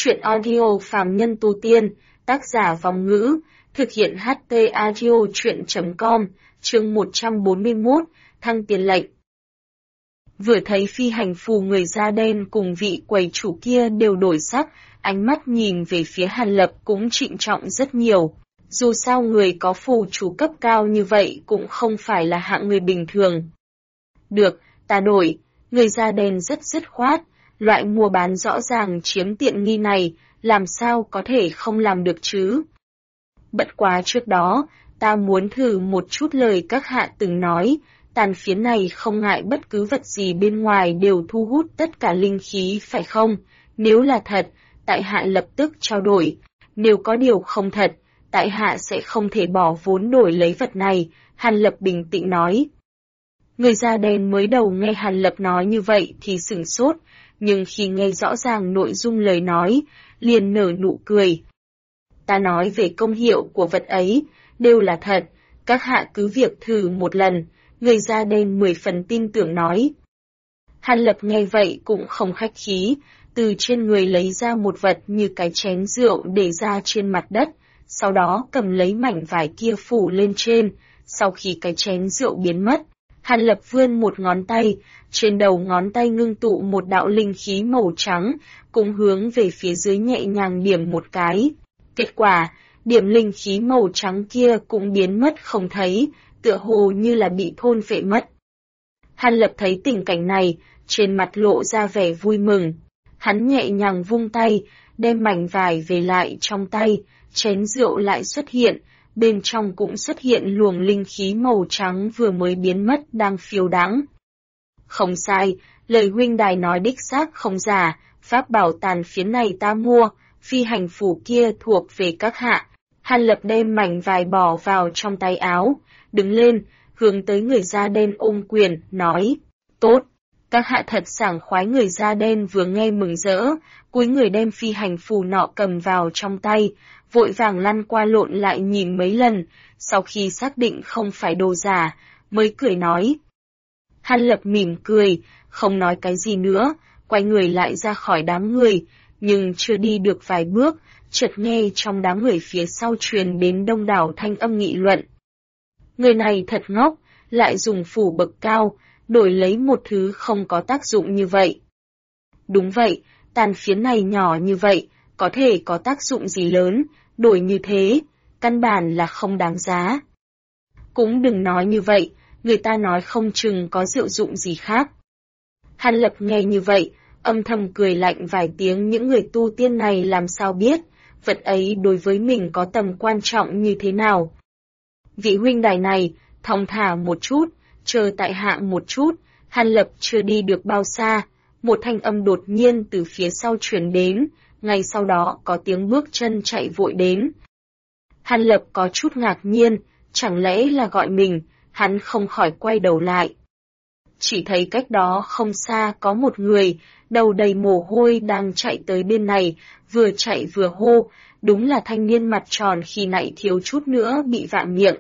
Truyện audio phàm nhân tu tiên, tác giả Vòng Ngữ, thực hiện HT audio truyện.com, chương 141, thăng tiền lệnh. Vừa thấy phi hành phù người da đen cùng vị quầy chủ kia đều đổi sắc, ánh mắt nhìn về phía Hàn Lập cũng trịnh trọng rất nhiều. Dù sao người có phù chủ cấp cao như vậy cũng không phải là hạng người bình thường. Được, ta đổi, người da đen rất dứt khoát, loại mua bán rõ ràng chiếm tiện nghi này, làm sao có thể không làm được chứ? Bất quá trước đó, ta muốn thử một chút lời các hạ từng nói, tàn phiến này không ngại bất cứ vật gì bên ngoài đều thu hút tất cả linh khí phải không? Nếu là thật, tại hạ lập tức trao đổi, nếu có điều không thật, tại hạ sẽ không thể bỏ vốn đổi lấy vật này, Hàn Lập bình tĩnh nói. Người da đen mới đầu nghe Hàn Lập nói như vậy thì sửng sốt, nhưng khi nghe rõ ràng nội dung lời nói, liền nở nụ cười. Ta nói về công hiệu của vật ấy, đều là thật, các hạ cứ việc thử một lần, người da đen 10 phần tin tưởng nói. Hàn Lập nghe vậy cũng không khách khí, từ trên người lấy ra một vật như cái chén rượu để ra trên mặt đất, sau đó cầm lấy mảnh vải kia phủ lên trên, sau khi cái chén rượu biến mất. Hàn Lập vươn một ngón tay, trên đầu ngón tay ngưng tụ một đạo linh khí màu trắng, cũng hướng về phía dưới nhẹ nhàng điểm một cái. Kết quả, điểm linh khí màu trắng kia cũng biến mất không thấy, tựa hồ như là bị thôn phệ mất. Hàn Lập thấy tình cảnh này, trên mặt lộ ra vẻ vui mừng. Hắn nhẹ nhàng vung tay, đem mảnh vải về lại trong tay, chén rượu lại xuất hiện. Bên trong cũng xuất hiện luồng linh khí màu trắng vừa mới biến mất đang phiêu đãng. Không sai, lời huynh đài nói đích xác không giả, pháp bảo tàn phiến này ta mua, phi hành phù kia thuộc về các hạ. Hàn Lập đem mảnh vải bỏ vào trong tay áo, đứng lên, hướng tới người da đen ôm quyền, nói, tốt, các hạ thật sảng khoái. Người da đen vừa nghe mừng rỡ, cúi người đem phi hành phù nọ cầm vào trong tay, vội vàng lăn qua lộn lại nhìn mấy lần, sau khi xác định không phải đồ giả, mới cười nói. Hàn Lập mỉm cười, không nói cái gì nữa, quay người lại ra khỏi đám người, nhưng chưa đi được vài bước, chợt nghe trong đám người phía sau truyền đến đông đảo thanh âm nghị luận. Người này thật ngốc, lại dùng phù bậc cao, đổi lấy một thứ không có tác dụng như vậy. Đúng vậy, tàn phiến này nhỏ như vậy, có thể có tác dụng gì lớn, đổi như thế, căn bản là không đáng giá. Cũng đừng nói như vậy, người ta nói không chừng có diệu dụng gì khác. Hàn Lập nghe như vậy, âm thầm cười lạnh vài tiếng, những người tu tiên này làm sao biết, vật ấy đối với mình có tầm quan trọng như thế nào. Vị huynh đài này, thong thả một chút, chờ tại hạ một chút. Hàn Lập chưa đi được bao xa, một thanh âm đột nhiên từ phía sau truyền đến, ngay sau đó có tiếng bước chân chạy vội đến. Hàn Lập có chút ngạc nhiên, chẳng lẽ là gọi mình, hắn không khỏi quay đầu lại. Chỉ thấy cách đó không xa có một người, đầu đầy mồ hôi đang chạy tới bên này, vừa chạy vừa hô, đúng là thanh niên mặt tròn khi nãy thiếu chút nữa bị vạ miệng.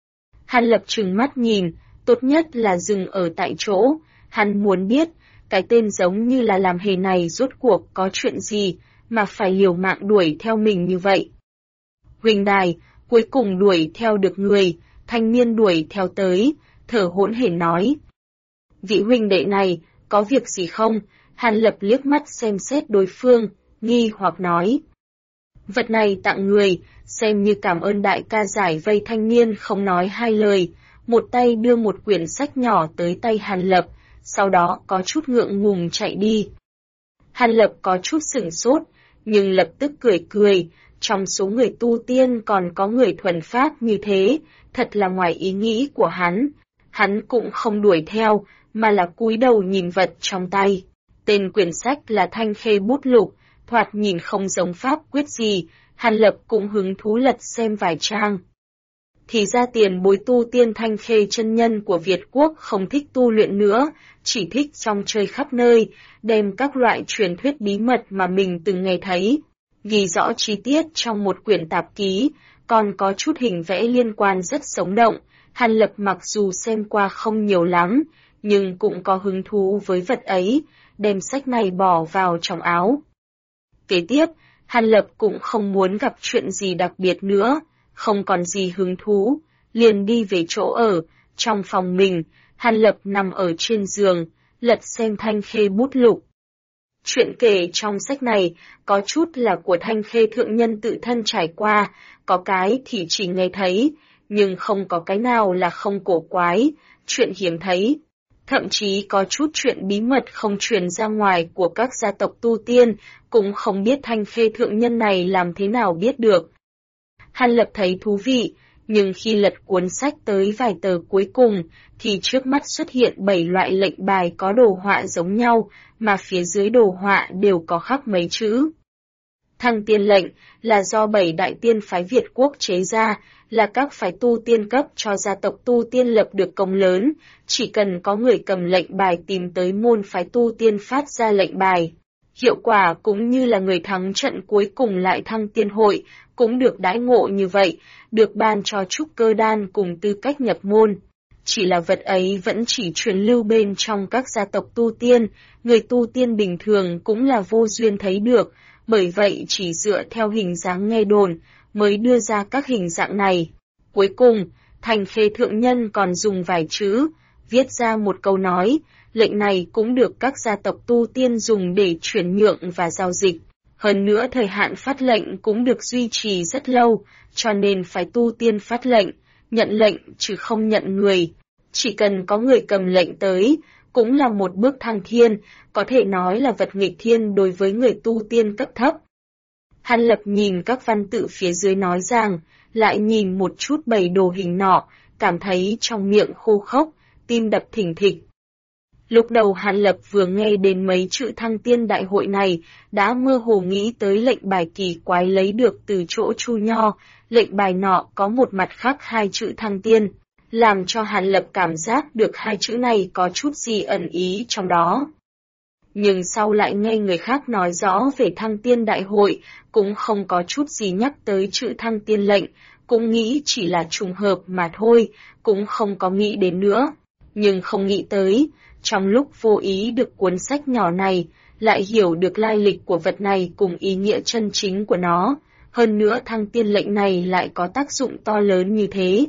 Hàn Lập trừng mắt nhìn, tốt nhất là dừng ở tại chỗ, hắn muốn biết, cái tên giống như là làm hề này rốt cuộc có chuyện gì, mà phải liều mạng đuổi theo mình như vậy. Huynh đài, cuối cùng đuổi theo được người, thanh niên đuổi theo tới, thở hổn hển nói. Vị huynh đệ này, có việc gì không? Hàn Lập liếc mắt xem xét đối phương, nghi hoặc nói. Vật này tặng người, xem như cảm ơn đại ca. Giải vây thanh niên không nói hai lời, một tay đưa một quyển sách nhỏ tới tay Hàn Lập, sau đó có chút ngượng ngùng chạy đi. Hàn Lập có chút sửng sốt, nhưng lập tức cười cười, trong số người tu tiên còn có người thuần pháp như thế, thật là ngoài ý nghĩ của hắn. Hắn cũng không đuổi theo, mà là cúi đầu nhìn vật trong tay. Tên quyển sách là Thanh Khê Bút Lục, thoạt nhìn không giống pháp quyết gì, Hàn Lập cũng hứng thú lật xem vài trang. Thì ra tiền bối tu tiên Thanh Khê chân nhân của Việt Quốc không thích tu luyện nữa, chỉ thích trong chơi khắp nơi, đem các loại truyền thuyết bí mật mà mình từng nghe thấy, ghi rõ chi tiết trong một quyển tạp ký, còn có chút hình vẽ liên quan rất sống động. Hàn Lập mặc dù xem qua không nhiều lắm, nhưng cũng có hứng thú với vật ấy, đem sách này bỏ vào trong áo. Kế tiếp, Hàn Lập cũng không muốn gặp chuyện gì đặc biệt nữa, không còn gì hứng thú, liền đi về chỗ ở. Trong phòng mình, Hàn Lập nằm ở trên giường, lật xem Thanh Khê bút lục. Chuyện kể trong sách này, có chút là của Thanh Khê thượng nhân tự thân trải qua, có cái thì chỉ nghe thấy, nhưng không có cái nào là không cổ quái, chuyện hiếm thấy. Thậm chí có chút chuyện bí mật không truyền ra ngoài của các gia tộc tu tiên, cũng không biết Thanh Khê thượng nhân này làm thế nào biết được. Hàn Lập thấy thú vị, nhưng khi lật cuốn sách tới vài tờ cuối cùng, thì trước mắt xuất hiện 7 loại lệnh bài có đồ họa giống nhau, mà phía dưới đồ họa đều có khắc mấy chữ. Thăng tiên lệnh là do 7 đại tiên phái Việt quốc chế ra, là các phái tu tiên cấp cho gia tộc tu tiên lập được công lớn, chỉ cần có người cầm lệnh bài tìm tới môn phái tu tiên phát ra lệnh bài. Hiệu quả cũng như là người thắng trận cuối cùng lại thăng tiên hội, cũng được đãi ngộ như vậy, được ban cho trúc cơ đan cùng tư cách nhập môn. Chỉ là vật ấy vẫn chỉ truyền lưu bên trong các gia tộc tu tiên, người tu tiên bình thường cũng là vô duyên thấy được, bởi vậy chỉ dựa theo hình dáng nghe đồn, mới đưa ra các hình dạng này. Cuối cùng, Thanh Khê thượng nhân còn dùng vài chữ, viết ra một câu nói, lệnh này cũng được các gia tộc tu tiên dùng để chuyển nhượng và giao dịch. Hơn nữa thời hạn phát lệnh cũng được duy trì rất lâu, cho nên phải tu tiên phát lệnh, nhận lệnh chứ không nhận người. Chỉ cần có người cầm lệnh tới, cũng là một bước thăng thiên, có thể nói là vật nghịch thiên đối với người tu tiên cấp thấp. Hàn Lập nhìn các văn tự phía dưới nói rằng, lại nhìn một chút bầy đồ hình nọ, cảm thấy trong miệng khô khốc, tim đập thình thịch. Lúc đầu Hàn Lập vừa nghe đến mấy chữ thăng tiên đại hội này, đã mơ hồ nghĩ tới lệnh bài kỳ quái lấy được từ chỗ Chu Nho, lệnh bài nọ có một mặt khắc 2 chữ thăng tiên, làm cho Hàn Lập cảm giác được 2 chữ này có chút gì ẩn ý trong đó. Nhưng sau lại nghe người khác nói rõ về thăng tiên đại hội, cũng không có chút gì nhắc tới chữ thăng tiên lệnh, cũng nghĩ chỉ là trùng hợp mà thôi, cũng không có nghĩ đến nữa. Nhưng không nghĩ tới, trong lúc vô ý được cuốn sách nhỏ này, lại hiểu được lai lịch của vật này cùng ý nghĩa chân chính của nó, hơn nữa thăng tiên lệnh này lại có tác dụng to lớn như thế.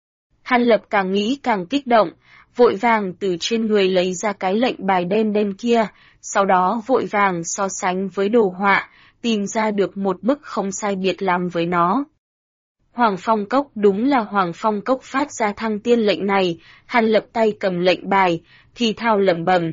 Hàn Lập càng nghĩ càng kích động, vội vàng từ trên người lấy ra cái lệnh bài đen đen kia, sau đó vội vàng so sánh với đồ họa, tìm ra được một bức không sai biệt lắm với nó. Hoàng Phong Cốc đúng là Hoàng Phong Cốc phát ra thăng tiên lệnh này, Hàn Lập tay cầm lệnh bài, thì thào lẩm bẩm.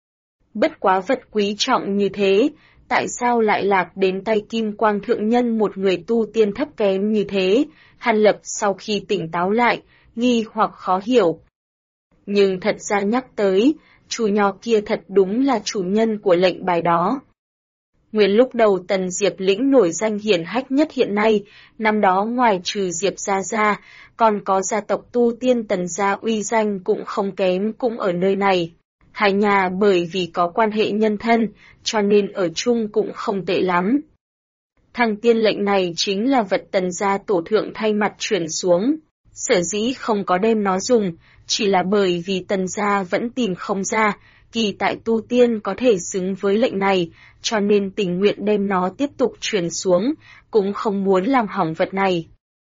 Bất quá vật quý trọng như thế, tại sao lại lạc đến tay Kim Quang thượng nhân một người tu tiên thấp kém như thế? Hàn Lập sau khi tỉnh táo lại, nghi hoặc khó hiểu. Nhưng thật ra nhắc tới, Chu Nho kia thật đúng là chủ nhân của lệnh bài đó. Nguyên lúc đầu Tần Diệp Lĩnh nổi danh hiển hách nhất hiện nay, năm đó ngoài trừ Diệp Gia ra, còn có gia tộc tu tiên Tần Gia uy danh cũng không kém cũng ở nơi này. Hai nhà bởi vì có quan hệ nhân thân, cho nên ở chung cũng không tệ lắm. Thăng tiên lệnh này chính là vật Tần Gia tổ thượng thay mặt chuyển xuống. Sở dĩ không có đem nó dùng, chỉ là bởi vì Tần Gia vẫn tìm không ra, kỳ tại tu tiên có thể xứng với lệnh này, cho nên tình nguyện đem nó tiếp tục truyền xuống, cũng không muốn làm hỏng vật này.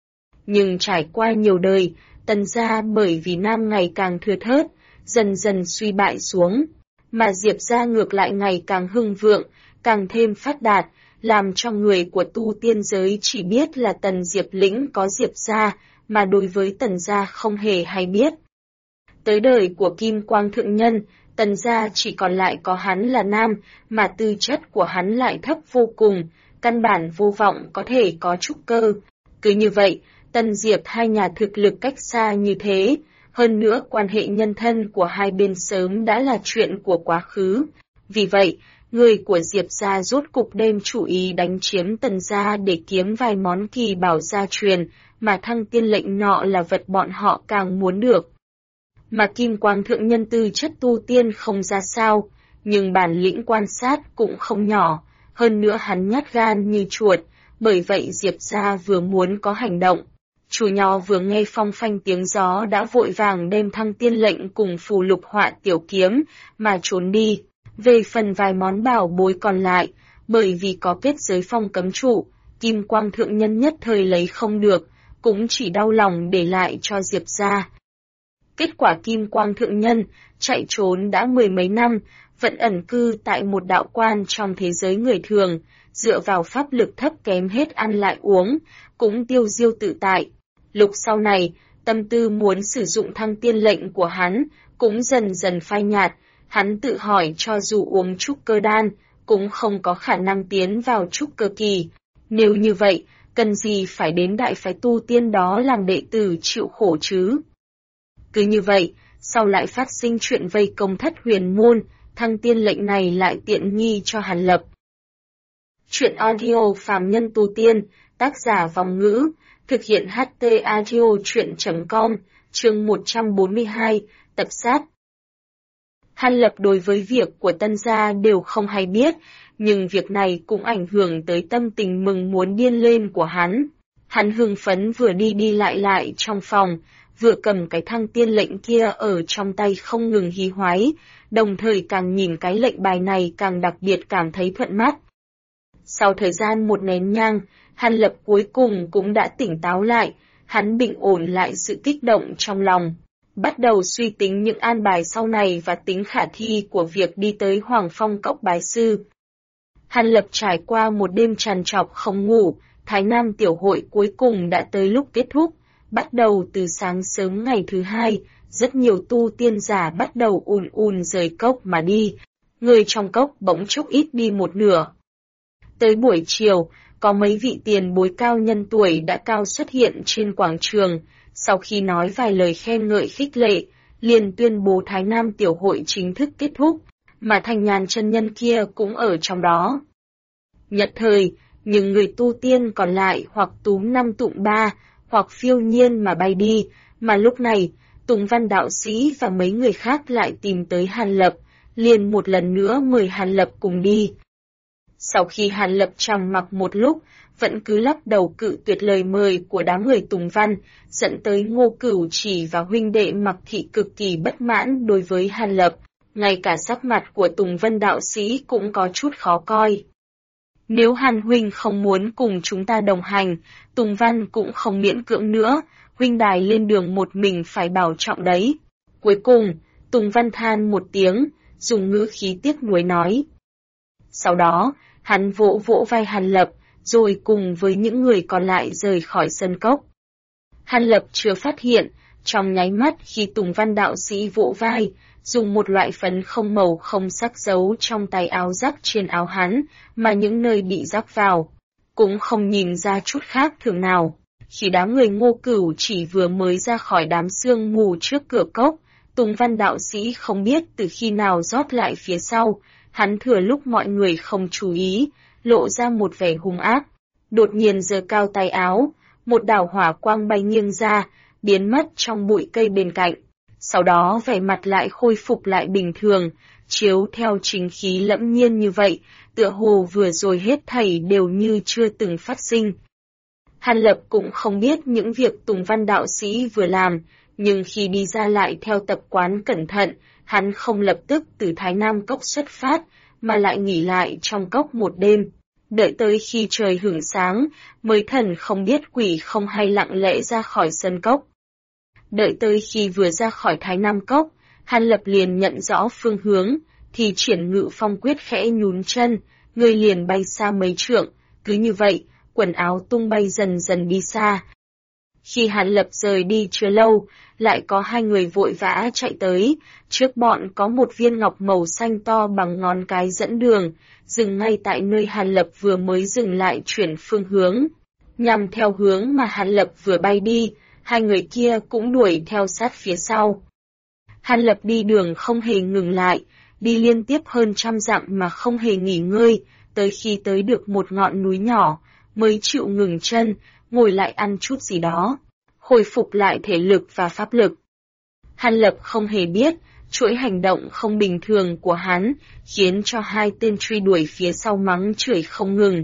Nhưng trải qua nhiều đời, Tần Gia bởi vì nam ngày càng thưa thớt, dần dần suy bại xuống, mà Diệp Gia ngược lại ngày càng hưng vượng, càng thêm phát đạt, làm cho người của tu tiên giới chỉ biết là Tần Diệp Lĩnh có Diệp Gia, mà đối với Tần Gia không hề hay biết. Tới đời của Kim Quang thượng nhân, Tần Gia chỉ còn lại có hắn là nam, mà tư chất của hắn lại thấp vô cùng, căn bản vô vọng có thể có trúc cơ. Cứ như vậy, Tần Diệp hai nhà thực lực cách xa như thế, hơn nữa quan hệ nhân thân của hai bên sớm đã là chuyện của quá khứ. Vì vậy, người của Diệp Gia rốt cục đem chủ ý đánh chiếm Tần Gia để kiếm vài món kỳ bảo gia truyền, mà thăng tiên lệnh nọ là vật bọn họ càng muốn được. Mà Kim Quang thượng nhân tư chất tu tiên không ra sao, nhưng bản lĩnh quan sát cũng không nhỏ, hơn nữa hắn nhát gan như chuột, bởi vậy Diệp Gia vừa muốn có hành động. Chu Nho vừa nghe phong phanh tiếng gió đã vội vàng đem thăng tiên lệnh cùng phù lục họa tiểu kiếm mà trốn đi. Về phần vài món bảo bối còn lại, Bởi vì có kết giới phong cấm trụ, Kim Quang Thượng Nhân nhất thời lấy không được, cũng chỉ đau lòng để lại cho Diệp gia. Kết quả Kim Quang Thượng Nhân chạy trốn đã 10 mấy năm, vẫn ẩn cư tại một đạo quan trong thế giới người thường, dựa vào pháp lực thấp kém hết ăn lại uống, cũng tiêu diêu tự tại. Lúc sau này, tâm tư muốn sử dụng thăng tiên lệnh của hắn, cũng dần dần phai nhạt, hắn tự hỏi cho dù uống trúc cơ đan, cũng không có khả năng tiến vào trúc cơ kỳ. Nếu như vậy, cần gì phải đến đại phái tu tiên đó làm đệ tử chịu khổ chứ? Cứ như vậy, sau lại phát sinh chuyện vây công Thất Huyền Môn, thăng tiên lệnh này lại tiện nghi cho Hàn Lập. Chuyện audio phàm nhân tu tiên, tác giả Vòng Ngữ, thực hiện HT Audio Chuyện.com, chương 142, tập sát. Hàn Lập đối với việc của Tân gia đều không hay biết, nhưng việc này cũng ảnh hưởng tới tâm tình mừng muốn điên lên của hắn. Hắn hưng phấn vừa đi lại trong phòng, vừa cầm cái thăng tiên lệnh kia ở trong tay không ngừng hí hoáy, đồng thời càng nhìn cái lệnh bài này càng đặc biệt cảm thấy thuận mắt. Sau thời gian một nén nhang, Hàn Lập cuối cùng cũng đã tỉnh táo lại, hắn bình ổn lại sự kích động trong lòng, bắt đầu suy tính những an bài sau này và tính khả thi của việc đi tới Hoàng Phong Cốc bái sư. Hàn Lập trải qua một đêm trằn trọc không ngủ, Thái Nam Tiểu Hội cuối cùng đã tới lúc kết thúc. Bắt đầu từ sáng sớm ngày thứ hai, rất nhiều tu tiên giả bắt đầu ùn rời cốc mà đi. Người trong cốc bỗng chốc ít đi một nửa. Tới buổi chiều, có mấy vị tiền bối cao nhân tuổi đã cao xuất hiện trên quảng trường. Sau khi nói vài lời khen ngợi khích lệ, liền tuyên bố Thái Nam Tiểu Hội chính thức kết thúc, mà Thanh Nhàn chân nhân kia cũng ở trong đó. Nhất thời, những người tu tiên còn lại hoặc túm năm tụng ba, hoặc phiêu nhiên mà bay đi, mà lúc này, Tùng Văn đạo sĩ và mấy người khác lại tìm tới Hàn Lập, liền một lần nữa mời Hàn Lập cùng đi. Sau khi Hàn Lập trầm mặc một lúc, vẫn cứ lắc đầu cự tuyệt lời mời của đám người Tùng Văn, dẫn tới Ngô Cửu Chỉ và huynh đệ Mặc Thị cực kỳ bất mãn đối với Hàn Lập, ngay cả sắc mặt của Tùng Văn đạo sĩ cũng có chút khó coi. Nếu Hàn huynh không muốn cùng chúng ta đồng hành, Tùng Văn cũng không miễn cưỡng nữa, huynh đài lên đường một mình phải bảo trọng đấy. Cuối cùng, Tùng Văn than một tiếng, dùng ngữ khí tiếc nuối nói. Sau đó, hắn vỗ vai Hàn Lập, rồi cùng với những người còn lại rời khỏi sân cốc. Hàn Lập chưa phát hiện, trong nháy mắt khi Tùng Văn đạo sĩ vỗ vai, dùng một loại phấn không màu không sắc giấu trong tay áo giáp trên áo hắn, mà những nơi bị rắc vào, cũng không nhìn ra chút khác thường nào. Khi đám người Ngô Cửu Chỉ vừa mới ra khỏi đám sương mù trước cửa cốc, Tùng Văn đạo sĩ không biết từ khi nào rót lại phía sau, hắn thừa lúc mọi người không chú ý, lộ ra một vẻ hung ác. Đột nhiên giơ cao tay áo, một đạo hỏa quang bay nghiêng ra, biến mất trong bụi cây bên cạnh. Sau đó vẻ mặt lại khôi phục lại bình thường, chiếu theo chính khí lẫm nhiên như vậy, tựa hồ vừa rồi hết thảy đều như chưa từng phát sinh. Hàn Lập cũng không biết những việc Tùng Văn đạo sĩ vừa làm, nhưng khi đi ra lại theo tập quán cẩn thận, hắn không lập tức từ Thái Nam Cốc xuất phát, mà lại nghỉ lại trong cốc một đêm. Đợi tới khi trời hửng sáng, mới thần không biết quỷ không hay lặng lẽ ra khỏi sân cốc. Đợi tới khi vừa ra khỏi Thái Nam Cốc, Hàn Lập liền nhận rõ phương hướng, thì triển Ngự Phong quyết khẽ nhún chân, người liền bay xa mấy trượng, cứ như vậy, quần áo tung bay dần dần đi xa. Khi Hàn Lập rời đi chưa lâu, lại có hai người vội vã chạy tới, trước bọn có một viên ngọc màu xanh to bằng ngón cái dẫn đường, dừng ngay tại nơi Hàn Lập vừa mới dừng lại chuyển phương hướng. Nhằm theo hướng mà Hàn Lập vừa bay đi, hai người kia cũng đuổi theo sát phía sau. Hàn Lập đi đường không hề ngừng lại, đi liên tiếp hơn 100 dặm mà không hề nghỉ ngơi, tới khi tới được một ngọn núi nhỏ, mới chịu ngừng chân, ngồi lại ăn chút gì đó, hồi phục lại thể lực và pháp lực. Hàn Lập không hề biết, chuỗi hành động không bình thường của hắn, khiến cho hai tên truy đuổi phía sau mắng chửi không ngừng.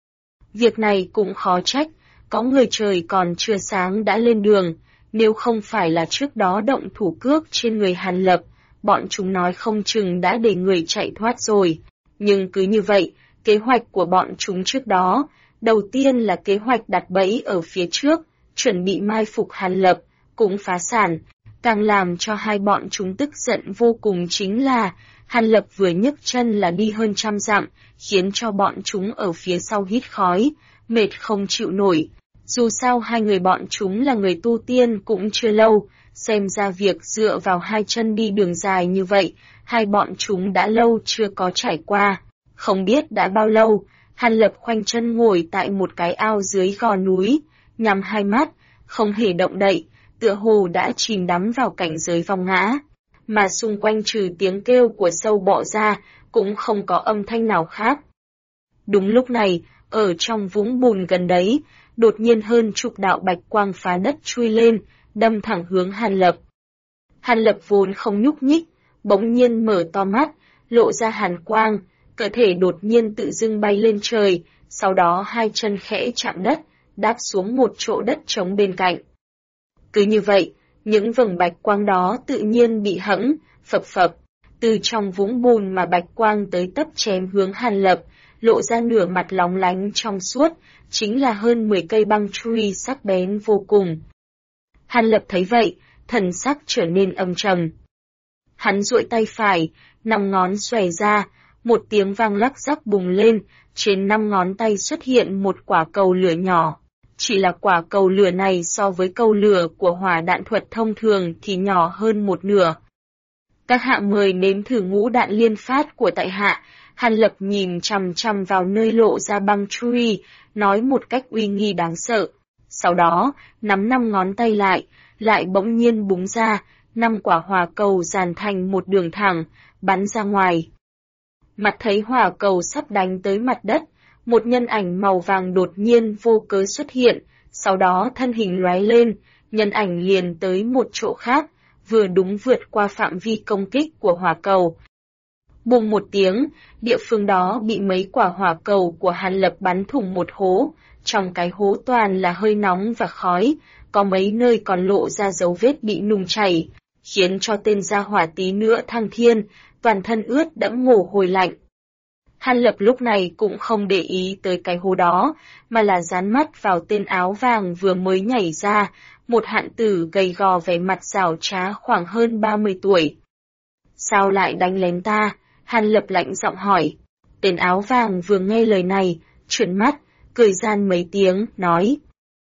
Việc này cũng khó trách, có người trời còn chưa sáng đã lên đường, nếu không phải là trước đó động thủ cước trên người Hàn Lập, bọn chúng nói không chừng đã để người chạy thoát rồi. Nhưng cứ như vậy, Kế hoạch của bọn chúng trước đó, đầu tiên là kế hoạch đặt bẫy ở phía trước, chuẩn bị mai phục Hàn Lập, cũng phá sản. Càng làm cho hai bọn chúng tức giận vô cùng chính là, Hàn Lập vừa nhấc chân là đi hơn 100 dặm, khiến cho bọn chúng ở phía sau hít khói, mệt không chịu nổi. Dù sao hai người bọn chúng là người tu tiên cũng chưa lâu, xem ra việc dựa vào hai chân đi đường dài như vậy, hai bọn chúng đã lâu chưa có trải qua. Không biết đã bao lâu, Hàn Lập khoanh chân ngồi tại một cái ao dưới gò núi, nhắm hai mắt, không hề động đậy, tựa hồ đã chìm đắm vào cảnh giới vong ngã. Mà xung quanh trừ tiếng kêu của sâu bọ ra, cũng không có âm thanh nào khác. Đúng lúc này, ở trong vũng bùn gần đấy, đột nhiên hơn chục đạo bạch quang phá đất chui lên, đâm thẳng hướng Hàn Lập. Hàn Lập vốn không nhúc nhích, bỗng nhiên mở to mắt, lộ ra hàn quang, cơ thể đột nhiên tự dưng bay lên trời, sau đó hai chân khẽ chạm đất, đáp xuống một chỗ đất trống bên cạnh. Cứ như vậy, những vầng bạch quang đó tự nhiên bị hẫng, phập phập, từ trong vũng bùn mà bạch quang tới tấp chém hướng Hàn Lập, lộ ra nửa mặt lóng lánh trong suốt, chính là hơn 10 cây băng chui sắc bén vô cùng. Hàn Lập thấy vậy, thần sắc trở nên âm trầm. Hắn duỗi tay phải, 5 ngón xòe ra, một tiếng vang lắc rắc bùng lên, trên 5 ngón tay xuất hiện một quả cầu lửa nhỏ. Chỉ là quả cầu lửa này so với cầu lửa của hỏa đạn thuật thông thường thì nhỏ hơn một nửa. Các hạ mời nếm thử ngũ đạn liên phát của tại hạ. Hàn Lập nhìn chằm chằm vào nơi lộ ra băng chui, nói một cách uy nghi đáng sợ. Sau đó, nắm 5 ngón tay lại bỗng nhiên búng ra, 5 quả hỏa cầu dàn thành một đường thẳng, bắn ra ngoài. Mặt thấy hỏa cầu sắp đánh tới mặt đất, một nhân ảnh màu vàng đột nhiên vô cớ xuất hiện, sau đó thân hình lóe lên, nhân ảnh liền tới một chỗ khác, vừa đúng vượt qua phạm vi công kích của hỏa cầu. Bùng một tiếng, địa phương đó bị mấy quả hỏa cầu của Hàn Lập bắn thủng một hố, trong cái hố toàn là hơi nóng và khói, có mấy nơi còn lộ ra dấu vết bị nung chảy, khiến cho tên gia hỏa tí nữa thăng thiên, toàn thân ướt đẫm mồ hôi lạnh. Hàn Lập lúc này cũng không để ý tới cái hố đó, mà là dán mắt vào tên áo vàng vừa mới nhảy ra, một hạng tử gầy gò vẻ mặt giảo trá khoảng hơn 30 tuổi. Sao lại đánh lén ta? Hàn Lập lạnh giọng hỏi. Tên áo vàng vừa nghe lời này, trợn mắt, cười gian mấy tiếng, nói.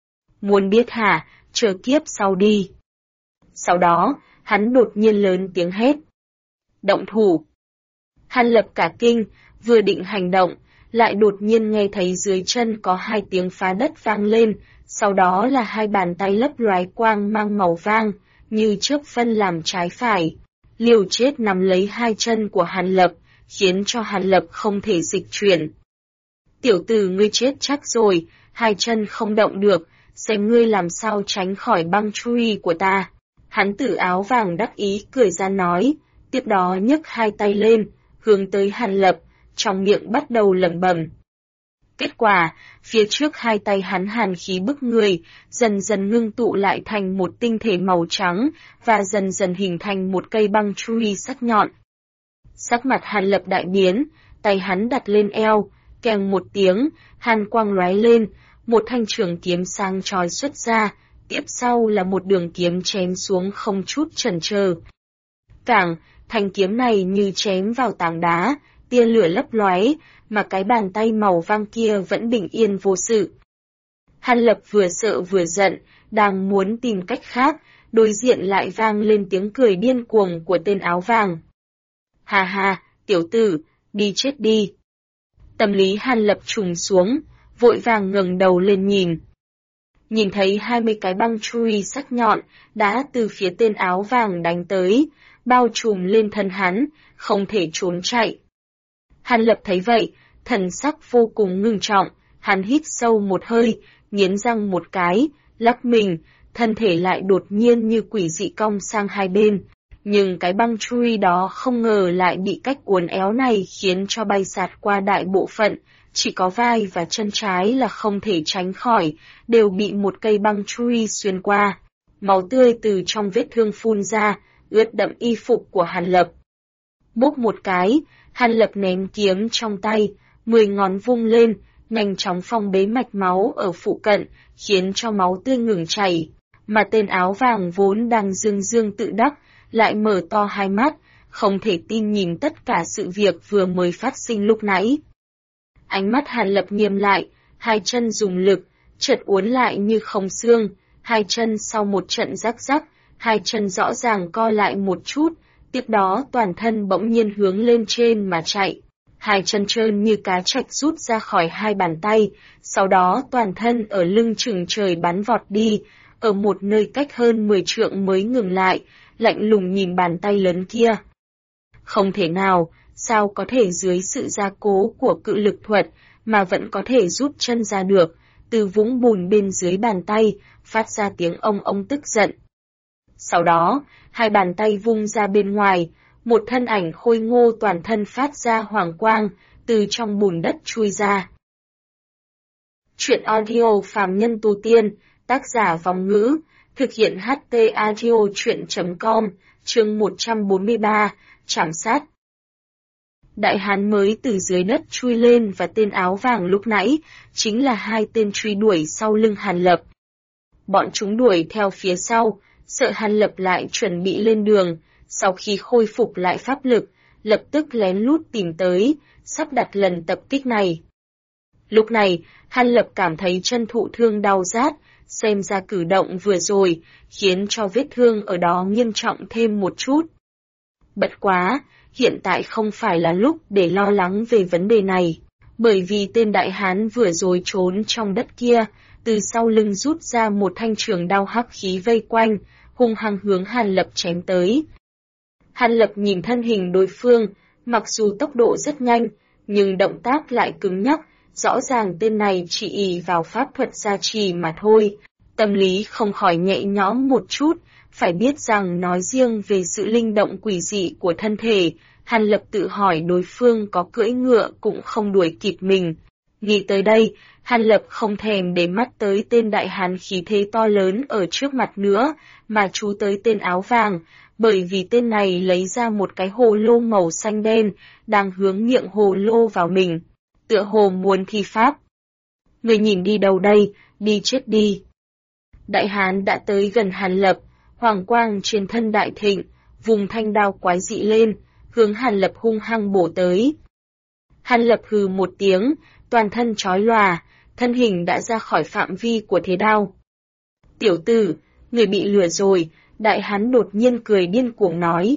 Muốn biết hả, chờ kiếp sau đi. Sau đó, hắn đột nhiên lớn tiếng hét. Động thủ. Hàn Lập cả kinh, vừa định hành động, lại đột nhiên nghe thấy dưới chân có 2 tiếng phá đất vang lên, sau đó là 2 bàn tay lấp loái quang mang màu vàng, như chớp phân làm trái phải. Liều chết nắm lấy 2 chân của Hàn Lập, khiến cho Hàn Lập không thể dịch chuyển. Tiểu tử ngươi chết chắc rồi, 2 chân không động được, xem ngươi làm sao tránh khỏi băng chui của ta. Hắn tử áo vàng đắc ý cười ra nói, tiếp đó nhấc 2 tay lên, hướng tới Hàn Lập, trong miệng bắt đầu lẩm bẩm. Kết quả, phía trước 2 tay hắn hàn khí bức người, dần dần ngưng tụ lại thành một tinh thể màu trắng, và dần dần hình thành một cây băng chui sắc nhọn. Sắc mặt Hàn Lập đại biến, tay hắn đặt lên eo, keng một tiếng, hàn quang lóe lên, một thanh trường kiếm sáng chói xuất ra, tiếp sau là một đường kiếm chém xuống không chút chần chờ. Thanh kiếm này như chém vào tảng đá, tia lửa lấp lóe, mà cái bàn tay màu vàng kia vẫn bình yên vô sự. Hàn Lập vừa sợ vừa giận, đang muốn tìm cách khác, đối diện lại vang lên tiếng cười điên cuồng của tên áo vàng. Ha ha, tiểu tử, đi chết đi. Tâm lý Hàn Lập trùng xuống, vội vàng ngẩng đầu lên nhìn. Nhìn thấy 20 cái băng chui sắc nhọn, đã từ phía tên áo vàng đánh tới, bao trùm lên thân hắn, không thể trốn chạy. Hàn Lập thấy vậy, thần sắc vô cùng ngưng trọng, hắn hít sâu một hơi, nghiến răng một cái, lắc mình, thân thể lại đột nhiên như quỷ dị cong sang hai bên. Nhưng cái băng chui đó không ngờ lại bị cách uốn éo này khiến cho bay sạt qua đại bộ phận, chỉ có vai và chân trái là không thể tránh khỏi, đều bị một cây băng chui xuyên qua. Máu tươi từ trong vết thương phun ra, ướt đẫm y phục của Hàn Lập. Bốp một cái, Hàn Lập ném kiếm trong tay, 10 ngón vung lên, nhanh chóng phong bế mạch máu ở phụ cận, khiến cho máu tươi ngừng chảy. Mà tên áo vàng vốn đang dương dương tự đắc, lại mở to hai mắt, không thể tin nhìn tất cả sự việc vừa mới phát sinh lúc nãy. Ánh mắt Hàn Lập nghiêm lại, hai chân dùng lực, chợt uốn lại như không xương, hai chân sau một trận rắc rắc, hai chân rõ ràng co lại một chút, tiếp đó toàn thân bỗng nhiên hướng lên trên mà chạy. Hai chân trơn như cá trạch rút ra khỏi hai bàn tay, sau đó toàn thân ở lưng chừng trời bắn vọt đi, ở một nơi cách hơn 10 trượng mới ngừng lại, lạnh lùng nhìn bàn tay lớn kia. Không thể nào, sao có thể dưới sự gia cố của cự lực thuật mà vẫn có thể rút chân ra được, từ vũng bùn bên dưới bàn tay, phát ra tiếng ông ông tức giận. Sau đó, hai bàn tay vung ra bên ngoài, một thân ảnh khôi ngô toàn thân phát ra hoàng quang, từ trong bùn đất chui ra. Chuyện audio phàm nhân tu tiên, tác giả Vong Ngữ, thực hiện HT Audio Chuyện.com, chương 143, trảm sát. Đại hán mới từ dưới đất chui lên và tên áo vàng lúc nãy, chính là hai tên truy đuổi sau lưng Hàn Lập. Bọn chúng đuổi theo phía sau, sợ Hàn Lập lại chuẩn bị lên đường, sau khi khôi phục lại pháp lực, lập tức lén lút tìm tới, sắp đặt lần tập kích này. Lúc này, Hàn Lập cảm thấy chân thụ thương đau rát, xem ra cử động vừa rồi, khiến cho vết thương ở đó nghiêm trọng thêm một chút. Bất quá, hiện tại không phải là lúc để lo lắng về vấn đề này, bởi vì tên đại hán vừa rồi trốn trong đất kia, từ sau lưng rút ra một thanh trường đao hắc khí vây quanh, hung hăng hướng Hàn Lập chém tới. Hàn Lập nhìn thân hình đối phương, mặc dù tốc độ rất nhanh, nhưng động tác lại cứng nhắc, rõ ràng tên này chỉ ỷ vào pháp thuật gia trì mà thôi. Tâm lý không khỏi nhẹ nhõm một chút, phải biết rằng nói riêng về sự linh động quỷ dị của thân thể, Hàn Lập tự hỏi đối phương có cưỡi ngựa cũng không đuổi kịp mình. Nghĩ tới đây, Hàn Lập không thèm để mắt tới tên đại hán khí thế to lớn ở trước mặt nữa, mà chú tới tên áo vàng, bởi vì tên này lấy ra một cái hồ lô màu xanh đen, đang hướng miệng hồ lô vào mình, tựa hồ muốn thi pháp. Người nhìn đi đâu đây, đi chết đi. Đại hán đã tới gần Hàn Lập, hoàng quang trên thân đại thịnh, vùng thanh đao quái dị lên, hướng Hàn Lập hung hăng bổ tới. Hàn Lập hừ một tiếng, toàn thân chói lòa, thân hình đã ra khỏi phạm vi của thế đao. Tiểu tử, người bị lừa rồi, đại hán đột nhiên cười điên cuồng nói.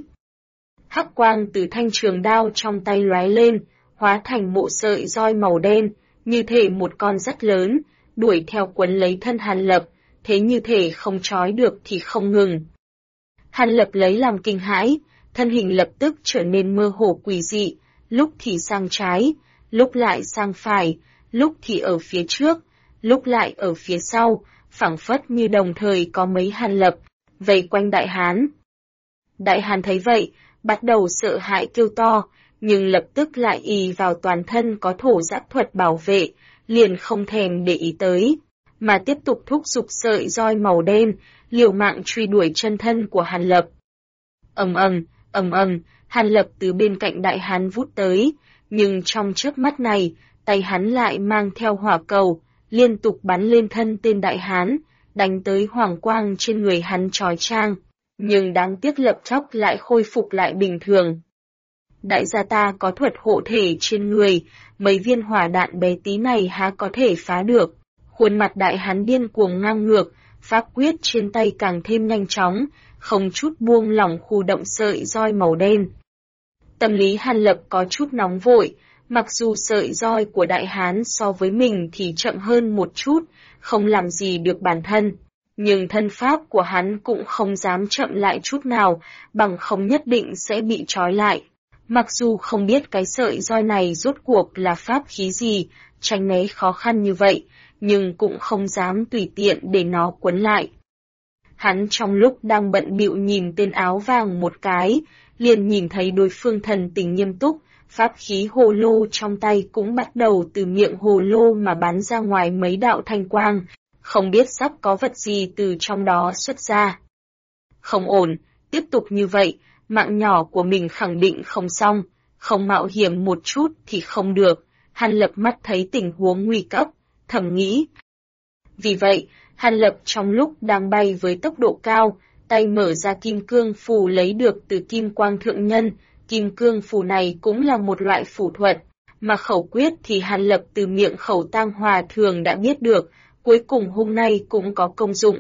Hắc quang từ thanh trường đao trong tay lóe lên, hóa thành một sợi roi màu đen, như thể một con rất lớn, đuổi theo quấn lấy thân Hàn Lập, thế như thể không trói được thì không ngừng. Hàn Lập lấy làm kinh hãi, thân hình lập tức trở nên mơ hồ quỷ dị, lúc thì sang trái, lúc lại sang phải, lúc thì ở phía trước, lúc lại ở phía sau, phảng phất như đồng thời có mấy Hàn Lập, vây quanh đại hán. Đại hán thấy vậy, bắt đầu sợ hãi kêu to, nhưng lập tức lại ì vào toàn thân có thổ giáp thuật bảo vệ, liền không thèm để ý tới, mà tiếp tục thúc giục sợi roi màu đen, liều mạng truy đuổi chân thân của Hàn Lập. Ầm ầm, Hàn Lập từ bên cạnh đại hán vút tới, nhưng trong chớp mắt này, tay hắn lại mang theo hỏa cầu, liên tục bắn lên thân tên đại hán, đánh tới hoàng quang trên người hắn chói chang, nhưng đáng tiếc lập chốc lại khôi phục lại bình thường. Đại gia ta có thuật hộ thể trên người, mấy viên hỏa đạn bé tí này há có thể phá được. Khuôn mặt đại hán điên cuồng ngang ngược, pháp quyết trên tay càng thêm nhanh chóng, không chút buông lỏng khu động sợi roi màu đen. Tâm lý Hàn Lập có chút nóng vội, mặc dù sợi roi của đại hán so với mình thì chậm hơn một chút, không làm gì được bản thân. Nhưng thân pháp của hắn cũng không dám chậm lại chút nào, bằng không nhất định sẽ bị trói lại. Mặc dù không biết cái sợi roi này rốt cuộc là pháp khí gì, tránh né khó khăn như vậy, nhưng cũng không dám tùy tiện để nó quấn lại. Hắn trong lúc đang bận bịu nhìn tên áo vàng một cái, liền nhìn thấy đối phương thần tình nghiêm túc, pháp khí hồ lô trong tay cũng bắt đầu từ miệng hồ lô mà bắn ra ngoài mấy đạo thanh quang, không biết sắp có vật gì từ trong đó xuất ra. Không ổn, tiếp tục như vậy, mạng nhỏ của mình khẳng định không xong, không mạo hiểm một chút thì không được, Hàn Lập mắt thấy tình huống nguy cấp, thầm nghĩ. Vì vậy, Hàn Lập trong lúc đang bay với tốc độ cao, tay mở ra kim cương phù lấy được từ kim quang thượng nhân. Kim cương phù này cũng là một loại phù thuật, mà khẩu quyết thì Hàn Lập từ miệng Khẩu Tang Hòa Thượng đã biết được, cuối cùng hôm nay cũng có công dụng.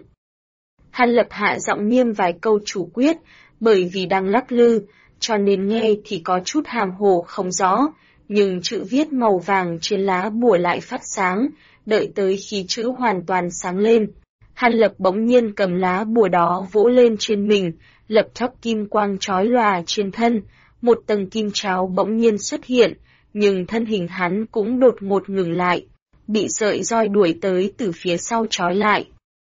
Hàn Lập hạ giọng niêm vài câu chủ quyết, bởi vì đang lắc lư, cho nên nghe thì có chút hàm hồ không rõ, nhưng chữ viết màu vàng trên lá bùa lại phát sáng, đợi tới khi chữ hoàn toàn sáng lên. Hàn Lập bỗng nhiên cầm lá bùa đó vỗ lên trên mình, lập tức kim quang chói lòa trên thân, một tầng kim cháo bỗng nhiên xuất hiện, nhưng thân hình hắn cũng đột ngột ngừng lại, bị sợi roi đuổi tới từ phía sau trói lại.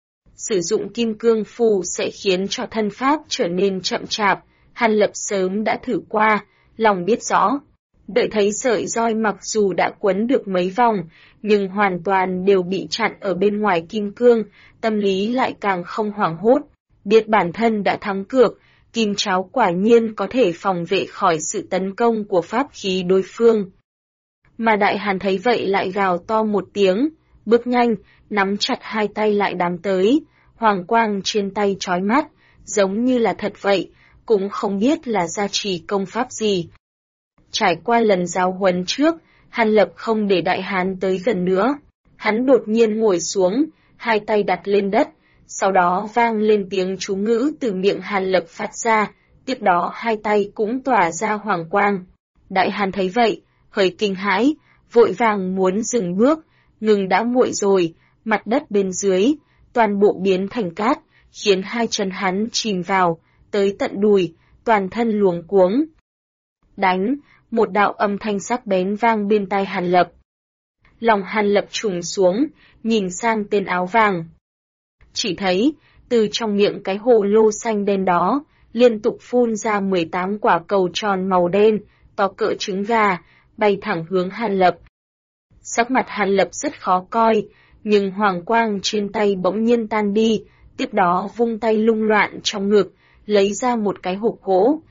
Sử dụng kim cương phù sẽ khiến cho thân pháp trở nên chậm chạp, Hàn Lập sớm đã thử qua, lòng biết rõ. Đợi thấy sợi roi mặc dù đã quấn được mấy vòng, nhưng hoàn toàn đều bị chặn ở bên ngoài kim cương, tâm lý lại càng không hoảng hốt. Biết bản thân đã thắng cược, kim cháo quả nhiên có thể phòng vệ khỏi sự tấn công của pháp khí đối phương. Mà Đại Hàn thấy vậy lại gào to một tiếng, bước nhanh, nắm chặt hai tay lại đám tới, hoàng quang trên tay chói mắt, giống như là thật vậy, cũng không biết là gia trì công pháp gì. Trải qua lần giáo huấn trước, Hàn Lập không để Đại Hán tới gần nữa. Hắn đột nhiên ngồi xuống, hai tay đặt lên đất, sau đó vang lên tiếng chú ngữ từ miệng Hàn Lập phát ra, tiếp đó hai tay cũng tỏa ra hoàng quang. Đại Hán thấy vậy, hơi kinh hãi, vội vàng muốn dừng bước, ngừng đã muội rồi, mặt đất bên dưới, toàn bộ biến thành cát, khiến hai chân hắn chìm vào, tới tận đùi, toàn thân luống cuống. Đánh! Một đạo âm thanh sắc bén vang bên tai Hàn Lập. Lòng Hàn Lập trùng xuống, nhìn sang tên áo vàng. Chỉ thấy, từ trong miệng cái hồ lô xanh đen đó, liên tục phun ra 18 quả cầu tròn màu đen, to cỡ trứng gà, bay thẳng hướng Hàn Lập. Sắc mặt Hàn Lập rất khó coi, nhưng hoàng quang trên tay bỗng nhiên tan đi, tiếp đó vung tay lung loạn trong ngực, lấy ra một cái hộp gỗ.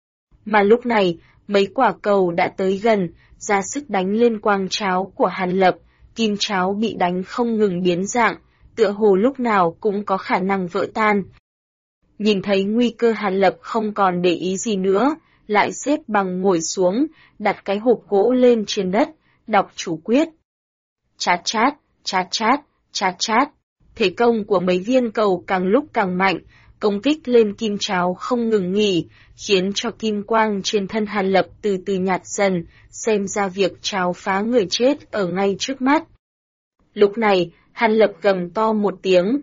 Mà lúc này, mấy quả cầu đã tới gần, ra sức đánh lên quang cháo của Hàn Lập, kim cháo bị đánh không ngừng biến dạng, tựa hồ lúc nào cũng có khả năng vỡ tan. Nhìn thấy nguy cơ Hàn Lập không còn để ý gì nữa, lại xếp bằng ngồi xuống, đặt cái hộp gỗ lên trên đất, đọc chủ quyết. Chát chát, chát chát, chát chát, thế công của mấy viên cầu càng lúc càng mạnh, công kích lên kim cháo không ngừng nghỉ, khiến cho kim quang trên thân Hàn Lập từ từ nhạt dần, xem ra việc cháo phá người chết ở ngay trước mắt. Lúc này, Hàn Lập gầm to một tiếng.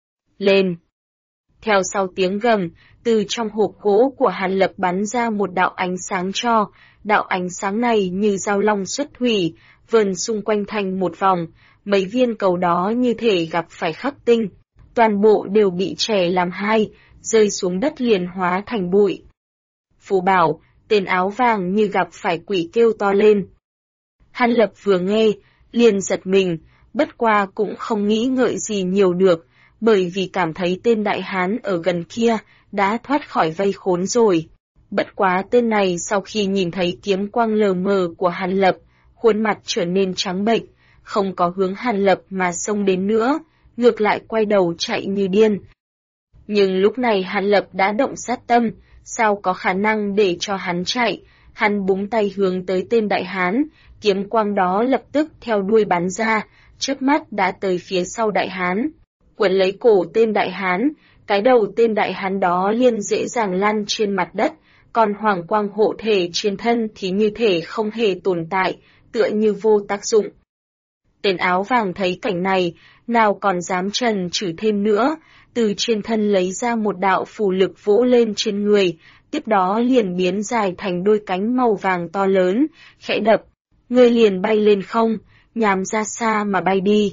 Lên! Theo sau tiếng gầm, từ trong hộp gỗ của Hàn Lập bắn ra một đạo ánh sáng cho, đạo ánh sáng này như dao long xuất thủy, vờn xung quanh thành một vòng, mấy viên cầu đó như thể gặp phải khắc tinh. Toàn bộ đều bị chẻ làm hai, rơi xuống đất liền hóa thành bụi. Phù bảo, tên áo vàng như gặp phải quỷ kêu to lên. Hàn Lập vừa nghe, liền giật mình, bất qua cũng không nghĩ ngợi gì nhiều được, bởi vì cảm thấy tên đại hán ở gần kia đã thoát khỏi vây khốn rồi. Bất quá tên này sau khi nhìn thấy kiếm quang lờ mờ của Hàn Lập, khuôn mặt trở nên trắng bệch, không có hướng Hàn Lập mà xông đến nữa, ngược lại quay đầu chạy như điên. Nhưng lúc này Hàn Lập đã động sát tâm, sao có khả năng để cho hắn chạy, hắn búng tay hướng tới tên đại hán, kiếm quang đó lập tức theo đuôi bắn ra, chớp mắt đã tới phía sau đại hán, quấn lấy cổ tên đại hán, cái đầu tên đại hán đó liền dễ dàng lăn trên mặt đất, còn hoàng quang hộ thể trên thân thì như thể không hề tồn tại, tựa như vô tác dụng. Tên áo vàng thấy cảnh này, nào còn dám trần trừ thêm nữa, từ trên thân lấy ra một đạo phù lực vỗ lên trên người, tiếp đó liền biến dài thành đôi cánh màu vàng to lớn, khẽ đập, người liền bay lên không, nhằm ra xa mà bay đi.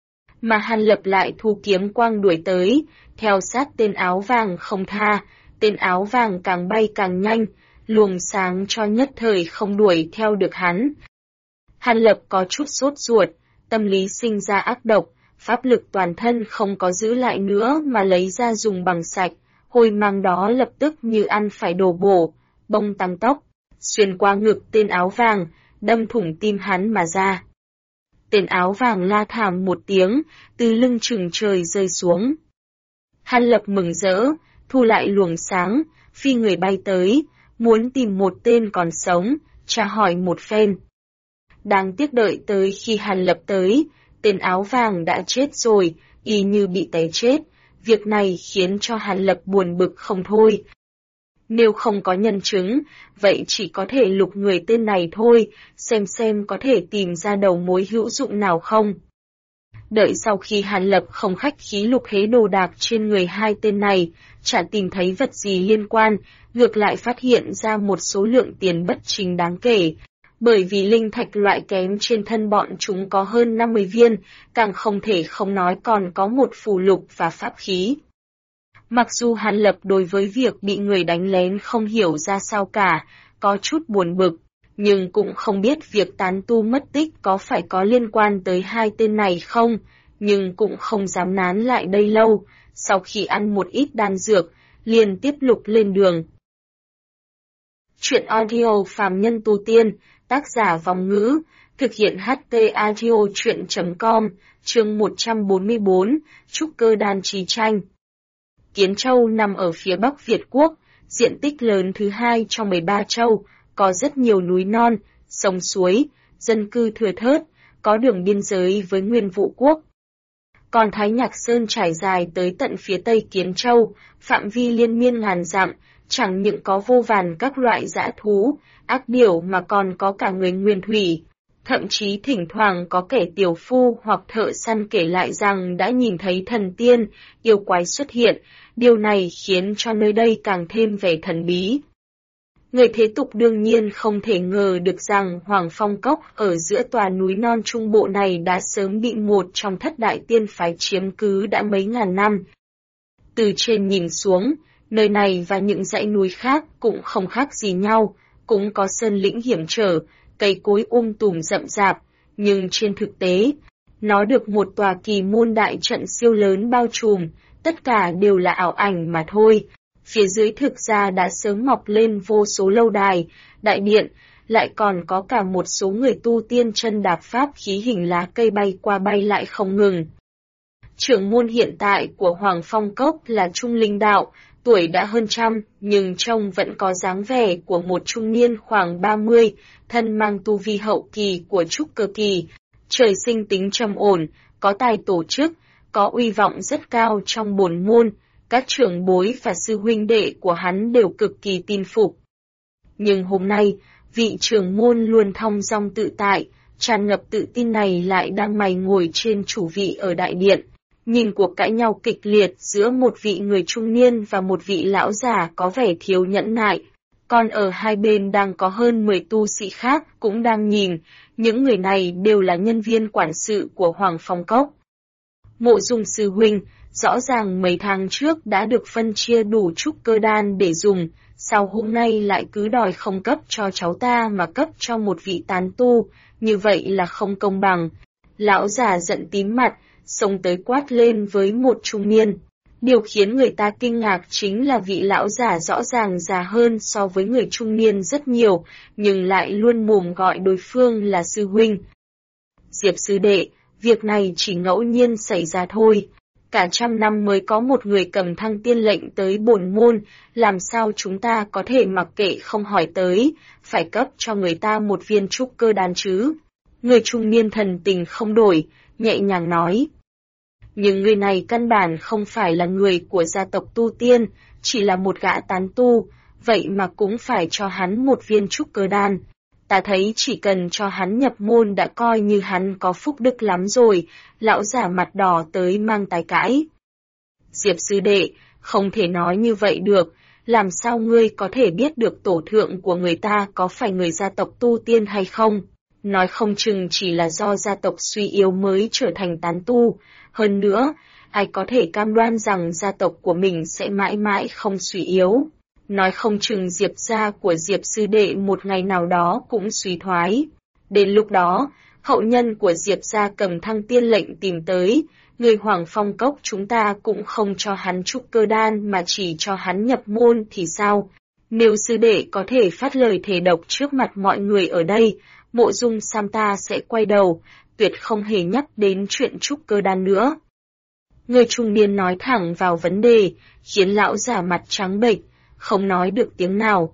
Mà Hàn Lập lại thu kiếm quang đuổi tới, theo sát tên áo vàng không tha, tên áo vàng càng bay càng nhanh, luồng sáng cho nhất thời không đuổi theo được hắn. Hàn Lập có chút sốt ruột, tâm lý sinh ra ác độc, pháp lực toàn thân không có giữ lại nữa mà lấy ra dùng bằng sạch, hôi mang đó lập tức như ăn phải đồ bổ, bông tăng tóc, xuyên qua ngực tên áo vàng, đâm thủng tim hắn mà ra. Tên áo vàng la thảm một tiếng, từ lưng chừng trời rơi xuống. Hàn Lập mừng rỡ, thu lại luồng sáng, phi người bay tới, muốn tìm một tên còn sống, tra hỏi một phen. Đáng tiếc đợi tới khi Hàn Lập tới, tên áo vàng đã chết rồi, y như bị té chết. Việc này khiến cho Hàn Lập buồn bực không thôi. Nếu không có nhân chứng, vậy chỉ có thể lục người tên này thôi, xem có thể tìm ra đầu mối hữu dụng nào không. Đợi sau khi Hàn Lập không khách khí lục hết đồ đạc trên người hai tên này, chả tìm thấy vật gì liên quan, ngược lại phát hiện ra một số lượng tiền bất chính đáng kể. Bởi vì linh thạch loại kém trên thân bọn chúng có hơn 50 viên, càng không thể không nói còn có một phù lục và pháp khí. Mặc dù Hàn Lập đối với việc bị người đánh lén không hiểu ra sao cả, có chút buồn bực, nhưng cũng không biết việc tán tu mất tích có phải có liên quan tới hai tên này không, nhưng cũng không dám nán lại đây lâu, sau khi ăn một ít đan dược, liền tiếp lục lên đường. Chuyện audio phàm nhân tu tiên, tác giả Vong Ngữ, thực hiện HT Audio Chuyện.com, chương 144, Trúc Cơ Đan Chí Tranh. Kiến Châu nằm ở phía Bắc Việt Quốc, diện tích lớn thứ hai trong 13 châu, có rất nhiều núi non, sông suối, dân cư thưa thớt, có đường biên giới với Nguyên Vũ Quốc. Còn Thái Nhạc Sơn trải dài tới tận phía tây Kiến Châu, phạm vi liên miên ngàn dặm, chẳng những có vô vàn các loại dã thú, ác điểu mà còn có cả người nguyên thủy. Thậm chí thỉnh thoảng có kẻ tiểu phu hoặc thợ săn kể lại rằng đã nhìn thấy thần tiên, yêu quái xuất hiện, điều này khiến cho nơi đây càng thêm vẻ thần bí. Người thế tục đương nhiên không thể ngờ được rằng Hoàng Phong Cốc ở giữa tòa núi non trung bộ này đã sớm bị một trong thất đại tiên phái chiếm cứ đã mấy ngàn năm. Từ trên nhìn xuống, nơi này và những dãy núi khác cũng không khác gì nhau, cũng có sơn lĩnh hiểm trở, cây cối tùm rậm rạp, nhưng trên thực tế, nó được một tòa kỳ môn đại trận siêu lớn bao trùm, tất cả đều là ảo ảnh mà thôi. Phía dưới thực ra đã sớm mọc lên vô số lâu đài, đại điện, lại còn có cả một số người tu tiên chân đạp pháp khí hình lá cây bay qua bay lại không ngừng. Trưởng môn hiện tại của Hoàng Phong Cốc là Trung Linh Đạo, tuổi đã hơn trăm, nhưng trông vẫn có dáng vẻ của một trung niên khoảng 30, thân mang tu vi hậu kỳ của trúc cơ kỳ, trời sinh tính trầm ổn, có tài tổ chức, có uy vọng rất cao trong bổn môn, các trưởng bối và sư huynh đệ của hắn đều cực kỳ tin phục. Nhưng hôm nay, vị trưởng môn luôn thong dong tự tại, tràn ngập tự tin này lại đang mày ngồi trên chủ vị ở đại điện. Nhìn cuộc cãi nhau kịch liệt giữa một vị người trung niên và một vị lão già có vẻ thiếu nhẫn nại. Còn ở hai bên đang có hơn 10 tu sĩ khác cũng đang nhìn, những người này đều là nhân viên quản sự của Hoàng Phong Cốc. Mộ Dung sư huynh, rõ ràng mấy tháng trước đã được phân chia đủ trúc cơ đan để dùng, sao hôm nay lại cứ đòi không cấp cho cháu ta mà cấp cho một vị tán tu, như vậy là không công bằng. Lão già giận tím mặt, xông tới quát lên với một trung niên. Điều khiến người ta kinh ngạc chính là vị lão già rõ ràng già hơn so với người trung niên rất nhiều, nhưng lại luôn mồm gọi đối phương là sư huynh. Diệp sư đệ, việc này chỉ ngẫu nhiên xảy ra thôi. Cả trăm năm mới có một người cầm thăng tiên lệnh tới bổn môn, làm sao chúng ta có thể mặc kệ không hỏi tới, phải cấp cho người ta một viên trúc cơ đan chứ? Người trung niên thần tình không đổi, nhẹ nhàng nói. Nhưng người này căn bản không phải là người của gia tộc tu tiên, chỉ là một gã tán tu, vậy mà cũng phải cho hắn một viên trúc cơ đan. Ta thấy chỉ cần cho hắn nhập môn đã coi như hắn có phúc đức lắm rồi, lão giả mặt đỏ tới mang tài cãi. Diệp sư đệ, không thể nói như vậy được, làm sao ngươi có thể biết được tổ thượng của người ta có phải người gia tộc tu tiên hay không? Nói không chừng chỉ là do gia tộc suy yếu mới trở thành tán tu. Hơn nữa, ai có thể cam đoan rằng gia tộc của mình sẽ mãi mãi không suy yếu. Nói không chừng Diệp gia của Diệp sư đệ một ngày nào đó cũng suy thoái. Đến lúc đó, hậu nhân của Diệp gia cầm thăng tiên lệnh tìm tới, người Hoàng Phong Cốc chúng ta cũng không cho hắn trúc cơ đan mà chỉ cho hắn nhập môn thì sao? Nếu sư đệ có thể phát lời thề độc trước mặt mọi người ở đây, Mộ Dung Sam ta sẽ quay đầu, tuyệt không hề nhắc đến chuyện trúc cơ đan nữa. Người trung niên nói thẳng vào vấn đề, khiến lão già mặt trắng bệch, không nói được tiếng nào.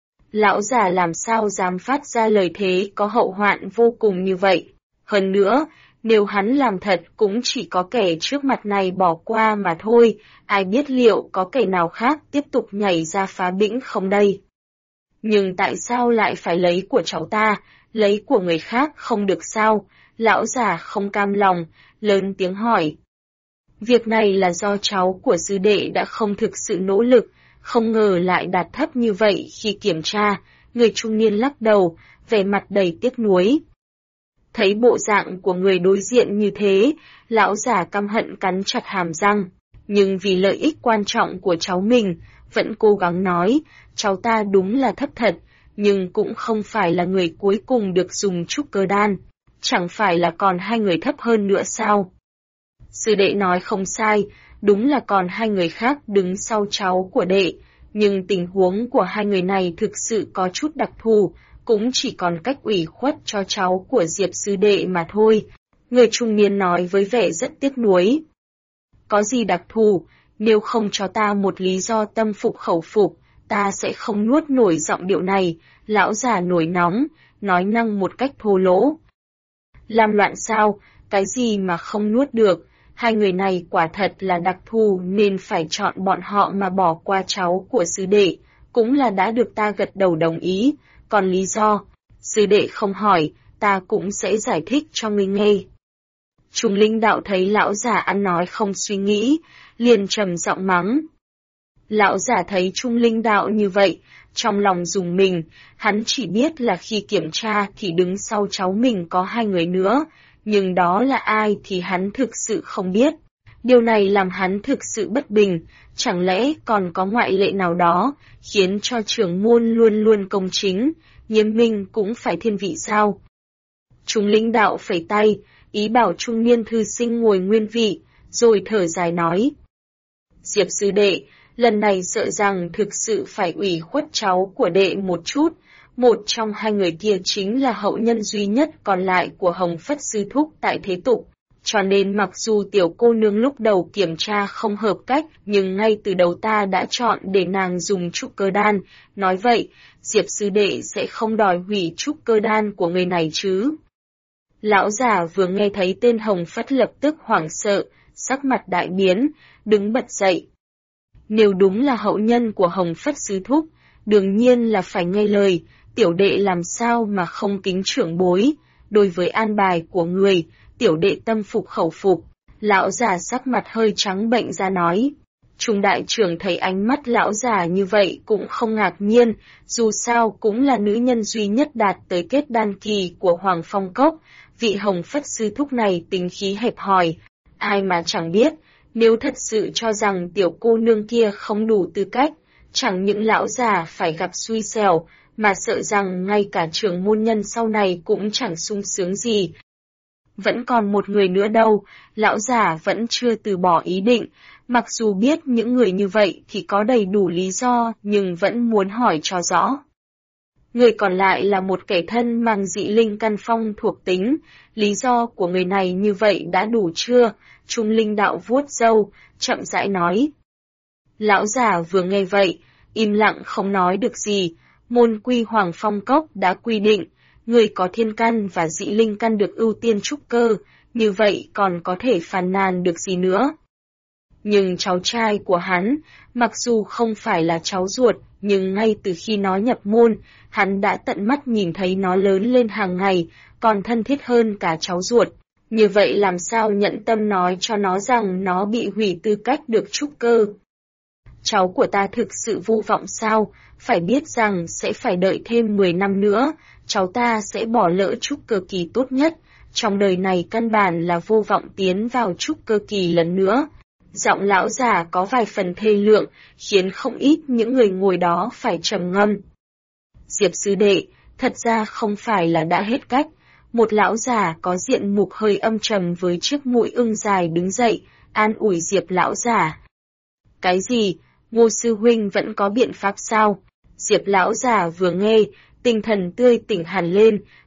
Lão già làm sao dám phát ra lời thế có hậu hoạn vô cùng như vậy. Hơn nữa, nếu hắn làm thật cũng chỉ có kẻ trước mặt này bỏ qua mà thôi, ai biết liệu có kẻ nào khác tiếp tục nhảy ra phá bĩnh không đây. Nhưng tại sao lại phải lấy của cháu ta, lấy của người khác không được sao? Lão già không cam lòng, lớn tiếng hỏi. Việc này là do cháu của sư đệ đã không thực sự nỗ lực, không ngờ lại đạt thấp như vậy khi kiểm tra. Người trung niên lắc đầu, vẻ mặt đầy tiếc nuối. Thấy bộ dạng của người đối diện như thế, lão già căm hận cắn chặt hàm răng, nhưng vì lợi ích quan trọng của cháu mình, vẫn cố gắng nói, cháu ta đúng là thấp thật, nhưng cũng không phải là người cuối cùng được dùng trúc cơ đan, chẳng phải là còn hai người thấp hơn nữa sao? Sư đệ nói không sai, đúng là còn hai người khác đứng sau cháu của đệ, nhưng tình huống của hai người này thực sự có chút đặc thù, cũng chỉ còn cách ủy khuất cho cháu của Diệp sư đệ mà thôi. Người trung niên nói với vẻ rất tiếc nuối. Có gì đặc thù, nếu không cho ta một lý do tâm phục khẩu phục, ta sẽ không nuốt nổi giọng điệu này. Lão già nổi nóng, nói năng một cách thô lỗ. Làm loạn sao, cái gì mà không nuốt được, hai người này quả thật là đặc thù nên phải chọn bọn họ mà bỏ qua cháu của sư đệ, cũng là đã được ta gật đầu đồng ý, còn lý do, sư đệ không hỏi, ta cũng sẽ giải thích cho ngươi nghe. Trung Linh Đạo thấy lão già ăn nói không suy nghĩ, liền trầm giọng mắng. Lão già thấy Trung Linh Đạo như vậy, trong lòng rùng mình, hắn chỉ biết là khi kiểm tra thì đứng sau cháu mình có hai người nữa, nhưng đó là ai thì hắn thực sự không biết. Điều này làm hắn thực sự bất bình, chẳng lẽ còn có ngoại lệ nào đó, khiến cho trưởng môn luôn luôn công chính, nghiêm minh cũng phải thiên vị sao? Trung Linh Đạo phẩy tay, ý bảo trung niên thư sinh ngồi nguyên vị, rồi thở dài nói. Diệp sư đệ, lần này sợ rằng thực sự phải ủy khuất cháu của đệ một chút, một trong hai người kia chính là hậu nhân duy nhất còn lại của Hồng Phất sư thúc tại thế tục. Cho nên mặc dù tiểu cô nương lúc đầu kiểm tra không hợp cách, nhưng ngay từ đầu ta đã chọn để nàng dùng trúc cơ đan, nói vậy, Diệp sư đệ sẽ không đòi hủy trúc cơ đan của người này chứ. Lão già vừa nghe thấy tên Hồng Phất lập tức hoảng sợ, sắc mặt đại biến, đứng bật dậy. Nếu đúng là hậu nhân của Hồng Phất sư thúc, đương nhiên là phải nghe lời, tiểu đệ làm sao mà không kính trưởng bối, đối với an bài của người, tiểu đệ tâm phục khẩu phục. Lão già sắc mặt hơi trắng bệnh ra nói. Trung đại trưởng thấy ánh mắt lão già như vậy cũng không ngạc nhiên, dù sao cũng là nữ nhân duy nhất đạt tới kết đan kỳ của Hoàng Phong Cốc, vị Hồng Phất sư thúc này tính khí hẹp hòi, ai mà chẳng biết, nếu thật sự cho rằng tiểu cô nương kia không đủ tư cách, chẳng những lão già phải gặp xui xẻo, mà sợ rằng ngay cả trưởng môn nhân sau này cũng chẳng sung sướng gì. Vẫn còn một người nữa đâu, lão già vẫn chưa từ bỏ ý định, mặc dù biết những người như vậy thì có đầy đủ lý do nhưng vẫn muốn hỏi cho rõ. Người còn lại là một kẻ thân mang dị linh căn phong thuộc tính, lý do của người này như vậy đã đủ chưa? Trung Linh Đạo vuốt râu, chậm rãi nói. Lão già vừa nghe vậy, im lặng không nói được gì, môn quy Hoàng Phong Cốc đã quy định, người có thiên căn và dị linh căn được ưu tiên trúc cơ, như vậy còn có thể phàn nàn được gì nữa. Nhưng cháu trai của hắn, mặc dù không phải là cháu ruột, nhưng ngay từ khi nó nhập môn, hắn đã tận mắt nhìn thấy nó lớn lên hàng ngày, còn thân thiết hơn cả cháu ruột. Như vậy làm sao nhận tâm nói cho nó rằng nó bị hủy tư cách được trúc cơ? Cháu của ta thực sự vô vọng sao? Phải biết rằng sẽ phải đợi thêm 10 năm nữa, cháu ta sẽ bỏ lỡ trúc cơ kỳ tốt nhất. Trong đời này căn bản là vô vọng tiến vào trúc cơ kỳ lần nữa. Giọng lão già có vài phần thê lượng, khiến không ít những người ngồi đó phải trầm ngâm. Diệp sư đệ, thật ra không phải là đã hết cách. Một lão già có diện mục hơi âm trầm với chiếc mũi ưng dài đứng dậy, an ủi Diệp lão già. Cái gì? Ngô sư huynh vẫn có biện pháp sao? Diệp lão già vừa nghe, tinh thần tươi tỉnh hẳn lên,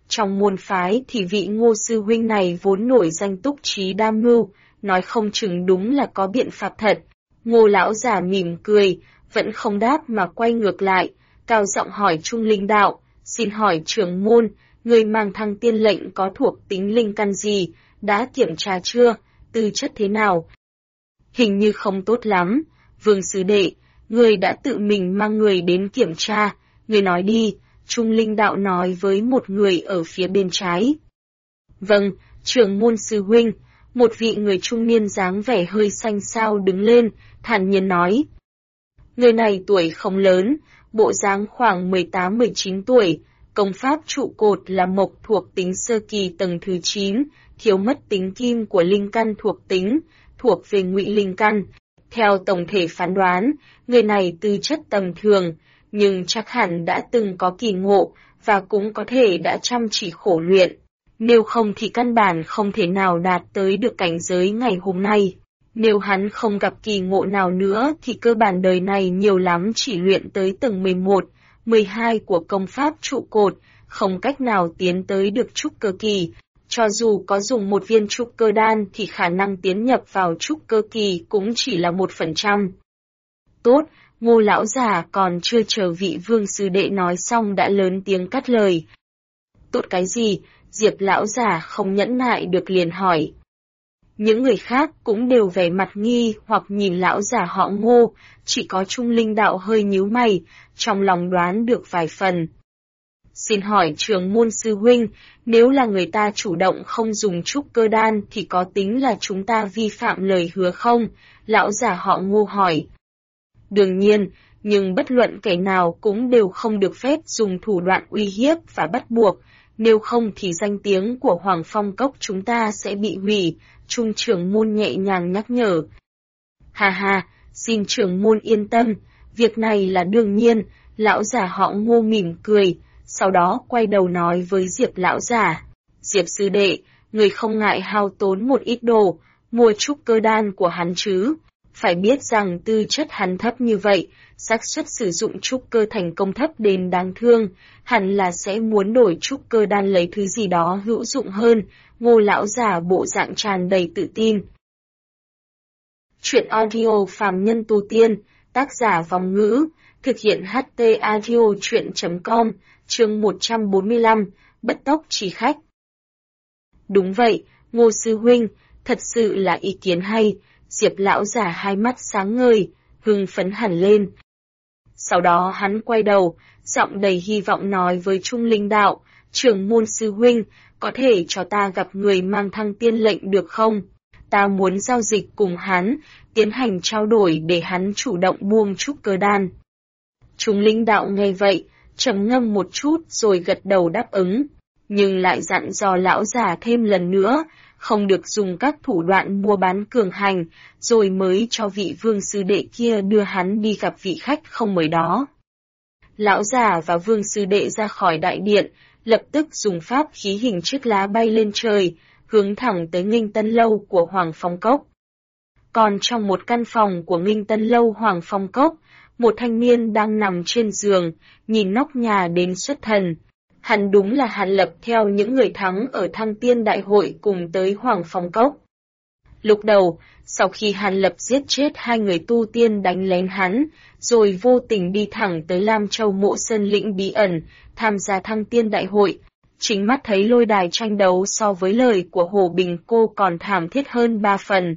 Trong môn phái thì vị Ngô sư huynh này vốn nổi danh túc trí đam mưu, nói không chừng đúng là có biện pháp thật. Ngô lão giả mỉm cười, vẫn không đáp mà quay ngược lại, cao giọng hỏi Trung Linh Đạo, xin hỏi trưởng môn, người mang thăng tiên lệnh có thuộc tính linh căn gì, đã kiểm tra chưa, tư chất thế nào? Hình như không tốt lắm, Vương sư đệ, người đã tự mình mang người đến kiểm tra, người nói đi, Trung Linh Đạo nói với một người ở phía bên trái. Vâng, trưởng môn sư huynh, một vị người trung niên dáng vẻ hơi xanh xao đứng lên, thản nhiên nói. Người này tuổi không lớn, bộ dáng khoảng 18-19 tuổi, công pháp trụ cột là mộc thuộc tính sơ kỳ tầng thứ 9, thiếu mất tính kim của linh căn thuộc tính, thuộc về ngụy linh căn. Theo tổng thể phán đoán, người này tư chất tầm thường, nhưng chắc hẳn đã từng có kỳ ngộ, và cũng có thể đã chăm chỉ khổ luyện. Nếu không thì căn bản không thể nào đạt tới được cảnh giới ngày hôm nay. Nếu hắn không gặp kỳ ngộ nào nữa thì cơ bản đời này nhiều lắm chỉ luyện tới tầng 11, 12 của công pháp trụ cột, không cách nào tiến tới được trúc cơ kỳ. Cho dù có dùng một viên trúc cơ đan thì khả năng tiến nhập vào trúc cơ kỳ cũng chỉ là 1%. Tốt, Ngô lão giả còn chưa chờ vị Vương sư đệ nói xong đã lớn tiếng cắt lời. Tốt cái gì? Diệp lão giả không nhẫn nại được liền hỏi. Những người khác cũng đều vẻ mặt nghi hoặc nhìn lão giả họ Ngô, chỉ có Trung Linh Đạo hơi nhíu mày, trong lòng đoán được vài phần. Xin hỏi trưởng môn sư huynh, nếu là người ta chủ động không dùng trúc cơ đan thì có tính là chúng ta vi phạm lời hứa không? Lão giả họ Ngô hỏi. Đương nhiên, nhưng bất luận kẻ nào cũng đều không được phép dùng thủ đoạn uy hiếp và bắt buộc, nếu không thì danh tiếng của Hoàng Phong Cốc chúng ta sẽ bị hủy, Trung trưởng môn nhẹ nhàng nhắc nhở. Hà hà, xin trưởng môn yên tâm, việc này là đương nhiên, lão giả họ Ngô mỉm cười, sau đó quay đầu nói với Diệp lão giả. Diệp sư đệ, người không ngại hao tốn một ít đồ, mua trúc cơ đan của hắn chứ. Phải biết rằng tư chất hắn thấp như vậy, xác suất sử dụng trúc cơ thành công thấp đến đáng thương, hẳn là sẽ muốn đổi trúc cơ đan lấy thứ gì đó hữu dụng hơn. Ngô lão giả bộ dạng tràn đầy tự tin. Chuyện audio phàm nhân tu tiên, tác giả Vòng Ngữ, thực hiện HT audio chuyện.com, chương 145, bất tốc chỉ khách. Đúng vậy, Ngô sư huynh, thật sự là ý kiến hay. Diệp lão giả hai mắt sáng ngời, hưng phấn hẳn lên. Sau đó hắn quay đầu, giọng đầy hy vọng nói với Trung Linh Đạo, trưởng môn sư huynh, có thể cho ta gặp người mang thăng tiên lệnh được không? Ta muốn giao dịch cùng hắn, tiến hành trao đổi để hắn chủ động buông trúc cơ đan. Trung Linh Đạo nghe vậy, trầm ngâm một chút rồi gật đầu đáp ứng, nhưng lại dặn dò lão già thêm lần nữa, không được dùng các thủ đoạn mua bán cường hành, rồi mới cho vị Vương sư đệ kia đưa hắn đi gặp vị khách không mời đó. Lão già và Vương sư đệ ra khỏi đại điện, lập tức dùng pháp khí hình chiếc lá bay lên trời, hướng thẳng tới Nghinh Tân Lâu của Hoàng Phong Cốc. Còn trong một căn phòng của Nghinh Tân Lâu Hoàng Phong Cốc, một thanh niên đang nằm trên giường, nhìn nóc nhà đến xuất thần. Hắn đúng là Hàn Lập theo những người thắng ở Thăng Tiên Đại hội cùng tới Hoàng Phong Cốc. Lúc đầu, sau khi Hàn Lập giết chết hai người tu tiên đánh lén hắn, rồi vô tình đi thẳng tới Lam Châu Mộ Sơn Lĩnh bí ẩn, tham gia Thăng Tiên Đại hội, chính mắt thấy lôi đài tranh đấu so với lời của Hồ Bình Cô còn thảm thiết hơn 3 phần.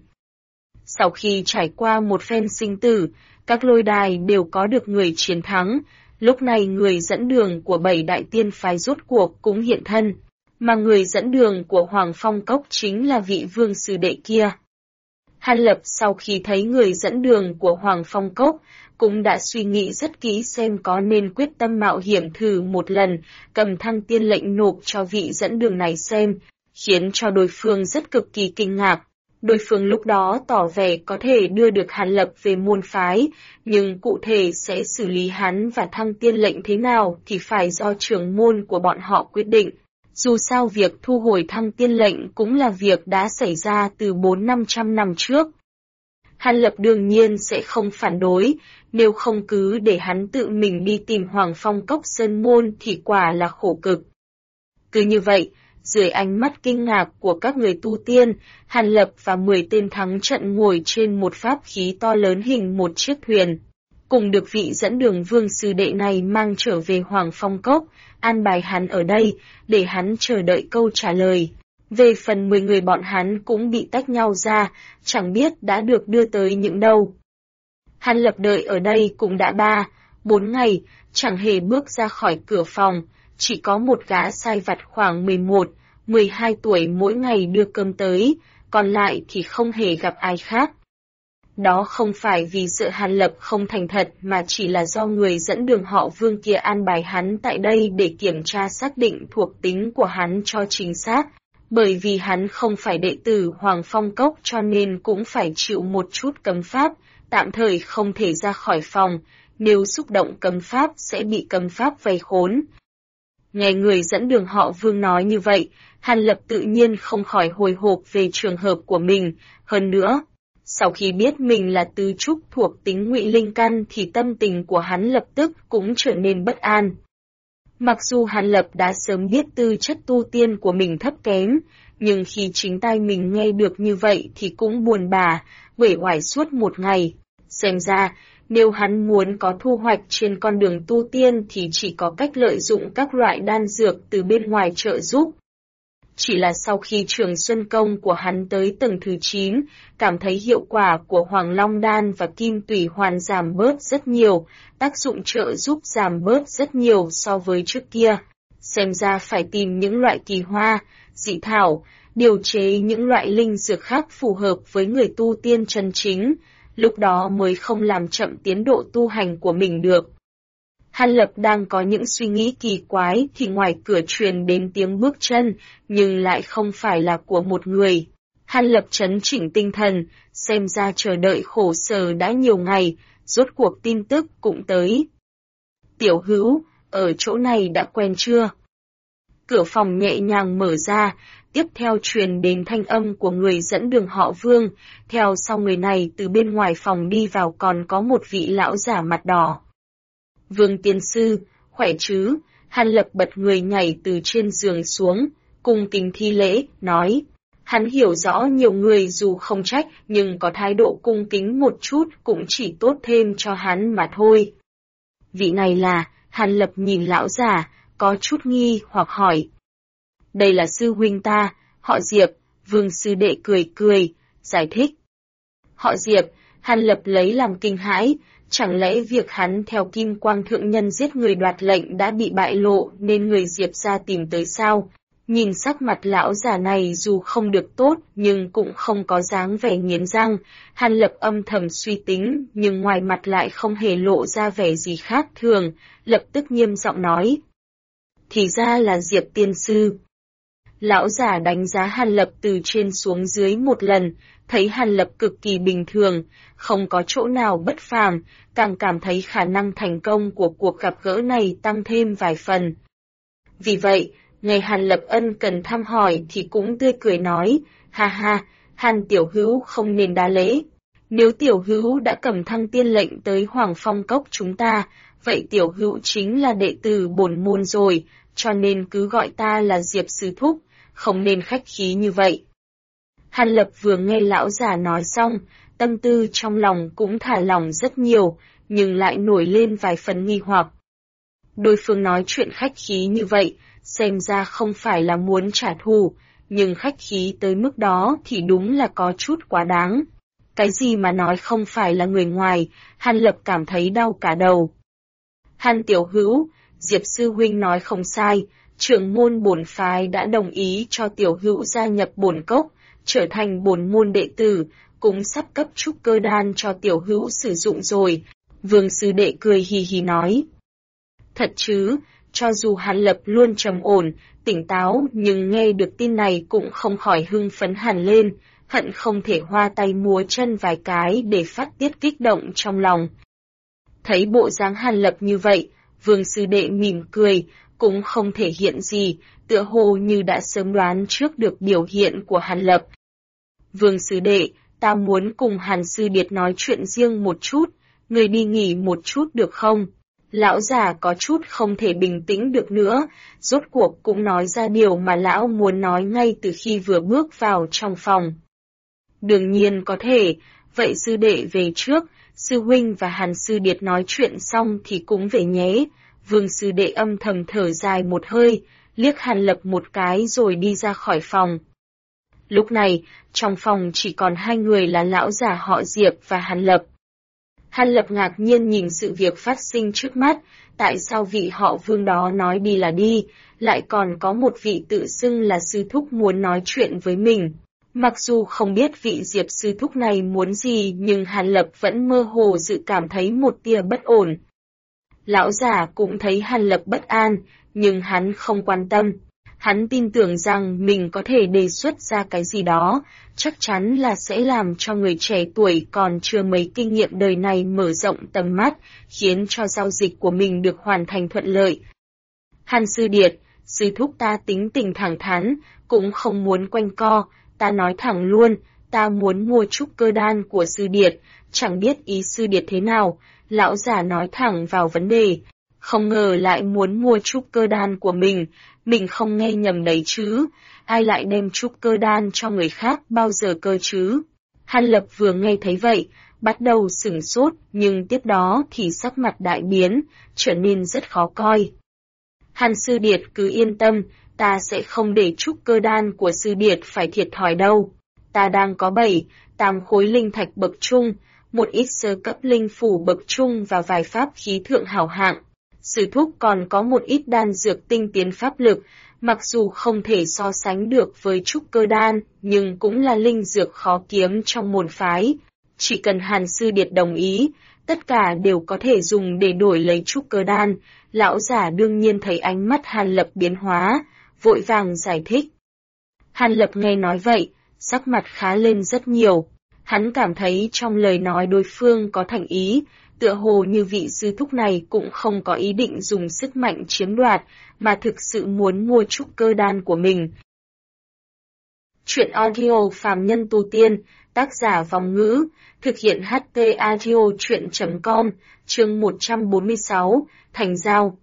Sau khi trải qua một phen sinh tử, các lôi đài đều có được người chiến thắng. Lúc này người dẫn đường của 7 đại tiên phái rốt cuộc cũng hiện thân, mà người dẫn đường của Hoàng Phong Cốc chính là vị Vương sư đệ kia. Hàn Lập sau khi thấy người dẫn đường của Hoàng Phong Cốc, cũng đã suy nghĩ rất kỹ xem có nên quyết tâm mạo hiểm thử một lần, cầm thăng tiên lệnh nộp cho vị dẫn đường này xem, khiến cho đối phương rất cực kỳ kinh ngạc. Đối phương lúc đó tỏ vẻ có thể đưa được Hàn Lập về môn phái, nhưng cụ thể sẽ xử lý hắn và thăng tiên lệnh thế nào thì phải do trưởng môn của bọn họ quyết định. Dù sao việc thu hồi thăng tiên lệnh cũng là việc đã xảy ra từ 400-500 năm trước. Hàn Lập đương nhiên sẽ không phản đối, nếu không cứ để hắn tự mình đi tìm Hoàng Phong Cốc Sơn Môn thì quả là khổ cực. Cứ như vậy, dưới ánh mắt kinh ngạc của các người tu tiên, Hàn Lập và 10 tên thắng trận ngồi trên một pháp khí to lớn hình một chiếc thuyền, cùng được vị dẫn đường Vương sư đệ này mang trở về Hoàng Phong Cốc, an bài hắn ở đây, để hắn chờ đợi câu trả lời. Về phần 10 người bọn hắn cũng bị tách nhau ra, chẳng biết đã được đưa tới những đâu. Hàn Lập đợi ở đây cũng đã 3-4 ngày, chẳng hề bước ra khỏi cửa phòng, chỉ có một gã sai vặt khoảng 11-12 tuổi mỗi ngày đưa cơm tới, còn lại thì không hề gặp ai khác. Đó không phải vì sợ Hàn Lập không thành thật mà chỉ là do người dẫn đường họ Vương kia an bài hắn tại đây để kiểm tra xác định thuộc tính của hắn cho chính xác. Bởi vì hắn không phải đệ tử Hoàng Phong Cốc cho nên cũng phải chịu một chút cấm pháp, tạm thời không thể ra khỏi phòng, nếu xúc động cấm pháp sẽ bị cấm pháp vây khốn. Nghe người dẫn đường họ Vương nói như vậy, Hàn Lập tự nhiên không khỏi hồi hộp về trường hợp của mình, hơn nữa. Sau khi biết mình là tứ trúc thuộc tính ngụy linh căn thì tâm tình của hắn lập tức cũng trở nên bất an. Mặc dù Hàn Lập đã sớm biết tư chất tu tiên của mình thấp kém, nhưng khi chính tai mình nghe được như vậy thì cũng buồn bã, uể oải suốt một ngày. Xem ra, nếu hắn muốn có thu hoạch trên con đường tu tiên thì chỉ có cách lợi dụng các loại đan dược từ bên ngoài trợ giúp. Chỉ là sau khi Trường Xuân Công của hắn tới tầng thứ 9, cảm thấy hiệu quả của Hoàng Long Đan và Kim Tủy Hoàn giảm bớt rất nhiều, tác dụng trợ giúp giảm bớt rất nhiều so với trước kia. Xem ra phải tìm những loại kỳ hoa, dị thảo, điều chế những loại linh dược khác phù hợp với người tu tiên chân chính, lúc đó mới không làm chậm tiến độ tu hành của mình được. Hàn Lập đang có những suy nghĩ kỳ quái thì ngoài cửa truyền đến tiếng bước chân, nhưng lại không phải là của một người. Hàn Lập trấn chỉnh tinh thần, xem ra chờ đợi khổ sở đã nhiều ngày, rốt cuộc tin tức cũng tới. Tiểu Hữu, ở chỗ này đã quen chưa? Cửa phòng nhẹ nhàng mở ra, tiếp theo truyền đến thanh âm của người dẫn đường họ Vương, theo sau người này từ bên ngoài phòng đi vào còn có một vị lão giả mặt đỏ. Vương tiên sư, khỏe chứ? Hàn Lập bật người nhảy từ trên giường xuống, cung kính thi lễ, nói. Hắn hiểu rõ nhiều người dù không trách nhưng có thái độ cung kính một chút cũng chỉ tốt thêm cho hắn mà thôi. Vị này là, Hàn Lập nhìn lão giả, có chút nghi hoặc hỏi. Đây là sư huynh ta, họ Diệp, Vương sư đệ cười cười, giải thích. Họ Diệp, Hàn Lập lấy làm kinh hãi, chẳng lẽ việc hắn theo Kim Quang Thượng Nhân giết người đoạt lệnh đã bị bại lộ nên người Diệp ra tìm tới sao? Nhìn sắc mặt lão già này dù không được tốt nhưng cũng không có dáng vẻ nghiến răng, Hàn Lập âm thầm suy tính nhưng ngoài mặt lại không hề lộ ra vẻ gì khác thường, lập tức nghiêm giọng nói. Thì ra là Diệp tiên sư. Lão giả đánh giá Hàn Lập từ trên xuống dưới một lần, thấy Hàn Lập cực kỳ bình thường, không có chỗ nào bất phàm, càng cảm thấy khả năng thành công của cuộc gặp gỡ này tăng thêm vài phần. Vì vậy, ngày Hàn Lập ân cần thăm hỏi thì cũng tươi cười nói, ha ha, Hàn tiểu hữu không nên đa lễ. Nếu tiểu hữu đã cầm thăng tiên lệnh tới Hoàng Phong Cốc chúng ta, vậy tiểu hữu chính là đệ tử bổn môn rồi, cho nên cứ gọi ta là Diệp sư thúc, không nên khách khí như vậy. Hàn Lập vừa nghe lão già nói xong, tâm tư trong lòng cũng thả lỏng rất nhiều, nhưng lại nổi lên vài phần nghi hoặc. Đối phương nói chuyện khách khí như vậy, xem ra không phải là muốn trả thù, nhưng khách khí tới mức đó thì đúng là có chút quá đáng. Cái gì mà nói không phải là người ngoài, Hàn Lập cảm thấy đau cả đầu. Hàn tiểu hữu, Diệp sư huynh nói không sai, trưởng môn bổn phái đã đồng ý cho tiểu hữu gia nhập bổn cốc, trở thành bổn môn đệ tử, cũng sắp cấp trúc cơ đan cho tiểu hữu sử dụng rồi. Vương sư đệ cười hì hì nói. Thật chứ, cho dù Hàn Lập luôn trầm ổn, tỉnh táo nhưng nghe được tin này cũng không khỏi hưng phấn hẳn lên, hận không thể hoa tay múa chân vài cái để phát tiết kích động trong lòng. Thấy bộ dáng Hàn Lập như vậy, Vương sư đệ mỉm cười, cũng không thể hiện gì, tựa hồ như đã sớm đoán trước được biểu hiện của Hàn Lập. Vương sư đệ, ta muốn cùng Hàn sư điệt nói chuyện riêng một chút, người đi nghỉ một chút được không? Lão già có chút không thể bình tĩnh được nữa, rốt cuộc cũng nói ra điều mà lão muốn nói ngay từ khi vừa bước vào trong phòng. Đương nhiên có thể, vậy sư đệ về trước, sư huynh và Hàn sư điệt nói chuyện xong thì cũng về nhé. Vương sư đệ âm thầm thở dài một hơi, liếc Hàn Lập một cái rồi đi ra khỏi phòng. Lúc này, trong phòng chỉ còn hai người là lão già họ Diệp và Hàn Lập. Hàn Lập ngạc nhiên nhìn sự việc phát sinh trước mắt, tại sao vị họ Vương đó nói đi là đi, lại còn có một vị tự xưng là sư thúc muốn nói chuyện với mình. Mặc dù không biết vị Diệp sư thúc này muốn gì nhưng Hàn Lập vẫn mơ hồ dự cảm thấy một tia bất ổn. Lão già cũng thấy Hàn Lập bất an, nhưng hắn không quan tâm. Hắn tin tưởng rằng mình có thể đề xuất ra cái gì đó, chắc chắn là sẽ làm cho người trẻ tuổi còn chưa mấy kinh nghiệm đời này mở rộng tầm mắt, khiến cho giao dịch của mình được hoàn thành thuận lợi. Hàn sư điệt, sư thúc ta tính tình thẳng thắn, cũng không muốn quanh co, ta nói thẳng luôn, ta muốn mua trúc cơ đan của sư điệt, chẳng biết ý sư điệt thế nào, lão già nói thẳng vào vấn đề. Không ngờ lại muốn mua trúc cơ đan của mình không nghe nhầm đấy chứ, ai lại đem trúc cơ đan cho người khác bao giờ cơ chứ. Hàn Lập vừa nghe thấy vậy, bắt đầu sửng sốt, nhưng tiếp đó thì sắc mặt đại biến, trở nên rất khó coi. Hàn sư điệt cứ yên tâm, ta sẽ không để trúc cơ đan của sư điệt phải thiệt thòi đâu. Ta đang có 7-8 khối linh thạch bậc trung, một ít sơ cấp linh phủ bậc trung và vài pháp khí thượng hảo hạng. Sư thúc còn có một ít đan dược tinh tiến pháp lực, mặc dù không thể so sánh được với trúc cơ đan, nhưng cũng là linh dược khó kiếm trong môn phái. Chỉ cần Hàn sư điệt đồng ý, tất cả đều có thể dùng để đổi lấy trúc cơ đan. Lão giả đương nhiên thấy ánh mắt Hàn Lập biến hóa, vội vàng giải thích. Hàn Lập nghe nói vậy, sắc mặt khá lên rất nhiều. Hắn cảm thấy trong lời nói đối phương có thành ý, tựa hồ như vị sư thúc này cũng không có ý định dùng sức mạnh chiếm đoạt, mà thực sự muốn mua trúc cơ đan của mình. Chuyện audio phàm nhân tu tiên, tác giả Vòng Ngữ, thực hiện HT audio chuyện.com, chương 146, Thành Giao.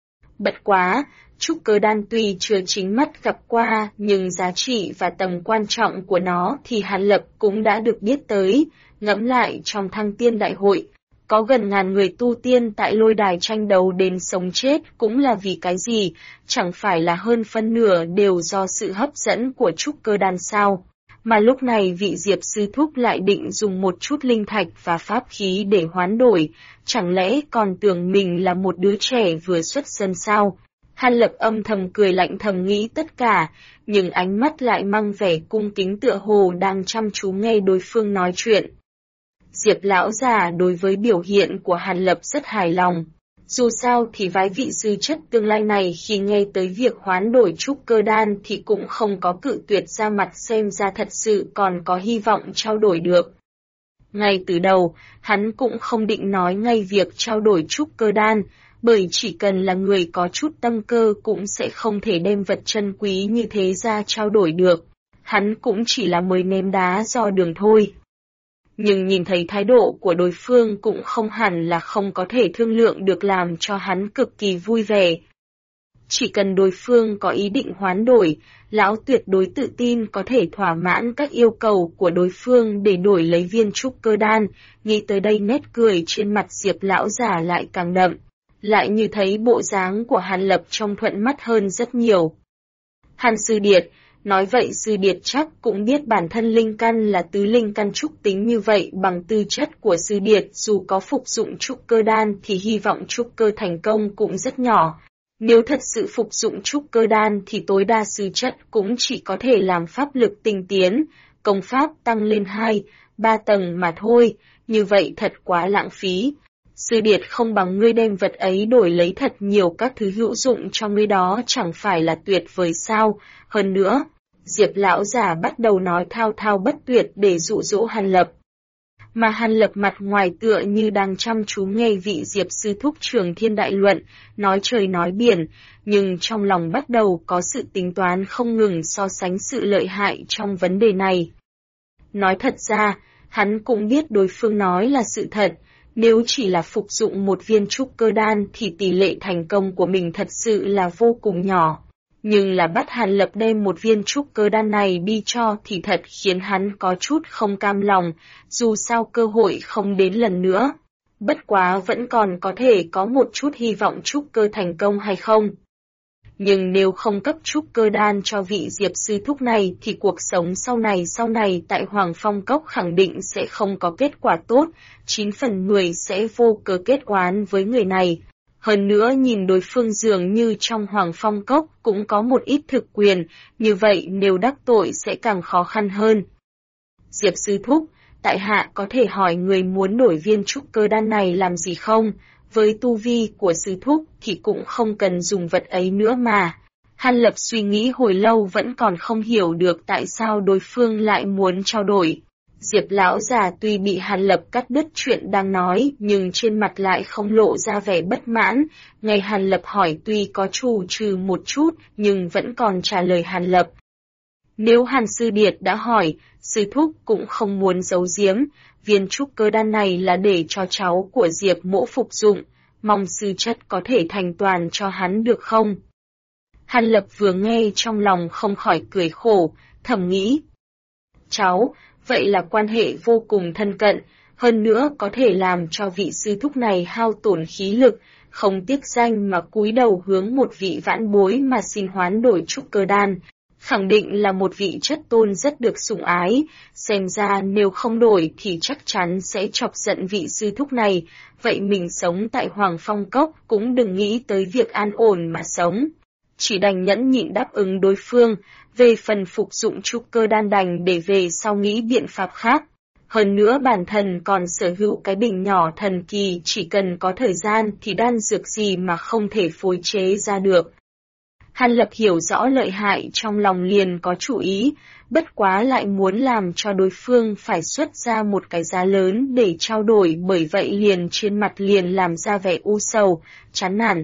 Bất quá, trúc cơ đan tuy chưa chính mắt gặp qua, nhưng giá trị và tầm quan trọng của nó thì Hàn Lập cũng đã được biết tới. Ngẫm lại trong Thăng Tiên Đại hội, có gần ngàn người tu tiên tại lôi đài tranh đấu đến sống chết cũng là vì cái gì, chẳng phải là hơn phân nửa đều do sự hấp dẫn của trúc cơ đan sao. Mà lúc này vị Diệp sư thúc lại định dùng một chút linh thạch và pháp khí để hoán đổi, chẳng lẽ còn tưởng mình là một đứa trẻ vừa xuất sân sao? Hàn Lập âm thầm cười lạnh thầm nghĩ tất cả, nhưng ánh mắt lại mang vẻ cung kính tựa hồ đang chăm chú nghe đối phương nói chuyện. Diệp lão già đối với biểu hiện của Hàn Lập rất hài lòng. Dù sao thì vái vị sư chất tương lai này khi nghe tới việc hoán đổi trúc cơ đan thì cũng không có cự tuyệt ra mặt, xem ra thật sự còn có hy vọng trao đổi được. Ngay từ đầu, hắn cũng không định nói ngay việc trao đổi trúc cơ đan, bởi chỉ cần là người có chút tâm cơ cũng sẽ không thể đem vật chân quý như thế ra trao đổi được. Hắn cũng chỉ là mới ném đá dò đường thôi. Nhưng nhìn thấy thái độ của đối phương cũng không hẳn là không có thể thương lượng được, làm cho hắn cực kỳ vui vẻ. Chỉ cần đối phương có ý định hoán đổi, lão tuyệt đối tự tin có thể thỏa mãn các yêu cầu của đối phương để đổi lấy viên trúc cơ đan. Nghĩ tới đây nét cười trên mặt Diệp lão giả lại càng đậm, lại như thấy bộ dáng của Hàn Lập trông thuận mắt hơn rất nhiều. Hàn sư điệt, nói vậy sư điệt chắc cũng biết bản thân linh căn là tứ linh căn trúc tính, như vậy bằng tư chất của sư điệt dù có phục dụng trúc cơ đan thì hy vọng trúc cơ thành công cũng rất nhỏ. Nếu thật sự phục dụng trúc cơ đan thì tối đa sư chất cũng chỉ có thể làm pháp lực tinh tiến, công pháp tăng lên 2-3 tầng mà thôi, như vậy thật quá lãng phí. Sư điệt không bằng ngươi đem vật ấy đổi lấy thật nhiều các thứ hữu dụng cho ngươi, đó chẳng phải là tuyệt vời sao? Hơn nữa, Diệp lão giả bắt đầu nói thao thao bất tuyệt để dụ dỗ Hàn Lập. Mà Hàn Lập mặt ngoài tựa như đang chăm chú nghe vị Diệp sư thúc Trường Thiên đại luận, nói trời nói biển, nhưng trong lòng bắt đầu có sự tính toán không ngừng so sánh sự lợi hại trong vấn đề này. Nói thật ra, hắn cũng biết đối phương nói là sự thật, Nếu chỉ là phục dụng một viên trúc cơ đan thì tỷ lệ thành công của mình thật sự là vô cùng nhỏ. Nhưng là bắt Hàn Lập đem một viên trúc cơ đan này đi cho thì thật khiến hắn có chút không cam lòng, dù sao cơ hội không đến lần nữa. Bất quá vẫn còn có thể có một chút hy vọng trúc cơ thành công hay không. Nhưng nếu không cấp trúc cơ đan cho vị Diệp sư thúc này thì cuộc sống sau này tại Hoàng Phong Cốc khẳng định sẽ không có kết quả tốt, 9 phần 10 sẽ vô cớ kết oán với người này. Hơn nữa nhìn đối phương dường như trong Hoàng Phong Cốc cũng có một ít thực quyền, như vậy nếu đắc tội sẽ càng khó khăn hơn. Diệp sư thúc, tại hạ có thể hỏi người muốn đổi viên trúc cơ đan này làm gì không? Với tu vi của sư thúc thì cũng không cần dùng vật ấy nữa mà. Hàn Lập suy nghĩ hồi lâu vẫn còn không hiểu được tại sao đối phương lại muốn trao đổi. Diệp lão già tuy bị Hàn Lập cắt đứt chuyện đang nói nhưng trên mặt lại không lộ ra vẻ bất mãn. Ngày Hàn Lập hỏi tuy có trù trừ một chút nhưng vẫn còn trả lời Hàn Lập. Nếu Hàn Sư Điệt đã hỏi, sư thúc cũng không muốn giấu giếm, viên trúc cơ đan này là để cho cháu của Diệp mỗ phục dụng, mong sư chất có thể thành toàn cho hắn được không? Hàn Lập vừa nghe trong lòng không khỏi cười khổ, thầm nghĩ. Cháu, vậy là quan hệ vô cùng thân cận, hơn nữa có thể làm cho vị sư thúc này hao tổn khí lực, không tiếc danh mà cúi đầu hướng một vị vãn bối mà xin hoán đổi trúc cơ đan. Khẳng định là một vị chất tôn rất được sủng ái, xem ra nếu không đổi thì chắc chắn sẽ chọc giận vị sư thúc này, vậy mình sống tại Hoàng Phong Cốc cũng đừng nghĩ tới việc an ổn mà sống. Chỉ đành nhẫn nhịn đáp ứng đối phương, về phần phục dụng trúc cơ đan đành để về sau nghĩ biện pháp khác. Hơn nữa bản thân còn sở hữu cái bình nhỏ thần kỳ, chỉ cần có thời gian thì đan dược gì mà không thể phối chế ra được. Hàn Lập hiểu rõ lợi hại trong lòng liền có chủ ý, bất quá lại muốn làm cho đối phương phải xuất ra một cái giá lớn để trao đổi, bởi vậy liền trên mặt liền làm ra vẻ u sầu, chán nản.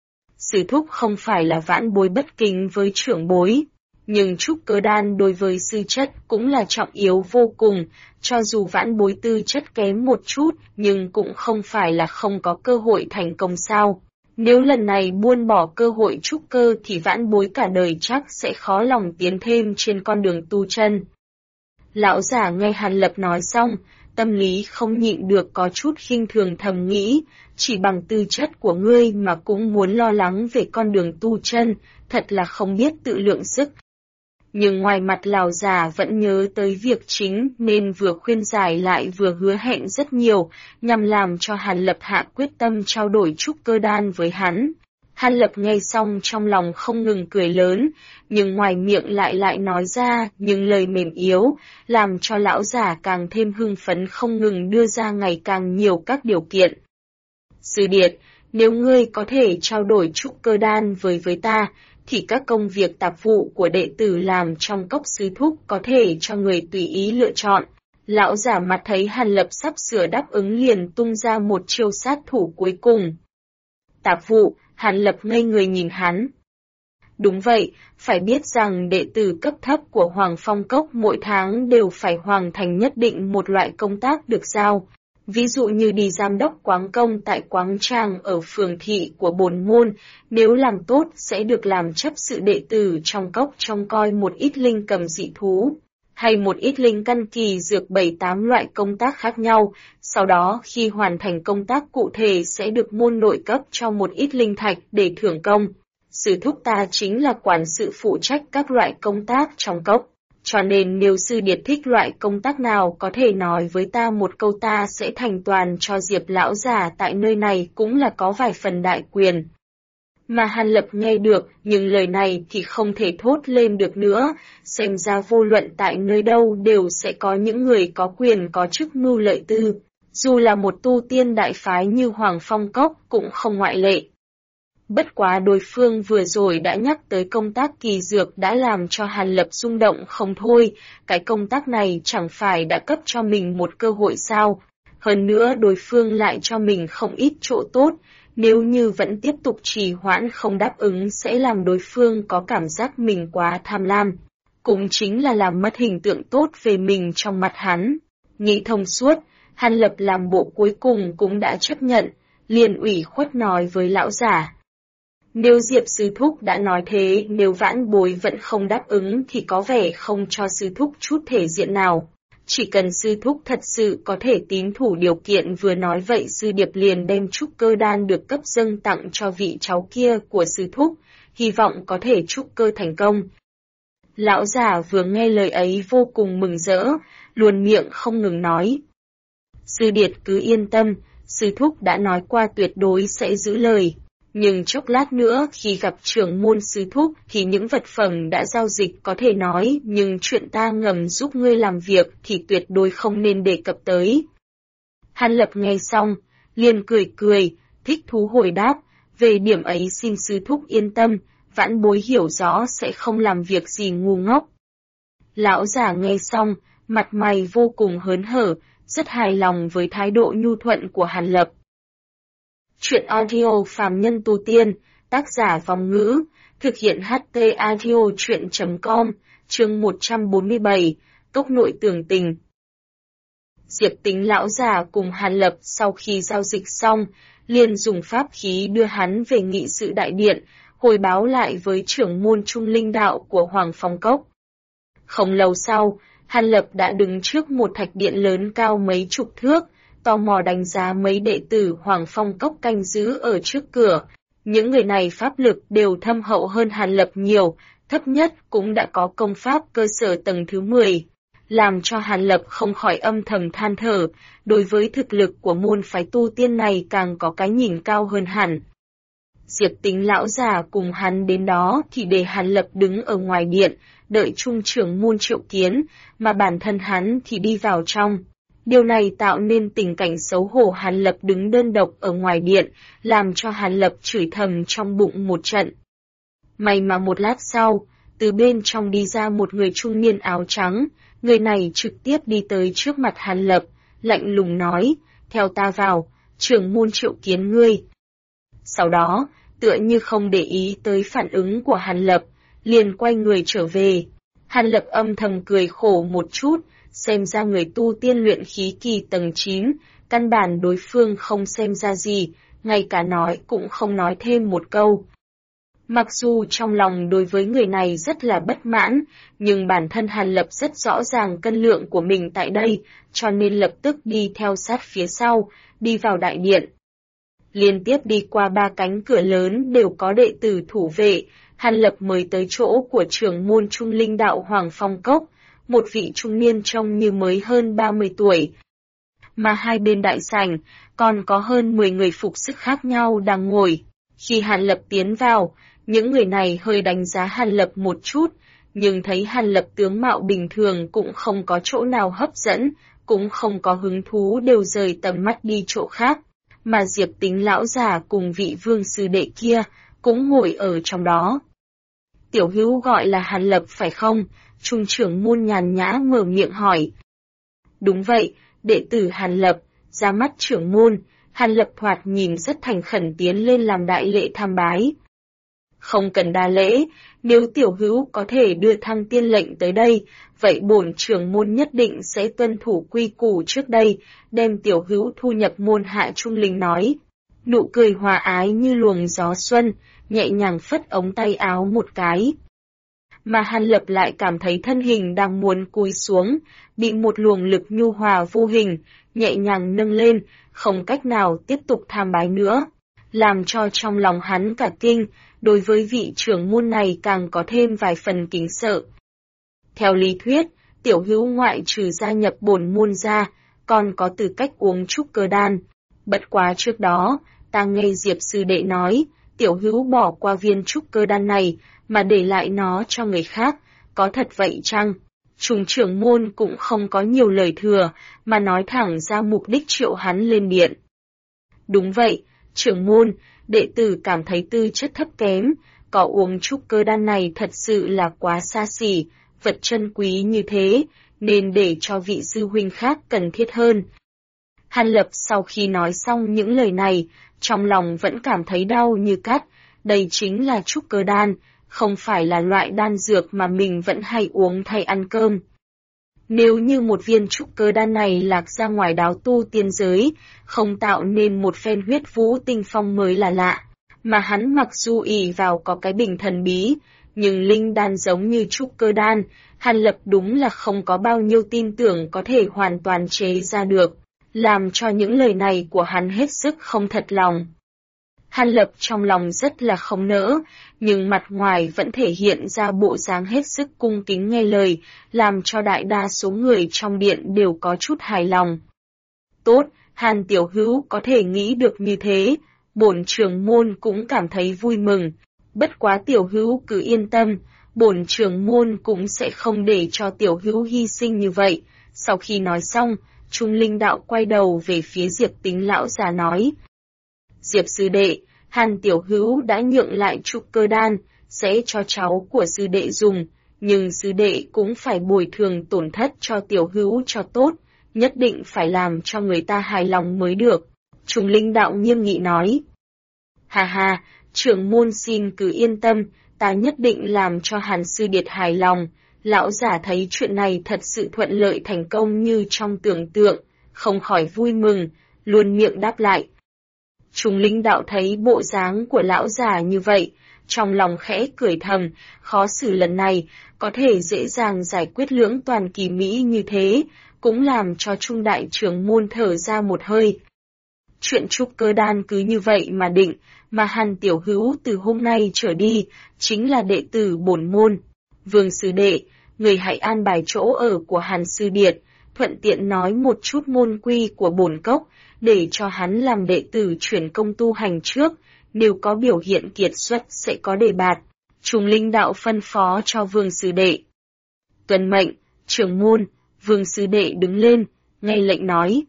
Sư thúc không phải là vãn bối bất kính với trưởng bối, nhưng trúc cơ đan đối với sư chất cũng là trọng yếu vô cùng, cho dù vãn bối tư chất kém một chút nhưng cũng không phải là không có cơ hội thành công sao. Nếu lần này buông bỏ cơ hội trúc cơ thì vãn bối cả đời chắc sẽ khó lòng tiến thêm trên con đường tu chân. Lão giả nghe Hàn Lập nói xong, tâm lý không nhịn được có chút khinh thường thầm nghĩ, chỉ bằng tư chất của ngươi mà cũng muốn lo lắng về con đường tu chân, thật là không biết tự lượng sức. Nhưng ngoài mặt lão già vẫn nhớ tới việc chính nên vừa khuyên giải lại vừa hứa hẹn rất nhiều, nhằm làm cho Hàn Lập hạ quyết tâm trao đổi trúc cơ đan với hắn. Hàn Lập nghe xong trong lòng không ngừng cười lớn, nhưng ngoài miệng lại nói ra những lời mềm yếu, làm cho lão già càng thêm hưng phấn không ngừng đưa ra ngày càng nhiều các điều kiện. Sư Điệt, nếu ngươi có thể trao đổi trúc cơ đan với ta, thì các công việc tạp vụ của đệ tử làm trong cốc sư thúc có thể cho người tùy ý lựa chọn. Lão giả mặt thấy Hàn Lập sắp sửa đáp ứng liền tung ra một chiêu sát thủ cuối cùng. Tạp vụ, Hàn Lập ngây người nhìn hắn. Đúng vậy, phải biết rằng đệ tử cấp thấp của Hoàng Phong Cốc mỗi tháng đều phải hoàn thành nhất định một loại công tác được giao. Ví dụ như đi giám đốc quáng công tại quáng trang ở phường thị của bổn môn, nếu làm tốt sẽ được làm chấp sự đệ tử trong cốc trông coi một ít linh cầm dị thú, hay một ít linh căn kỳ dược 7-8 loại công tác khác nhau, sau đó khi hoàn thành công tác cụ thể sẽ được môn nội cấp cho một ít linh thạch để thưởng công. Sư thúc ta chính là quản sự phụ trách các loại công tác trong cốc. Cho nên nếu sư điệt thích loại công tác nào có thể nói với ta một câu, ta sẽ thành toàn cho Diệp lão già tại nơi này cũng là có vài phần đại quyền. Mà Hàn Lập nghe được, nhưng lời này thì không thể thốt lên được nữa, xem ra vô luận tại nơi đâu đều sẽ có những người có quyền có chức mưu lợi tư, dù là một tu tiên đại phái như Hoàng Phong Cốc cũng không ngoại lệ. Bất quá đối phương vừa rồi đã nhắc tới công tác kỳ dược đã làm cho Hàn Lập rung động không thôi, cái công tác này chẳng phải đã cấp cho mình một cơ hội sao, hơn nữa đối phương lại cho mình không ít chỗ tốt, nếu như vẫn tiếp tục trì hoãn không đáp ứng sẽ làm đối phương có cảm giác mình quá tham lam, cũng chính là làm mất hình tượng tốt về mình trong mặt hắn. Nghĩ thông suốt, Hàn Lập làm bộ cuối cùng cũng đã chấp nhận, liền ủy khuất nói với lão giả. Nếu Diệp sư thúc đã nói thế, nếu vãn bối vẫn không đáp ứng thì có vẻ không cho sư thúc chút thể diện nào. Chỉ cần sư thúc thật sự có thể tín thủ điều kiện vừa nói vậy, sư điệp liền đem trúc cơ đan được cấp dâng tặng cho vị cháu kia của sư thúc, hy vọng có thể trúc cơ thành công. Lão giả vừa nghe lời ấy vô cùng mừng rỡ, luồn miệng không ngừng nói. Sư điệt cứ yên tâm, sư thúc đã nói qua tuyệt đối sẽ giữ lời. Nhưng chốc lát nữa khi gặp trưởng môn sư thúc thì những vật phẩm đã giao dịch có thể nói, nhưng chuyện ta ngầm giúp ngươi làm việc thì tuyệt đối không nên đề cập tới. Hàn Lập nghe xong, liền cười cười, thích thú hồi đáp, về điểm ấy xin sư thúc yên tâm, vãn bối hiểu rõ sẽ không làm việc gì ngu ngốc. Lão giả nghe xong, mặt mày vô cùng hớn hở, rất hài lòng với thái độ nhu thuận của Hàn Lập. Chuyện audio phàm nhân tu tiên, tác giả Vong Ngữ, thực hiện HT audio chuyện.com, chương 147, cốc nội tường tình. Diệp Tính lão già cùng Hàn Lập sau khi giao dịch xong, liền dùng pháp khí đưa hắn về nghị sự đại điện, hồi báo lại với trưởng môn Trung Linh Đạo của Hoàng Phong Cốc. Không lâu sau, Hàn Lập đã đứng trước một thạch điện lớn cao mấy chục thước, tò mò đánh giá mấy đệ tử Hoàng Phong Cốc canh giữ ở trước cửa. Những người này pháp lực đều thâm hậu hơn Hàn Lập nhiều, thấp nhất cũng đã có công pháp cơ sở tầng thứ 10, làm cho Hàn Lập không khỏi âm thầm than thở, đối với thực lực của môn phái tu tiên này càng có cái nhìn cao hơn hẳn. Diệp Tính lão già cùng hắn đến đó thì để Hàn Lập đứng ở ngoài điện, đợi trung trưởng môn triệu kiến, mà bản thân hắn thì đi vào trong. Điều này tạo nên tình cảnh xấu hổ, Hàn Lập đứng đơn độc ở ngoài điện, làm cho Hàn Lập chửi thầm trong bụng một trận. May mà một lát sau, từ bên trong đi ra một người trung niên áo trắng, người này trực tiếp đi tới trước mặt Hàn Lập, lạnh lùng nói, theo ta vào, trưởng môn triệu kiến ngươi. Sau đó, tựa như không để ý tới phản ứng của Hàn Lập, liền quay người trở về. Hàn Lập âm thầm cười khổ một chút, xem ra người tu tiên luyện khí kỳ tầng 9, căn bản đối phương không xem ra gì, ngay cả nói cũng không nói thêm một câu. Mặc dù trong lòng đối với người này rất là bất mãn, nhưng bản thân Hàn Lập rất rõ ràng cân lượng của mình tại đây, cho nên lập tức đi theo sát phía sau, đi vào đại điện. Liên tiếp đi qua 3 cánh cửa lớn đều có đệ tử thủ vệ, Hàn Lập mới tới chỗ của trưởng môn Trung Linh Đạo Hoàng Phong Cốc, một vị trung niên trông như mới hơn 30 tuổi. Mà hai bên đại sảnh, còn có hơn 10 người phục sức khác nhau đang ngồi. Khi Hàn Lập tiến vào, những người này hơi đánh giá Hàn Lập một chút, nhưng thấy Hàn Lập tướng mạo bình thường cũng không có chỗ nào hấp dẫn, cũng không có hứng thú, đều rời tầm mắt đi chỗ khác. Mà Diệp Tính lão già cùng vị vương sư đệ kia, cũng ngồi ở trong đó. Tiểu hữu gọi là Hàn Lập phải không? Trung trưởng môn nhàn nhã mở miệng hỏi. Đúng vậy, đệ tử Hàn Lập, ra mắt trưởng môn. Hàn Lập thoạt nhìn rất thành khẩn tiến lên làm đại lễ tham bái. Không cần đa lễ, nếu tiểu hữu có thể đưa thăng tiên lệnh tới đây, vậy bổn trưởng môn nhất định sẽ tuân thủ quy củ trước đây, đem tiểu hữu thu nhập môn hạ. Trung Linh nói. Nụ cười hòa ái như luồng gió xuân, nhẹ nhàng phất ống tay áo một cái. Mà Hàn Lập lại cảm thấy thân hình đang muốn cúi xuống, bị một luồng lực nhu hòa vô hình, nhẹ nhàng nâng lên, không cách nào tiếp tục tham bái nữa, làm cho trong lòng hắn cả kinh, đối với vị trưởng môn này càng có thêm vài phần kính sợ. Theo lý thuyết, tiểu hữu ngoại trừ gia nhập bổn môn ra, còn có tư cách uống trúc cơ đan. Bất quá trước đó, ta nghe Diệp sư đệ nói, tiểu hữu bỏ qua viên trúc cơ đan này, mà để lại nó cho người khác, có thật vậy chăng? Trung trưởng môn cũng không có nhiều lời thừa, mà nói thẳng ra mục đích triệu hắn lên điện. Đúng vậy, trưởng môn, đệ tử cảm thấy tư chất thấp kém, có uống trúc cơ đan này thật sự là quá xa xỉ, vật chân quý như thế, nên để cho vị sư huynh khác cần thiết hơn. Hàn Lập sau khi nói xong những lời này, trong lòng vẫn cảm thấy đau như cắt, đây chính là trúc cơ đan, không phải là loại đan dược mà mình vẫn hay uống thay ăn cơm. Nếu như một viên trúc cơ đan này lạc ra ngoài đáo tu tiên giới, không tạo nên một phen huyết vũ tinh phong mới là lạ. Mà hắn mặc dù ỷ vào có cái bình thần bí, nhưng linh đan giống như trúc cơ đan, Hàn Lập đúng là không có bao nhiêu tin tưởng có thể hoàn toàn chế ra được, làm cho những lời này của hắn hết sức không thật lòng. Hàn Lập trong lòng rất là không nỡ, nhưng mặt ngoài vẫn thể hiện ra bộ dáng hết sức cung kính nghe lời, làm cho đại đa số người trong điện đều có chút hài lòng. Tốt, Hàn tiểu hữu có thể nghĩ được như thế, bổn trưởng môn cũng cảm thấy vui mừng. Bất quá tiểu hữu cứ yên tâm, bổn trưởng môn cũng sẽ không để cho tiểu hữu hy sinh như vậy. Sau khi nói xong, Trung Linh Đạo quay đầu về phía Diệp Tính lão già nói. Diệp sư đệ, Hàn tiểu hữu đã nhượng lại trúc cơ đan, sẽ cho cháu của sư đệ dùng, nhưng sư đệ cũng phải bồi thường tổn thất cho tiểu hữu cho tốt, nhất định phải làm cho người ta hài lòng mới được. Trung Linh Đạo nghiêm nghị nói. Hà hà, trưởng môn xin cứ yên tâm, ta nhất định làm cho Hàn sư điệt hài lòng. Lão giả thấy chuyện này thật sự thuận lợi thành công như trong tưởng tượng, không khỏi vui mừng, luôn miệng đáp lại. Trung Linh Đạo thấy bộ dáng của lão già như vậy, trong lòng khẽ cười thầm, khó xử lần này, có thể dễ dàng giải quyết lưỡng toàn kỳ mỹ như thế, cũng làm cho Trung đại trưởng môn thở ra một hơi. Chuyện trúc cơ đan cứ như vậy mà định, mà Hàn tiểu hữu từ hôm nay trở đi, chính là đệ tử bổn môn. Vương sư đệ, người hãy an bài chỗ ở của Hàn sư điệt, thuận tiện nói một chút môn quy của bổn cốc, để cho hắn làm đệ tử chuyển công tu hành trước, nếu có biểu hiện kiệt xuất sẽ có đề bạt. Trung Linh Đạo phân phó cho Vương sư đệ. Tuân mệnh, trưởng môn. Vương sư đệ đứng lên, nghe lệnh nói.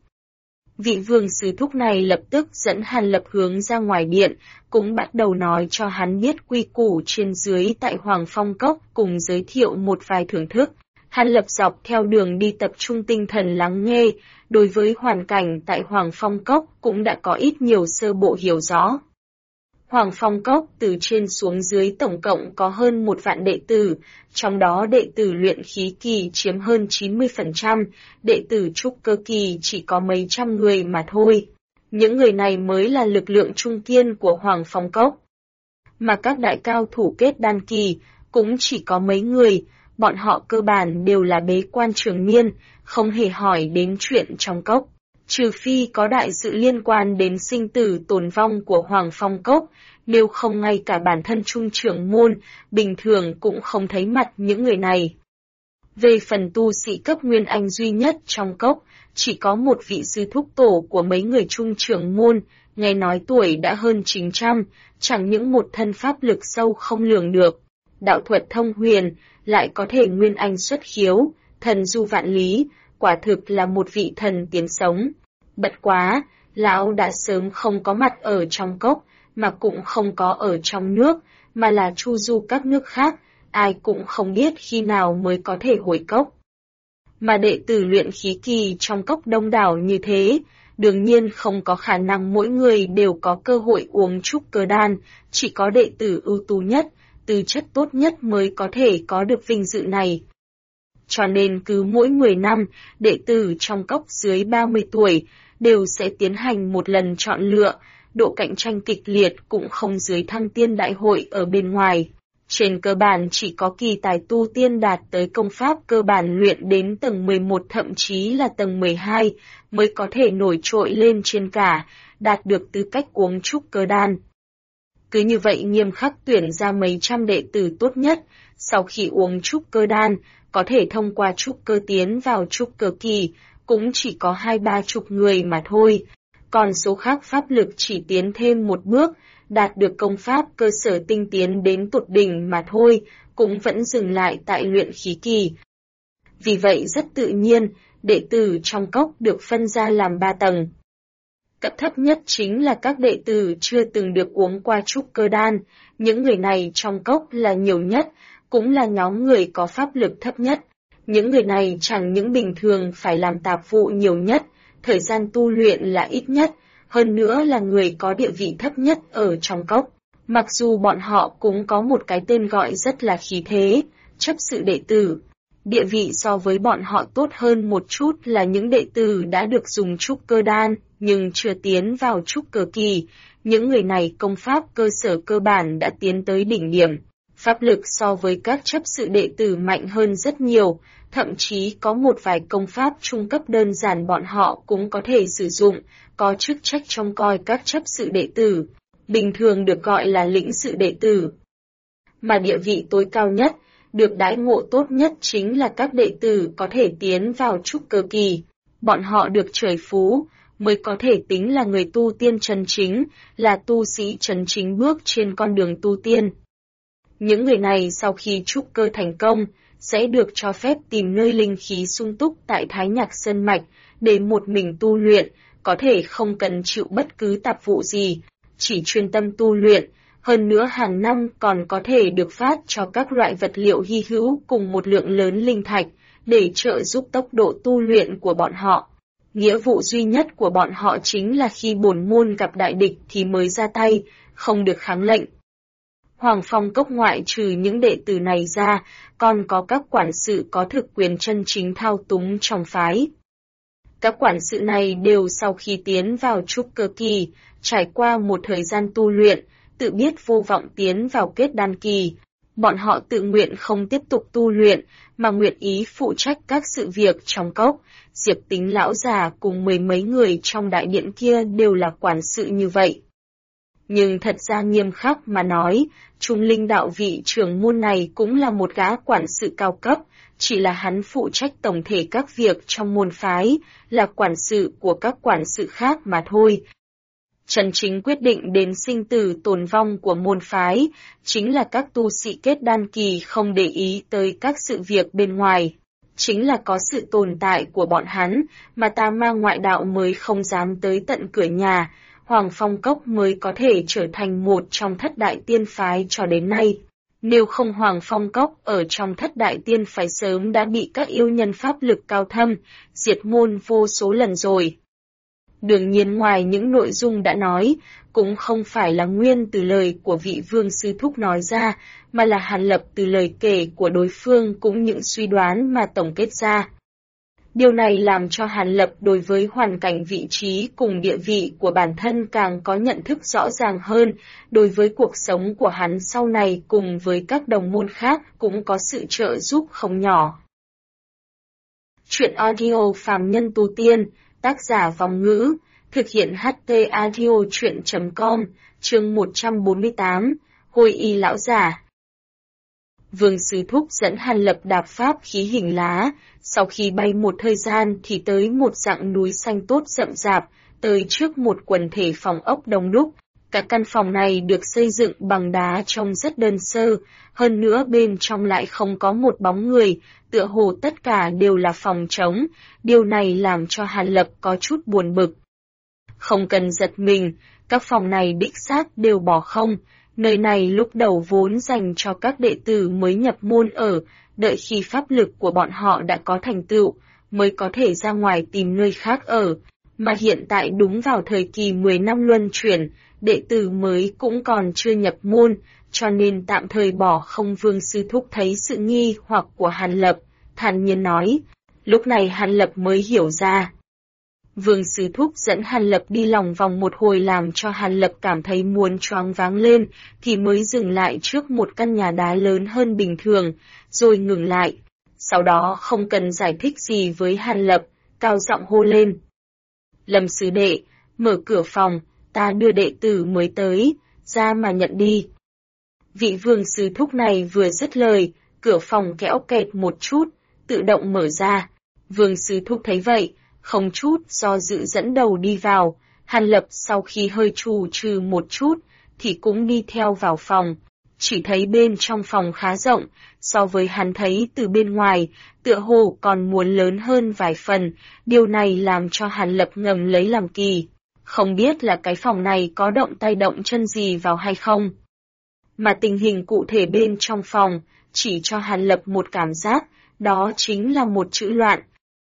Vị vương sư thúc này lập tức dẫn Hàn Lập hướng ra ngoài điện, cũng bắt đầu nói cho hắn biết quy củ trên dưới tại Hoàng Phong Cốc, cùng giới thiệu một vài thưởng thức. Hàn Lập dọc theo đường đi tập trung tinh thần lắng nghe, đối với hoàn cảnh tại Hoàng Phong Cốc cũng đã có ít nhiều sơ bộ hiểu rõ. Hoàng Phong Cốc từ trên xuống dưới tổng cộng có hơn 1 vạn đệ tử, trong đó đệ tử luyện khí kỳ chiếm hơn 90%, đệ tử trúc cơ kỳ chỉ có mấy trăm người mà thôi. Những người này mới là lực lượng trung kiên của Hoàng Phong Cốc. Mà các đại cao thủ kết đan kỳ cũng chỉ có mấy người, bọn họ cơ bản đều là bế quan trường miên, không hề hỏi đến chuyện trong cốc. Trừ phi có đại sự liên quan đến sinh tử tồn vong của Hoàng Phong Cốc, nếu không ngay cả bản thân trung trưởng môn, bình thường cũng không thấy mặt những người này. Về phần tu sĩ cấp nguyên anh duy nhất trong cốc, chỉ có một vị sư thúc tổ của mấy người trung trưởng môn, nghe nói tuổi đã hơn 900, chẳng những một thân pháp lực sâu không lường được, đạo thuật thông huyền, lại có thể nguyên anh xuất khiếu, thần du vạn lý, quả thực là một vị thần tiến sống. Bất quá, lão đã sớm không có mặt ở trong cốc, mà cũng không có ở trong nước, mà là chu du các nước khác, ai cũng không biết khi nào mới có thể hồi cốc. Mà đệ tử luyện khí kỳ trong cốc đông đảo như thế, đương nhiên không có khả năng mỗi người đều có cơ hội uống trúc cơ đan, chỉ có đệ tử ưu tú nhất, tư chất tốt nhất mới có thể có được vinh dự này. Cho nên cứ mỗi 10 năm, đệ tử trong cốc dưới 30 tuổi đều sẽ tiến hành một lần chọn lựa, độ cạnh tranh kịch liệt cũng không dưới Thăng Tiên Đại hội ở bên ngoài. Trên cơ bản chỉ có kỳ tài tu tiên đạt tới công pháp cơ bản luyện đến tầng 11 thậm chí là tầng 12 mới có thể nổi trội lên trên cả, đạt được tư cách uống trúc cơ đan. Cứ như vậy nghiêm khắc tuyển ra mấy trăm đệ tử tốt nhất, sau khi uống trúc cơ đan, có thể thông qua trúc cơ tiến vào trúc cơ kỳ, cũng chỉ có 2-30 người mà thôi. Còn số khác pháp lực chỉ tiến thêm một bước, đạt được công pháp cơ sở tinh tiến đến tột đỉnh mà thôi, cũng vẫn dừng lại tại luyện khí kỳ. Vì vậy rất tự nhiên, đệ tử trong cốc được phân ra làm 3 tầng. Cấp thấp nhất chính là các đệ tử chưa từng được uống qua trúc cơ đan, những người này trong cốc là nhiều nhất, cũng là nhóm người có pháp lực thấp nhất. Những người này chẳng những bình thường phải làm tạp vụ nhiều nhất, thời gian tu luyện là ít nhất, hơn nữa là người có địa vị thấp nhất ở trong cốc. Mặc dù bọn họ cũng có một cái tên gọi rất là khí thế, chấp sự đệ tử, Địa vị so với bọn họ tốt hơn một chút là những đệ tử đã được dùng trúc cơ đan, nhưng chưa tiến vào trúc cơ kỳ. Những người này công pháp cơ sở cơ bản đã tiến tới đỉnh điểm. Pháp lực so với các chấp sự đệ tử mạnh hơn rất nhiều, thậm chí có một vài công pháp trung cấp đơn giản bọn họ cũng có thể sử dụng, có chức trách trông coi các chấp sự đệ tử. Bình thường được gọi là lĩnh sự đệ tử. Mà địa vị tối cao nhất, được đãi ngộ tốt nhất chính là các đệ tử có thể tiến vào trúc cơ kỳ. Bọn họ được trời phú, mới có thể tính là người tu tiên chân chính, là tu sĩ chân chính bước trên con đường tu tiên. Những người này sau khi trúc cơ thành công, sẽ được cho phép tìm nơi linh khí sung túc tại Thái Nhạc Sơn Mạch, để một mình tu luyện, có thể không cần chịu bất cứ tạp vụ gì, chỉ chuyên tâm tu luyện. Hơn nữa hàng năm còn có thể được phát cho các loại vật liệu hy hữu cùng một lượng lớn linh thạch, để trợ giúp tốc độ tu luyện của bọn họ. Nghĩa vụ duy nhất của bọn họ chính là khi bổn môn gặp đại địch thì mới ra tay, không được kháng lệnh. Hoàng Phong Cốc ngoại trừ những đệ tử này ra, còn có các quản sự có thực quyền chân chính thao túng trong phái. Các quản sự này đều sau khi tiến vào trúc cơ kỳ, trải qua một thời gian tu luyện, tự biết vô vọng tiến vào kết đan kỳ. Bọn họ tự nguyện không tiếp tục tu luyện, mà nguyện ý phụ trách các sự việc trong cốc. Diệp Tính lão già cùng mười mấy người trong đại điện kia đều là quản sự như vậy. Nhưng thật ra nghiêm khắc mà nói, Trung Linh đạo vị trưởng môn này cũng là một gã quản sự cao cấp, chỉ là hắn phụ trách tổng thể các việc trong môn phái, là quản sự của các quản sự khác mà thôi. Chân chính quyết định đến sinh tử tồn vong của môn phái, chính là các tu sĩ kết đan kỳ không để ý tới các sự việc bên ngoài. Chính là có sự tồn tại của bọn hắn, mà tà ma ngoại đạo mới không dám tới tận cửa nhà, Hoàng Phong Cốc mới có thể trở thành một trong thất đại tiên phái cho đến nay. Nếu không Hoàng Phong Cốc ở trong thất đại tiên phái sớm đã bị các yêu nhân pháp lực cao thâm, diệt môn vô số lần rồi. Đương nhiên ngoài những nội dung đã nói, cũng không phải là nguyên từ lời của vị Vương Sư Thúc nói ra, mà là Hàn Lập từ lời kể của đối phương cũng những suy đoán mà tổng kết ra. Điều này làm cho Hàn Lập đối với hoàn cảnh vị trí cùng địa vị của bản thân càng có nhận thức rõ ràng hơn, đối với cuộc sống của hắn sau này cùng với các đồng môn khác cũng có sự trợ giúp không nhỏ. Chuyện audio Phàm Nhân Tu Tiên, tác giả Vong Ngữ, thực hiện HT Audio Chuyện.com, chương 148, Hồi y lão giả. Vương Sư Thúc dẫn Hàn Lập đạp pháp khí hình lá, sau khi bay một thời gian thì tới một dặng núi xanh tốt rậm rạp, tới trước một quần thể phòng ốc đông đúc. Cả căn phòng này được xây dựng bằng đá trông rất đơn sơ, hơn nữa bên trong lại không có một bóng người, tựa hồ tất cả đều là phòng trống, điều này làm cho Hàn Lập có chút buồn bực. Không cần giật mình, các phòng này đích xác đều bỏ không, nơi này lúc đầu vốn dành cho các đệ tử mới nhập môn ở, đợi khi pháp lực của bọn họ đã có thành tựu, mới có thể ra ngoài tìm nơi khác ở, mà hiện tại đúng vào thời kỳ 10 năm luân chuyển, đệ tử mới cũng còn chưa nhập môn, cho nên tạm thời bỏ không. Vương Sư Thúc thấy sự nghi hoặc của Hàn Lập, thản nhiên nói, lúc này Hàn Lập mới hiểu ra. Vương Sư Thúc dẫn Hàn Lập đi lòng vòng một hồi làm cho Hàn Lập cảm thấy muốn choáng váng lên, thì mới dừng lại trước một căn nhà đá lớn hơn bình thường, rồi ngừng lại. Sau đó không cần giải thích gì với Hàn Lập, cao giọng hô lên. Lâm sư đệ, mở cửa phòng, ta đưa đệ tử mới tới, ra mà nhận đi. Vị Vương Sư Thúc này vừa dứt lời, cửa phòng kẽo kẹt một chút, tự động mở ra. Vương Sư Thúc thấy vậy, không chút do dự dẫn đầu đi vào. Hàn Lập sau khi hơi trù trừ một chút, thì cũng đi theo vào phòng. Chỉ thấy bên trong phòng khá rộng, so với hắn thấy từ bên ngoài, tựa hồ còn muốn lớn hơn vài phần, điều này làm cho Hàn Lập ngầm lấy làm kỳ. Không biết là cái phòng này có động tay động chân gì vào hay không. Mà tình hình cụ thể bên trong phòng, chỉ cho Hàn Lập một cảm giác, đó chính là một chữ loạn.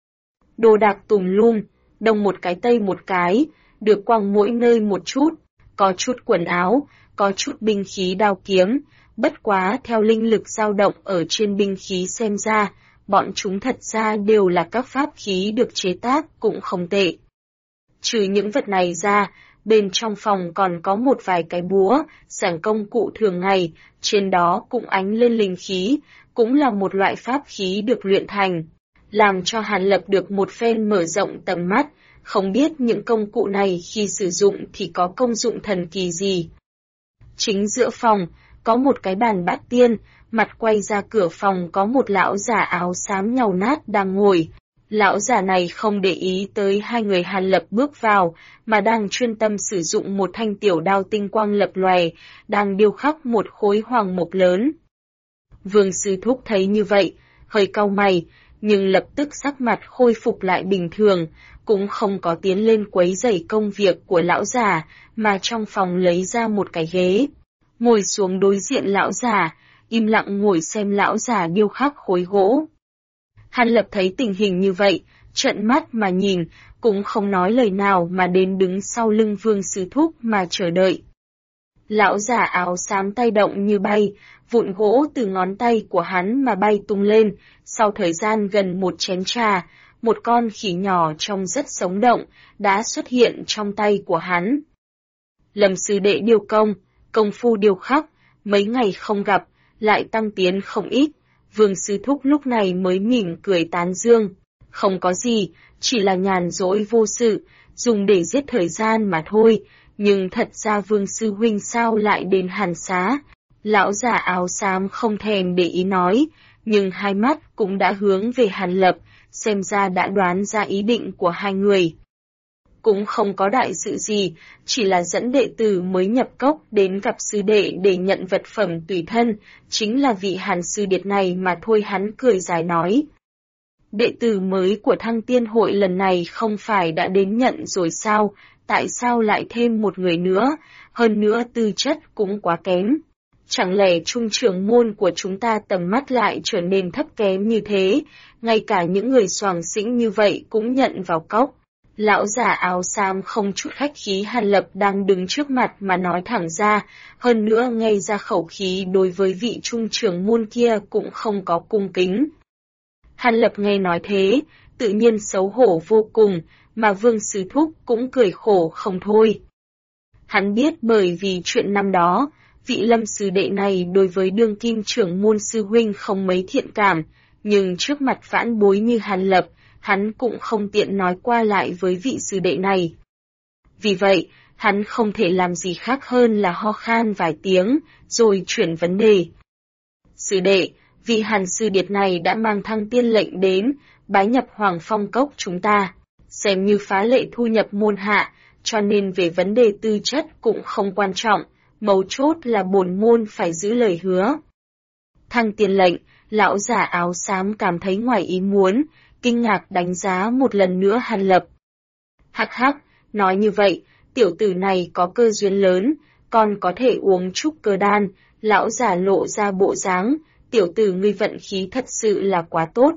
Đồ đạc tùm lum, đông một cái tây một cái, được quăng mỗi nơi một chút, có chút quần áo, có chút binh khí đao kiếm, bất quá theo linh lực dao động ở trên binh khí xem ra, bọn chúng thật ra đều là các pháp khí được chế tác cũng không tệ. Trừ những vật này ra, bên trong phòng còn có một vài cái búa, sảng công cụ thường ngày, trên đó cũng ánh lên linh khí, cũng là một loại pháp khí được luyện thành, làm cho Hàn Lập được một phen mở rộng tầm mắt, không biết những công cụ này khi sử dụng thì có công dụng thần kỳ gì. Chính giữa phòng, có một cái bàn bát tiên, mặt quay ra cửa phòng có một lão giả áo xám nhàu nát đang ngồi. Lão giả này không để ý tới hai người Hàn Lập bước vào, mà đang chuyên tâm sử dụng một thanh tiểu đao tinh quang lập lòe, đang điêu khắc một khối hoàng mộc lớn. Vương Sư Thúc thấy như vậy, hơi cau mày, nhưng lập tức sắc mặt khôi phục lại bình thường, cũng không có tiến lên quấy rầy công việc của lão già, mà trong phòng lấy ra một cái ghế, ngồi xuống đối diện lão già, im lặng ngồi xem lão già điêu khắc khối gỗ. Hàn Lập thấy tình hình như vậy, trợn mắt mà nhìn, cũng không nói lời nào mà đến đứng sau lưng Vương Sư Thúc mà chờ đợi. Lão già áo xám tay động như bay, vụn gỗ từ ngón tay của hắn mà bay tung lên, sau thời gian gần một chén trà, một con khỉ nhỏ trông rất sống động, đã xuất hiện trong tay của hắn. Lâm sư đệ điêu công phu điêu khắc, mấy ngày không gặp, lại tăng tiến không ít. Vương Sư Thúc lúc này mới mỉm cười tán dương, không có gì, chỉ là nhàn rỗi vô sự, dùng để giết thời gian mà thôi, nhưng thật ra Vương Sư Huynh sao lại đến Hàn Xá? Lão già áo xám không thèm để ý nói, nhưng hai mắt cũng đã hướng về Hàn Lập, xem ra đã đoán ra ý định của hai người. Cũng không có đại sự gì, chỉ là dẫn đệ tử mới nhập cốc đến gặp sư đệ để nhận vật phẩm tùy thân, chính là vị Hàn sư điệt này mà thôi. Hắn cười dài nói. Đệ tử mới của Thăng Tiên hội lần này không phải đã đến nhận rồi sao, tại sao lại thêm một người nữa, hơn nữa tư chất cũng quá kém. Chẳng lẽ trung trưởng môn của chúng ta tầm mắt lại trở nên thấp kém như thế, ngay cả những người xoàng xĩnh như vậy cũng nhận vào cốc. Lão già áo xám không chút khách khí Hàn Lập đang đứng trước mặt mà nói thẳng ra, hơn nữa ngay ra khẩu khí đối với vị trung trưởng môn kia cũng không có cung kính. Hàn Lập nghe nói thế, tự nhiên xấu hổ vô cùng, mà Vương Sư Thúc cũng cười khổ không thôi. Hắn biết bởi vì chuyện năm đó, vị Lâm sư đệ này đối với đương kim trưởng môn sư huynh không mấy thiện cảm, nhưng trước mặt vãn bối như Hàn Lập, hắn cũng không tiện nói qua lại với vị sư đệ này. Vì vậy, hắn không thể làm gì khác hơn là ho khan vài tiếng, rồi chuyển vấn đề. Sư đệ, vị Hàn sư điệt này đã mang Thăng Tiên lệnh đến, bái nhập Hoàng Phong Cốc chúng ta, xem như phá lệ thu nhập môn hạ, cho nên về vấn đề tư chất cũng không quan trọng, mấu chốt là bổn môn phải giữ lời hứa. Thăng Tiên lệnh, lão giả áo xám cảm thấy ngoài ý muốn, kinh ngạc đánh giá một lần nữa Hàn Lập. Hắc hắc, nói như vậy, tiểu tử này có cơ duyên lớn, còn có thể uống trúc cơ đan, lão giả lộ ra bộ dáng, tiểu tử ngươi vận khí thật sự là quá tốt.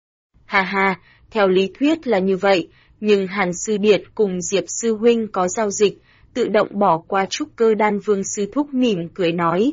Ha ha, theo lý thuyết là như vậy, nhưng Hàn sư điệt cùng Diệp sư huynh có giao dịch, tự động bỏ qua trúc cơ đan. Vương Sư Thúc mỉm cười nói.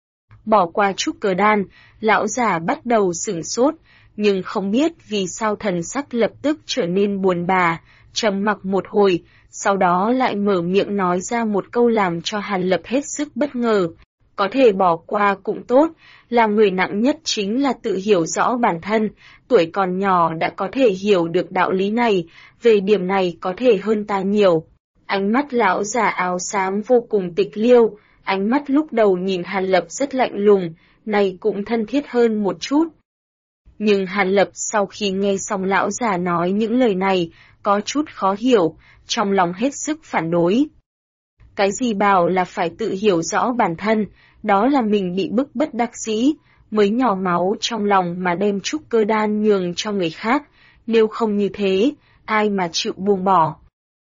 Bỏ qua trúc cơ đan, lão giả bắt đầu sửng sốt, nhưng không biết vì sao thần sắc lập tức trở nên buồn bã, trầm mặc một hồi, sau đó lại mở miệng nói ra một câu làm cho Hàn Lập hết sức bất ngờ. Có thể bỏ qua cũng tốt, làm người nặng nhất chính là tự hiểu rõ bản thân, tuổi còn nhỏ đã có thể hiểu được đạo lý này, về điểm này có thể hơn ta nhiều. Ánh mắt lão già áo xám vô cùng tịch liêu, ánh mắt lúc đầu nhìn Hàn Lập rất lạnh lùng, này cũng thân thiết hơn một chút. Nhưng Hàn Lập sau khi nghe xong lão già nói những lời này, có chút khó hiểu, trong lòng hết sức phản đối. Cái gì bảo là phải tự hiểu rõ bản thân, đó là mình bị bức bất đắc dĩ, mới nhỏ máu trong lòng mà đem trúc cơ đan nhường cho người khác, nếu không như thế, ai mà chịu buông bỏ.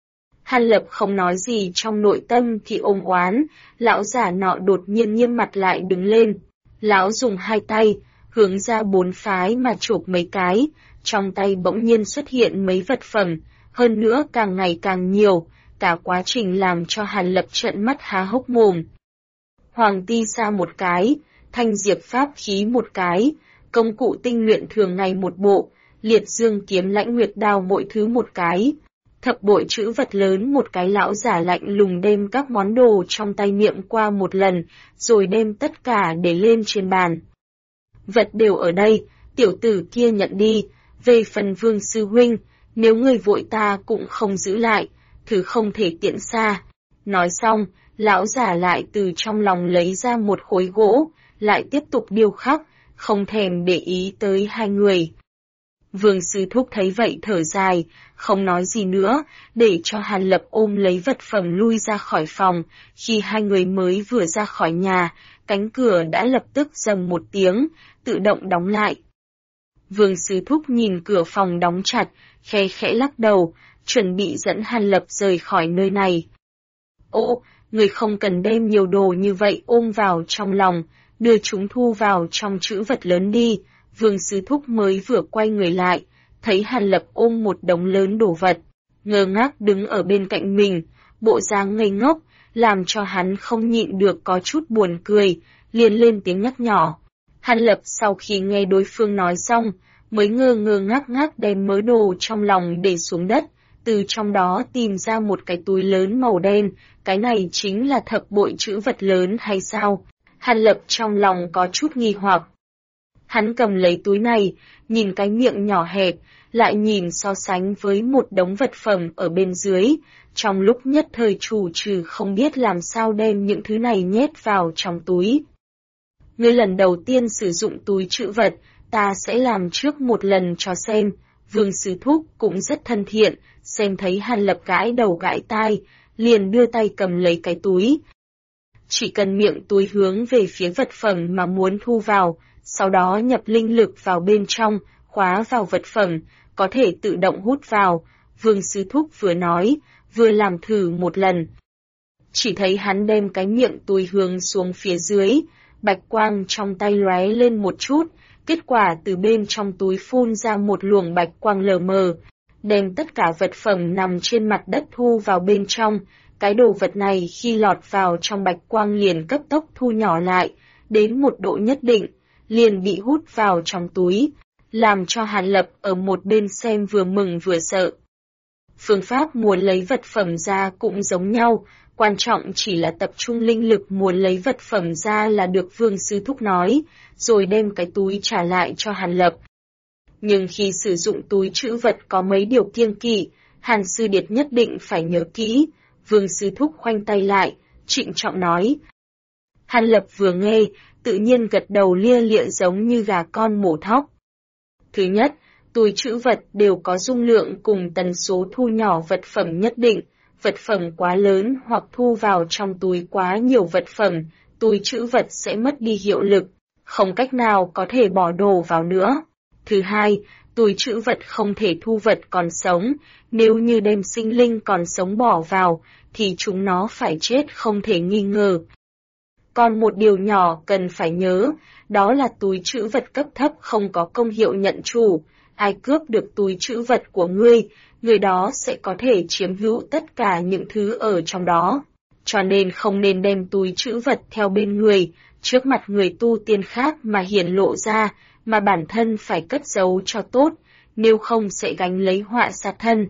Hàn Lập không nói gì trong nội tâm thì ôm oán, lão giả nọ đột nhiên nghiêm mặt lại đứng lên. Lão dùng hai tay, hướng ra bốn phái mà chộp mấy cái, trong tay bỗng nhiên xuất hiện mấy vật phẩm, hơn nữa càng ngày càng nhiều, cả quá trình làm cho Hàn Lập trợn mắt há hốc mồm. Hoàng ti sa một cái, thanh diệp pháp khí một cái, công cụ tinh luyện thường ngày một bộ, liệt dương kiếm lãnh nguyệt đao mỗi thứ một cái. Thập bội chữ vật lớn một cái, lão giả lạnh lùng đem các món đồ trong tay niệm qua một lần, rồi đem tất cả để lên trên bàn. Vật đều ở đây, tiểu tử kia nhận đi, về phần Vương sư huynh, nếu người vội ta cũng không giữ lại, thứ không thể tiện xa. Nói xong, lão giả lại từ trong lòng lấy ra một khối gỗ, lại tiếp tục điêu khắc, không thèm để ý tới hai người. Vương sư thúc thấy vậy thở dài, không nói gì nữa, để cho Hàn Lập ôm lấy vật phẩm lui ra khỏi phòng. Khi hai người mới vừa ra khỏi nhà, cánh cửa đã lập tức rầm một tiếng, tự động đóng lại. Vương sư thúc nhìn cửa phòng đóng chặt, khe khẽ lắc đầu, chuẩn bị dẫn Hàn Lập rời khỏi nơi này. Ô, người không cần đem nhiều đồ như vậy ôm vào trong lòng, đưa chúng thu vào trong trữ vật lớn đi. Vương sư thúc mới vừa quay người lại, thấy Hàn Lập ôm một đống lớn đồ vật, ngơ ngác đứng ở bên cạnh mình, bộ dáng ngây ngốc, làm cho hắn không nhịn được có chút buồn cười, liền lên tiếng nhắc nhỏ. Hàn Lập sau khi nghe đối phương nói xong, mới ngơ ngơ ngác đem mớ đồ trong lòng để xuống đất, từ trong đó tìm ra một cái túi lớn màu đen, cái này chính là thập bội chữ vật lớn hay sao? Hàn Lập trong lòng có chút nghi hoặc. Hắn cầm lấy túi này, nhìn cái miệng nhỏ hẹp, lại nhìn so sánh với một đống vật phẩm ở bên dưới, trong lúc nhất thời chủ trừ không biết làm sao đem những thứ này nhét vào trong túi. Ngươi lần đầu tiên sử dụng túi trữ vật, ta sẽ làm trước một lần cho xem. Vương sư thúc cũng rất thân thiện, xem thấy Hàn Lập gãi đầu gãi tai, liền đưa tay cầm lấy cái túi. Chỉ cần miệng túi hướng về phía vật phẩm mà muốn thu vào, sau đó nhập linh lực vào bên trong, khóa vào vật phẩm, có thể tự động hút vào. Vương sư thúc vừa nói, vừa làm thử một lần. Chỉ thấy hắn đem cái miệng túi hướng xuống phía dưới, bạch quang trong tay lóe lên một chút, kết quả từ bên trong túi phun ra một luồng bạch quang lờ mờ, đem tất cả vật phẩm nằm trên mặt đất thu vào bên trong. Cái đồ vật này khi lọt vào trong bạch quang liền cấp tốc thu nhỏ lại, đến một độ nhất định, liền bị hút vào trong túi, làm cho Hàn Lập ở một bên xem vừa mừng vừa sợ. Phương pháp muốn lấy vật phẩm ra cũng giống nhau, quan trọng chỉ là tập trung linh lực muốn lấy vật phẩm ra là được. Vương sư thúc nói, rồi đem cái túi trả lại cho Hàn Lập. Nhưng khi sử dụng túi trữ vật có mấy điều kiêng kỵ, Hàn sư điệt nhất định phải nhớ kỹ. Vương sư thúc khoanh tay lại, trịnh trọng nói. Hàn Lập vừa nghe, tự nhiên gật đầu lia lịa giống như gà con mổ thóc. Thứ nhất, túi trữ vật đều có dung lượng cùng tần số thu nhỏ vật phẩm nhất định. Vật phẩm quá lớn hoặc thu vào trong túi quá nhiều vật phẩm, túi trữ vật sẽ mất đi hiệu lực, không cách nào có thể bỏ đồ vào nữa. Thứ hai, túi trữ vật không thể thu vật còn sống, nếu như đem sinh linh còn sống bỏ vào, thì chúng nó phải chết không thể nghi ngờ. Còn một điều nhỏ cần phải nhớ, đó là túi trữ vật cấp thấp không có công hiệu nhận chủ. Ai cướp được túi trữ vật của ngươi, người đó sẽ có thể chiếm hữu tất cả những thứ ở trong đó. Cho nên không nên đem túi trữ vật theo bên người, trước mặt người tu tiên khác mà hiển lộ ra, mà bản thân phải cất giấu cho tốt, nếu không sẽ gánh lấy họa sát thân.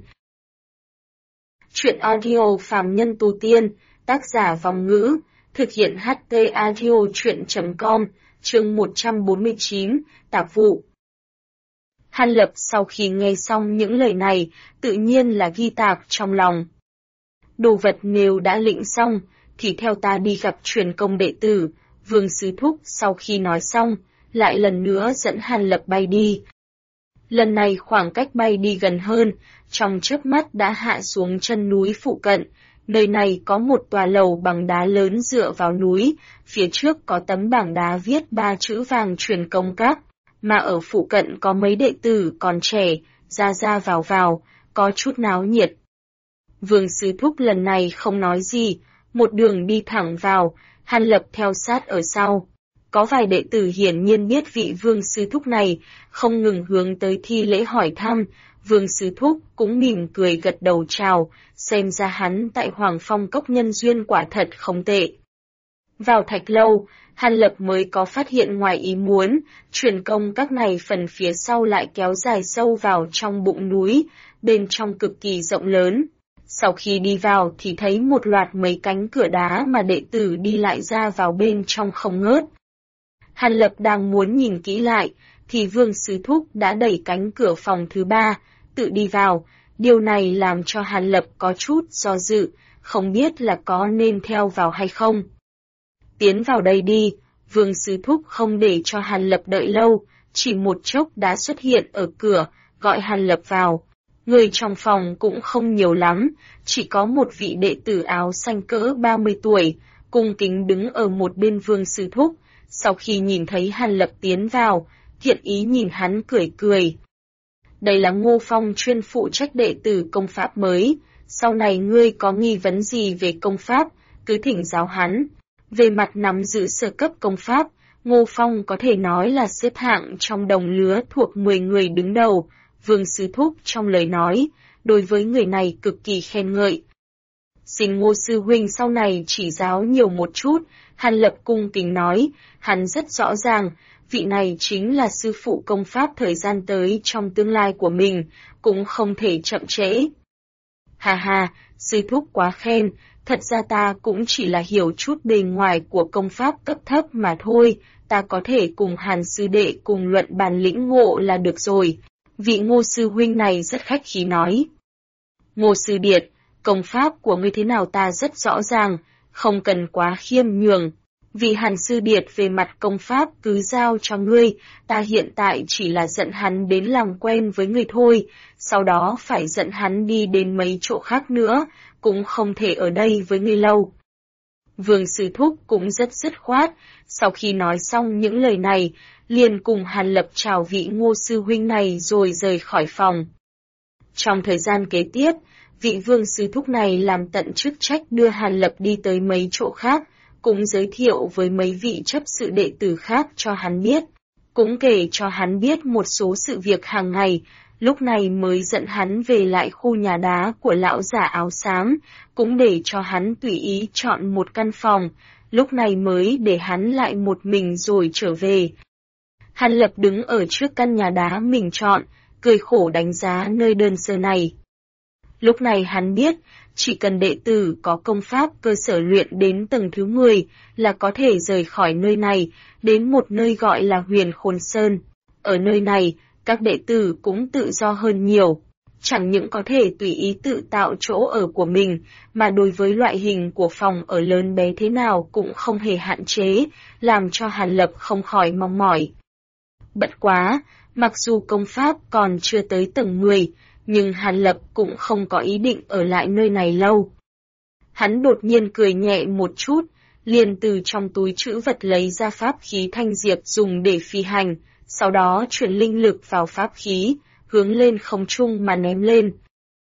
Chuyện audio phàm nhân tu tiên, tác giả Vong Ngữ, thực hiện HT Audio Chuyện.com, chương 149, Tạp vụ. Hàn Lập sau khi nghe xong những lời này, tự nhiên là ghi tạc trong lòng. Đồ vật nếu đã lĩnh xong, thì theo ta đi gặp truyền công đệ tử. Vương sư thúc sau khi nói xong, lại lần nữa dẫn Hàn Lập bay đi. Lần này khoảng cách bay đi gần hơn, trong chớp mắt đã hạ xuống chân núi phụ cận. Nơi này có một tòa lầu bằng đá lớn dựa vào núi, phía trước có tấm bảng đá viết 3 chữ vàng truyền công các, mà ở phụ cận có mấy đệ tử còn trẻ, ra vào, có chút náo nhiệt. Vương sư thúc lần này không nói gì, một đường đi thẳng vào, Hàn Lập theo sát ở sau. Có vài đệ tử hiển nhiên biết vị vương sư thúc này, không ngừng hướng tới thi lễ hỏi thăm. Vương sư thúc cũng mỉm cười gật đầu chào, xem ra hắn tại Hoàng Phong Cốc nhân duyên quả thật không tệ. Vào thạch lâu, Hàn Lập mới có phát hiện ngoài ý muốn, truyền công các này phần phía sau lại kéo dài sâu vào trong bụng núi, bên trong cực kỳ rộng lớn. Sau khi đi vào thì thấy một loạt mấy cánh cửa đá mà đệ tử đi lại ra vào bên trong không ngớt. Hàn Lập đang muốn nhìn kỹ lại, thì Vương Sư Thúc đã đẩy cánh cửa phòng thứ 3, tự đi vào. Điều này làm cho Hàn Lập có chút do dự, không biết là có nên theo vào hay không. Tiến vào đây đi, Vương Sư Thúc không để cho Hàn Lập đợi lâu, chỉ một chốc đã xuất hiện ở cửa, gọi Hàn Lập vào. Người trong phòng cũng không nhiều lắm, chỉ có một vị đệ tử áo xanh cỡ 30 tuổi, cung kính đứng ở một bên Vương Sư Thúc. Sau khi nhìn thấy Hàn Lập tiến vào, thiện ý nhìn hắn cười cười. Đây là Ngô Phong chuyên phụ trách đệ tử công pháp mới, sau này ngươi có nghi vấn gì về công pháp, cứ thỉnh giáo hắn. Về mặt nắm giữ sơ cấp công pháp, Ngô Phong có thể nói là xếp hạng trong đồng lứa thuộc 10 người đứng đầu. Vương Sư Thúc trong lời nói, đối với người này cực kỳ khen ngợi. Xin Ngô Sư Huynh sau này chỉ giáo nhiều một chút, Hàn Lập cung kính nói, hắn rất rõ ràng, vị này chính là sư phụ công pháp thời gian tới trong tương lai của mình, cũng không thể chậm trễ. Hà hà, Sư Thúc quá khen, thật ra ta cũng chỉ là hiểu chút bề ngoài của công pháp cấp thấp mà thôi, ta có thể cùng Hàn Sư Đệ cùng luận bàn lĩnh ngộ là được rồi. Vị Ngô Sư Huynh này rất khách khí nói. Ngô Sư Điệt, công pháp của ngươi thế nào ta rất rõ ràng, không cần quá khiêm nhường. Vị Hàn Sư Điệt về mặt công pháp cứ giao cho ngươi, ta hiện tại chỉ là dẫn hắn đến làm quen với ngươi thôi, sau đó phải dẫn hắn đi đến mấy chỗ khác nữa, cũng không thể ở đây với ngươi lâu. Vương Sư Thúc cũng rất dứt khoát, sau khi nói xong những lời này, liền cùng Hàn Lập chào vị Ngô Sư Huynh này rồi rời khỏi phòng. Trong thời gian kế tiếp, vị Vương Sư Thúc này làm tận chức trách đưa Hàn Lập đi tới mấy chỗ khác, cũng giới thiệu với mấy vị chấp sự đệ tử khác cho hắn biết, cũng kể cho hắn biết một số sự việc hàng ngày, lúc này mới dẫn hắn về lại khu nhà đá của lão giả áo xám, cũng để cho hắn tùy ý chọn một căn phòng, lúc này mới để hắn lại một mình rồi trở về. Hàn Lập đứng ở trước căn nhà đá mình chọn, cười khổ đánh giá nơi đơn sơ này. Lúc này hắn biết, chỉ cần đệ tử có công pháp cơ sở luyện đến tầng thứ 10 là có thể rời khỏi nơi này, đến một nơi gọi là Huyền Khôn Sơn. Ở nơi này, các đệ tử cũng tự do hơn nhiều. Chẳng những có thể tùy ý tự tạo chỗ ở của mình, mà đối với loại hình của phòng ở lớn bé thế nào cũng không hề hạn chế, làm cho Hàn Lập không khỏi mong mỏi. Bất quá, mặc dù công pháp còn chưa tới tầng 10, nhưng Hàn Lập cũng không có ý định ở lại nơi này lâu. Hắn đột nhiên cười nhẹ một chút, liền từ trong túi trữ vật lấy ra pháp khí thanh diệp dùng để phi hành, sau đó chuyển linh lực vào pháp khí, hướng lên không trung mà ném lên.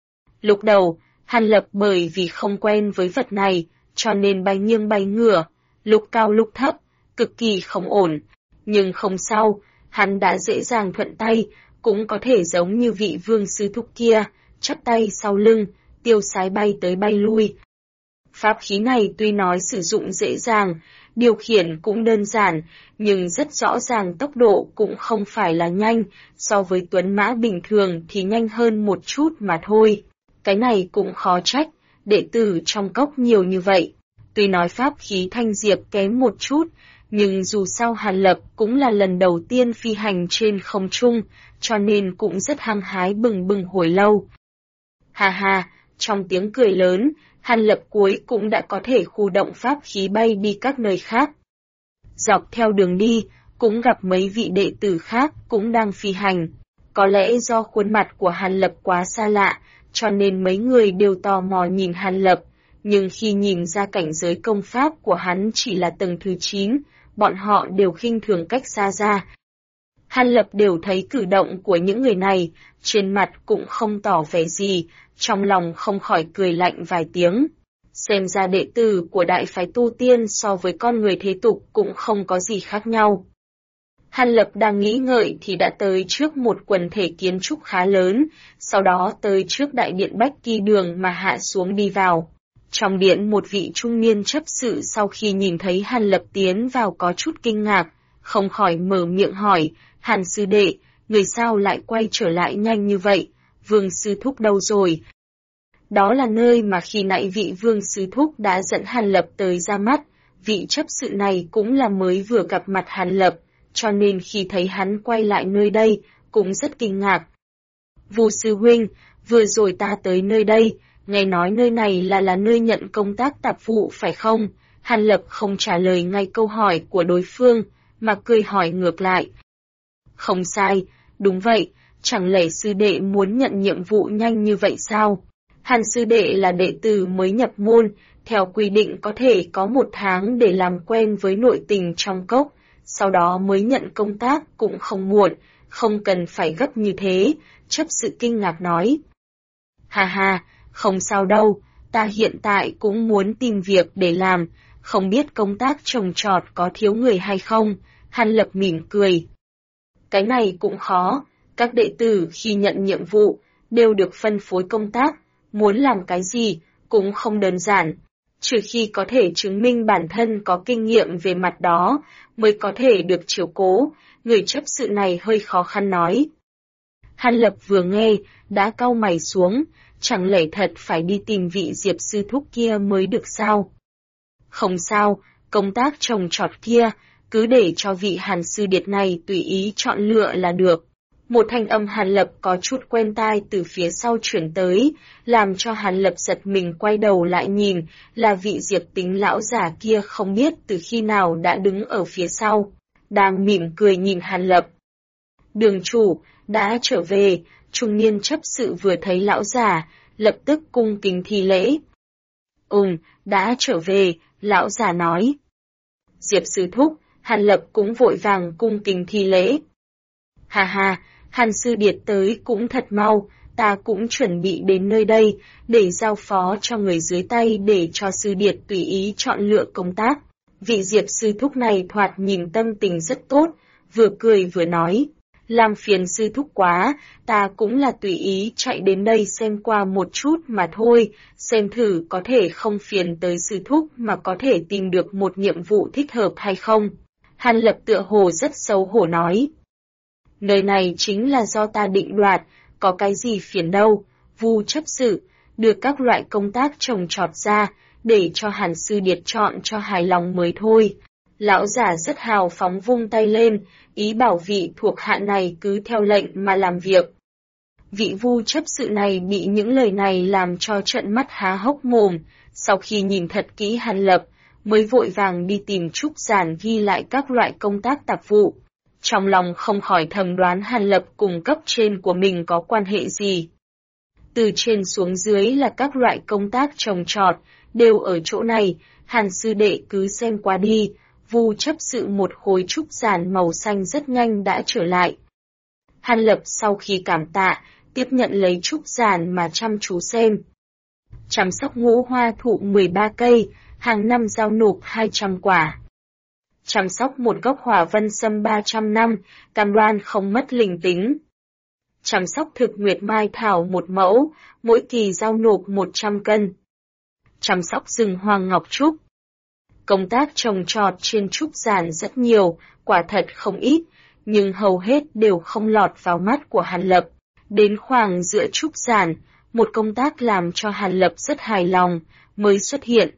Lúc đầu, Hàn Lập bởi vì không quen với vật này, cho nên bay nghiêng bay ngửa, lúc cao lúc thấp, cực kỳ không ổn. Nhưng không sao, hắn đã dễ dàng thuận tay, cũng có thể giống như vị Vương Sư Thúc kia, chắp tay sau lưng, tiêu sái bay tới bay lui. Pháp khí này tuy nói sử dụng dễ dàng, điều khiển cũng đơn giản, nhưng rất rõ ràng tốc độ cũng không phải là nhanh, so với tuấn mã bình thường thì nhanh hơn một chút mà thôi. Cái này cũng khó trách, đệ tử trong cốc nhiều như vậy. Tuy nói pháp khí thanh diệp kém một chút, nhưng dù sao Hàn Lập cũng là lần đầu tiên phi hành trên không trung, cho nên cũng rất hăng hái bừng bừng hồi lâu. Hà hà, trong tiếng cười lớn, Hàn Lập cuối cũng đã có thể khu động pháp khí bay đi các nơi khác. Dọc theo đường đi, cũng gặp mấy vị đệ tử khác cũng đang phi hành. Có lẽ do khuôn mặt của Hàn Lập quá xa lạ, cho nên mấy người đều tò mò nhìn Hàn Lập, nhưng khi nhìn ra cảnh giới công pháp của hắn chỉ là tầng thứ 9, bọn họ đều khinh thường cách xa ra. Hàn Lập đều thấy cử động của những người này, trên mặt cũng không tỏ vẻ gì, trong lòng không khỏi cười lạnh vài tiếng. Xem ra đệ tử của đại phái tu tiên so với con người thế tục cũng không có gì khác nhau. Hàn Lập đang nghĩ ngợi thì đã tới trước một quần thể kiến trúc khá lớn, sau đó tới trước đại điện Bách Kỳ Đường mà hạ xuống đi vào. Trong điện một vị trung niên chấp sự sau khi nhìn thấy Hàn Lập tiến vào có chút kinh ngạc, không khỏi mở miệng hỏi, Hàn sư đệ, người sao lại quay trở lại nhanh như vậy, Vương sư thúc đâu rồi? Đó là nơi mà khi nãy vị Vương sư thúc đã dẫn Hàn Lập tới ra mắt, vị chấp sự này cũng là mới vừa gặp mặt Hàn Lập, cho nên khi thấy hắn quay lại nơi đây, cũng rất kinh ngạc. Vu sư huynh, vừa rồi ta tới nơi đây, nghe nói nơi này là nơi nhận công tác tạp vụ phải không? Hàn Lập không trả lời ngay câu hỏi của đối phương, mà cười hỏi ngược lại. Không sai, đúng vậy, chẳng lẽ sư đệ muốn nhận nhiệm vụ nhanh như vậy sao? Hàn sư đệ là đệ tử mới nhập môn, theo quy định có thể có 1 tháng để làm quen với nội tình trong cốc, sau đó mới nhận công tác cũng không muộn, không cần phải gấp như thế, chấp sự kinh ngạc nói. Ha ha, không sao đâu, ta hiện tại cũng muốn tìm việc để làm, không biết công tác trồng trọt có thiếu người hay không, Hàn Lập mỉm cười. Cái này cũng khó, các đệ tử khi nhận nhiệm vụ, đều được phân phối công tác, muốn làm cái gì, cũng không đơn giản, trừ khi có thể chứng minh bản thân có kinh nghiệm về mặt đó, mới có thể được chiếu cố, người chấp sự này hơi khó khăn nói. Hàn Lập vừa nghe, đã cau mày xuống, chẳng lẽ thật phải đi tìm vị Diệp sư thúc kia mới được sao? Không sao, công tác trồng trọt kia, cứ để cho vị Hàn sư điệt này tùy ý chọn lựa là được. Một thanh âm Hàn Lập có chút quen tai từ phía sau chuyển tới, làm cho Hàn Lập giật mình quay đầu lại nhìn, là vị Diệp tính lão giả kia không biết từ khi nào đã đứng ở phía sau, đang mỉm cười nhìn Hàn Lập. Đường chủ, đã trở về, trung niên chấp sự vừa thấy lão giả, lập tức cung kính thi lễ. Đã trở về, lão giả nói. Diệp sư thúc, Hàn Lập cũng vội vàng cung kính thi lễ. Ha ha, Hàn sư điệt tới cũng thật mau, ta cũng chuẩn bị đến nơi đây, để giao phó cho người dưới tay để cho sư điệt tùy ý chọn lựa công tác. Vị Diệp sư thúc này thoạt nhìn tâm tình rất tốt, vừa cười vừa nói. Làm phiền sư thúc quá, ta cũng là tùy ý chạy đến đây xem qua một chút mà thôi, xem thử có thể không phiền tới sư thúc mà có thể tìm được một nhiệm vụ thích hợp hay không. Hàn Lập tựa hồ rất xấu hổ nói. Nơi này chính là do ta định đoạt, có cái gì phiền đâu, Vu chấp sự, đưa các loại công tác trồng trọt ra, để cho Hàn sư điệt chọn cho hài lòng mới thôi. Lão giả rất hào phóng vung tay lên, ý bảo vị thuộc hạ này cứ theo lệnh mà làm việc. Vị Vu chấp sự này bị những lời này làm cho trợn mắt há hốc mồm, sau khi nhìn thật kỹ Hàn Lập, mới vội vàng đi tìm Trúc Giản ghi lại các loại công tác tạp vụ. Trong lòng không khỏi thầm đoán Hàn Lập cùng cấp trên của mình có quan hệ gì. Từ trên xuống dưới là các loại công tác trồng trọt, đều ở chỗ này, Hàn sư đệ cứ xem qua đi. Vu chấp sự một khối trúc giản màu xanh rất nhanh đã trở lại. Hàn Lập sau khi cảm tạ, tiếp nhận lấy trúc giản mà chăm chú xem. Chăm sóc ngũ hoa thụ 13 cây, hàng năm giao nộp 200 quả. Chăm sóc một gốc hỏa vân sâm 300 năm, cam đoan không mất linh tính. Chăm sóc thực nguyệt mai thảo 1 mẫu, mỗi kỳ giao nộp 100 cân. Chăm sóc rừng hoàng ngọc trúc. Công tác trồng trọt trên trúc giản rất nhiều, quả thật không ít, nhưng hầu hết đều không lọt vào mắt của Hàn Lập. Đến khoảng giữa trúc giản, một công tác làm cho Hàn Lập rất hài lòng, mới xuất hiện.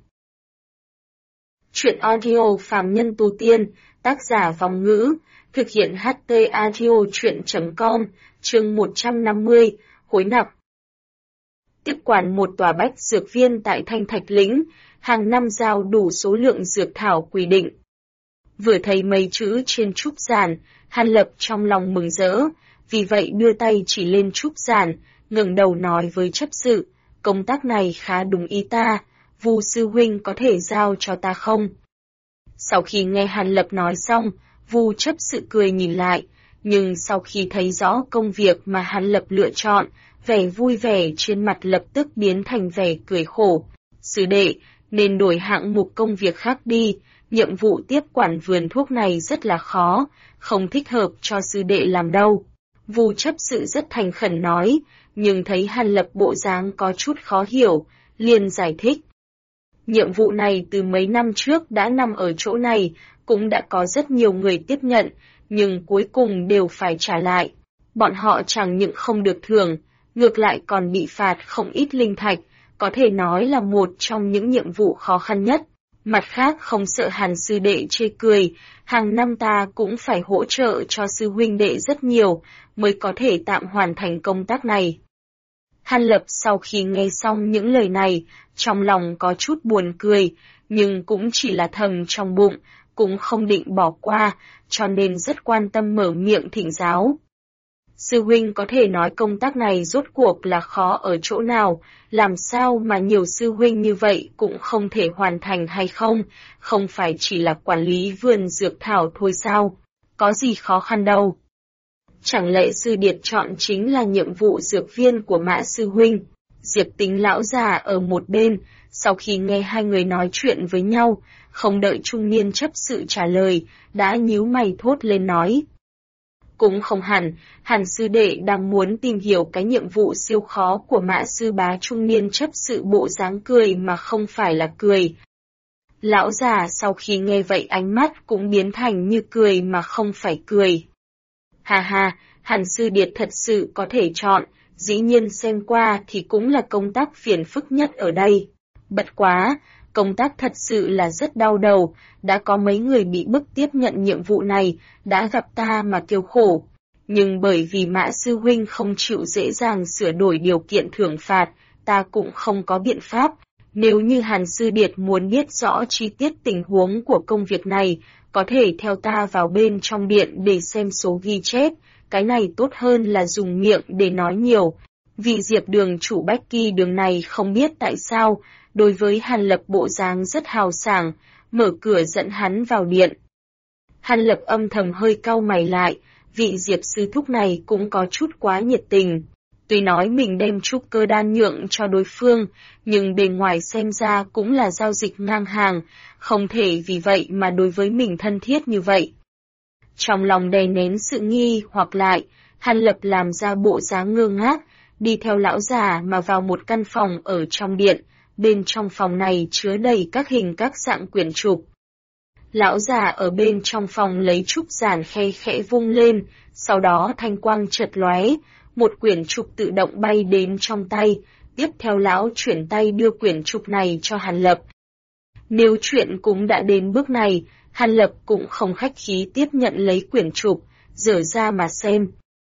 Chuyện audio Phàm Nhân Tu Tiên, tác giả Vòng Ngữ, thực hiện HT Audio Chuyện.com, chương 150, hối nạp. Tiếp quản một tòa bách dược viên tại Thanh Thạch Lĩnh, hàng năm giao đủ số lượng dược thảo quy định. Vừa thấy mấy chữ trên trúc giản, Hàn Lập trong lòng mừng rỡ, vì vậy đưa tay chỉ lên trúc giản, ngẩng đầu nói với chấp sự, công tác này khá đúng ý ta, Vu sư huynh có thể giao cho ta không? Sau khi nghe Hàn Lập nói xong, Vu chấp sự cười nhìn lại, nhưng sau khi thấy rõ công việc mà Hàn Lập lựa chọn, vẻ vui vẻ trên mặt lập tức biến thành vẻ cười khổ. Sư đệ, nên đổi hạng mục công việc khác đi, nhiệm vụ tiếp quản vườn thuốc này rất là khó, không thích hợp cho sư đệ làm đâu. Vu chấp sự rất thành khẩn nói, nhưng thấy Hàn Lập bộ dáng có chút khó hiểu, liền giải thích. Nhiệm vụ này từ mấy năm trước đã nằm ở chỗ này, cũng đã có rất nhiều người tiếp nhận, nhưng cuối cùng đều phải trả lại. Bọn họ chẳng những không được thưởng, ngược lại còn bị phạt không ít linh thạch, có thể nói là một trong những nhiệm vụ khó khăn nhất. Mặt khác không sợ Hàn sư đệ chê cười, hàng năm ta cũng phải hỗ trợ cho sư huynh đệ rất nhiều, mới có thể tạm hoàn thành công tác này. Hàn Lập sau khi nghe xong những lời này, trong lòng có chút buồn cười, nhưng cũng chỉ là thầm trong bụng, cũng không định bỏ qua, cho nên rất quan tâm mở miệng thỉnh giáo. Sư huynh có thể nói công tác này rốt cuộc là khó ở chỗ nào, làm sao mà nhiều sư huynh như vậy cũng không thể hoàn thành hay không phải chỉ là quản lý vườn dược thảo thôi sao, có gì khó khăn đâu. Chẳng lẽ sư điệt chọn chính là nhiệm vụ dược viên của Mã sư huynh? Diệp Tính lão già ở một bên, sau khi nghe hai người nói chuyện với nhau, không đợi trung niên chấp sự trả lời, đã nhíu mày thốt lên nói. Cũng không hẳn, Hàn sư đệ đang muốn tìm hiểu cái nhiệm vụ siêu khó của Mã sư bá. Trung niên chấp sự bộ dáng cười mà không phải là cười. Lão già sau khi nghe vậy ánh mắt cũng biến thành như cười mà không phải cười. Hà hà, Hàn sư điệt thật sự có thể chọn, dĩ nhiên xem qua thì cũng là công tác phiền phức nhất ở đây. Bất quá, công tác thật sự là rất đau đầu, đã có mấy người bị bức tiếp nhận nhiệm vụ này, đã gặp ta mà kêu khổ. Nhưng bởi vì Mã sư huynh không chịu dễ dàng sửa đổi điều kiện thưởng phạt, ta cũng không có biện pháp. Nếu như Hàn sư điệt muốn biết rõ chi tiết tình huống của công việc này, có thể theo ta vào bên trong điện để xem số ghi chép, cái này tốt hơn là dùng miệng để nói nhiều. Vị Diệp đường chủ Bách Kỳ đường này không biết tại sao, đối với Hàn Lập bộ dáng rất hào sảng, mở cửa dẫn hắn vào điện. Hàn Lập âm thầm hơi cau mày lại, vị Diệp sư thúc này cũng có chút quá nhiệt tình. Tuy nói mình đem trúc cơ đan nhượng cho đối phương, nhưng bề ngoài xem ra cũng là giao dịch ngang hàng, không thể vì vậy mà đối với mình thân thiết như vậy. Trong lòng đè nén sự nghi hoặc lại, Hàn Lập làm ra bộ dáng ngơ ngác, đi theo lão già mà vào một căn phòng ở trong điện, bên trong phòng này chứa đầy các hình các dạng quyển trục. Lão già ở bên trong phòng lấy trúc giản khe khẽ vung lên, sau đó thanh quang chợt lóe, một quyển trục tự động bay đến trong tay, tiếp theo lão chuyển tay đưa quyển trục này cho Hàn Lập. Nếu chuyện cũng đã đến bước này, Hàn Lập cũng không khách khí tiếp nhận lấy quyển trục, dở ra mà xem.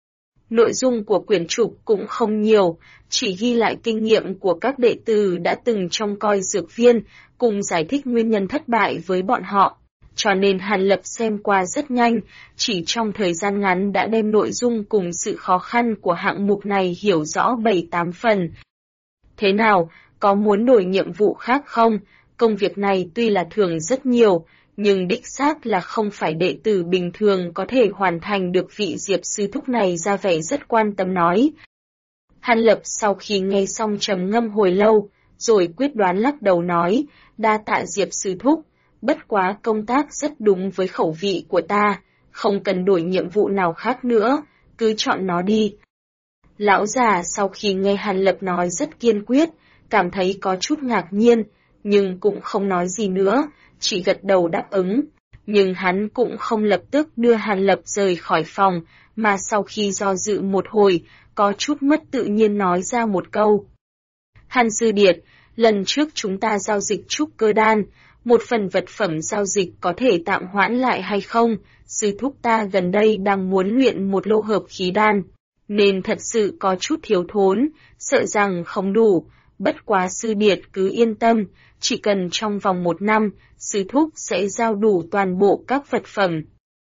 Nội dung của quyển trục cũng không nhiều, chỉ ghi lại kinh nghiệm của các đệ tử đã từng trông coi dược viên, cùng giải thích nguyên nhân thất bại với bọn họ. Cho nên Hàn Lập xem qua rất nhanh, chỉ trong thời gian ngắn đã đem nội dung cùng sự khó khăn của hạng mục này hiểu rõ 7-8 phần. Thế nào, có muốn đổi nhiệm vụ khác không? Công việc này tuy là thưởng rất nhiều, nhưng đích xác là không phải đệ tử bình thường có thể hoàn thành được. Vị Diệp sư thúc này ra vẻ rất quan tâm nói. Hàn Lập sau khi nghe xong trầm ngâm hồi lâu, rồi quyết đoán lắc đầu nói, đa tạ Diệp sư thúc, bất quá công tác rất đúng với khẩu vị của ta, không cần đổi nhiệm vụ nào khác nữa, cứ chọn nó đi. Lão già sau khi nghe Hàn Lập nói rất kiên quyết, cảm thấy có chút ngạc nhiên, nhưng cũng không nói gì nữa, chỉ gật đầu đáp ứng. Nhưng hắn cũng không lập tức đưa Hàn Lập rời khỏi phòng, mà sau khi do dự một hồi, có chút mất tự nhiên nói ra một câu. Hàn sư điệt, lần trước chúng ta giao dịch trúc cơ đan, một phần vật phẩm giao dịch có thể tạm hoãn lại hay không? Sư thúc ta gần đây đang muốn luyện một lô hợp khí đan, nên thật sự có chút thiếu thốn, sợ rằng không đủ. Bất quá sư điệt cứ yên tâm, chỉ cần trong vòng 1 năm, sư thúc sẽ giao đủ toàn bộ các vật phẩm.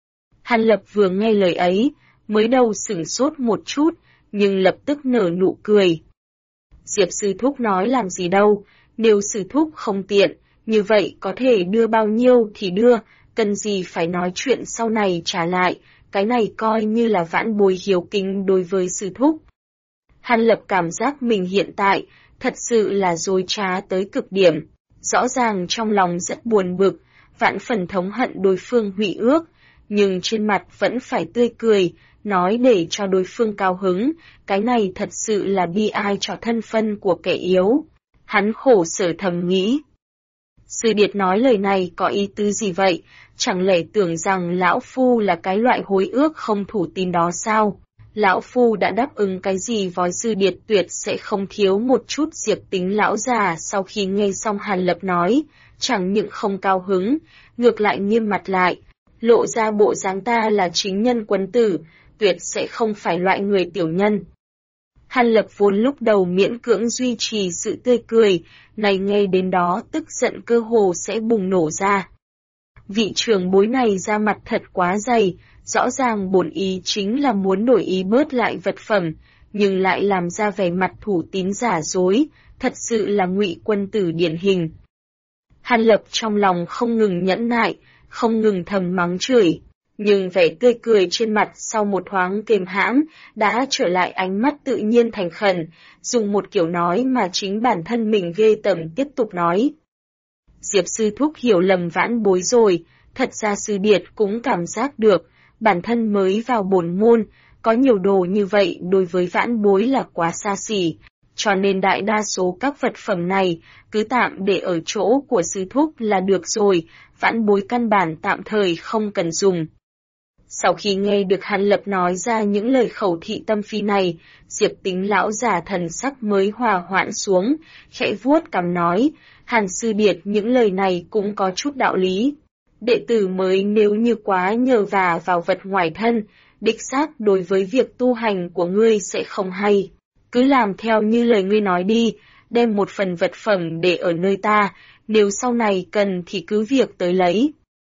Hàn Lập vừa nghe lời ấy, mới đầu sửng sốt một chút, nhưng lập tức nở nụ cười. Diệp sư thúc nói làm gì đâu, nếu sư thúc không tiện, như vậy có thể đưa bao nhiêu thì đưa, cần gì phải nói chuyện sau này trả lại, cái này coi như là vãn bồi hiếu kính đối với sư thúc. Hàn Lập cảm giác mình hiện tại, thật sự là dối trá tới cực điểm, rõ ràng trong lòng rất buồn bực, vạn phần thống hận đối phương hủy ước, nhưng trên mặt vẫn phải tươi cười, nói để cho đối phương cao hứng, cái này thật sự là bi ai cho thân phân của kẻ yếu. Hắn khổ sở thầm nghĩ. Sư điệt nói lời này có ý tứ gì vậy? Chẳng lẽ tưởng rằng lão phu là cái loại hối ước không thủ tín đó sao? Lão phu đã đáp ứng cái gì với sư điệt tuyệt sẽ không thiếu một chút. Diệp Tính lão già sau khi nghe xong Hàn Lập nói, chẳng những không cao hứng, ngược lại nghiêm mặt lại, lộ ra bộ dáng ta là chính nhân quân tử, tuyệt sẽ không phải loại người tiểu nhân. Hàn Lập vốn lúc đầu miễn cưỡng duy trì sự tươi cười, này nghe đến đó tức giận cơ hồ sẽ bùng nổ ra. Vị trưởng bối này ra mặt thật quá dày, rõ ràng bổn ý chính là muốn đổi ý bớt lại vật phẩm, nhưng lại làm ra vẻ mặt thủ tín giả dối, thật sự là ngụy quân tử điển hình. Hàn Lập trong lòng không ngừng nhẫn nại, không ngừng thầm mắng chửi, nhưng vẻ tươi cười trên mặt sau một thoáng kềm hãm, đã trở lại ánh mắt tự nhiên thành khẩn, dùng một kiểu nói mà chính bản thân mình ghê tởm tiếp tục nói. Diệp sư thúc hiểu lầm vãn bối rồi, thật ra sư điệt cũng cảm giác được, bản thân mới vào bổn môn, có nhiều đồ như vậy đối với vãn bối là quá xa xỉ, cho nên đại đa số các vật phẩm này cứ tạm để ở chỗ của sư thúc là được rồi, vãn bối căn bản tạm thời không cần dùng. Sau khi nghe được Hàn Lập nói ra những lời khẩu thị tâm phi này, Diệp Tính lão già thần sắc mới hòa hoãn xuống, khẽ vuốt cằm nói, Hàn sư điệt những lời này cũng có chút đạo lý. Đệ tử mới nếu như quá nhờ vả vào vật ngoài thân, đích xác đối với việc tu hành của ngươi sẽ không hay. Cứ làm theo như lời ngươi nói đi, đem một phần vật phẩm để ở nơi ta, nếu sau này cần thì cứ việc tới lấy.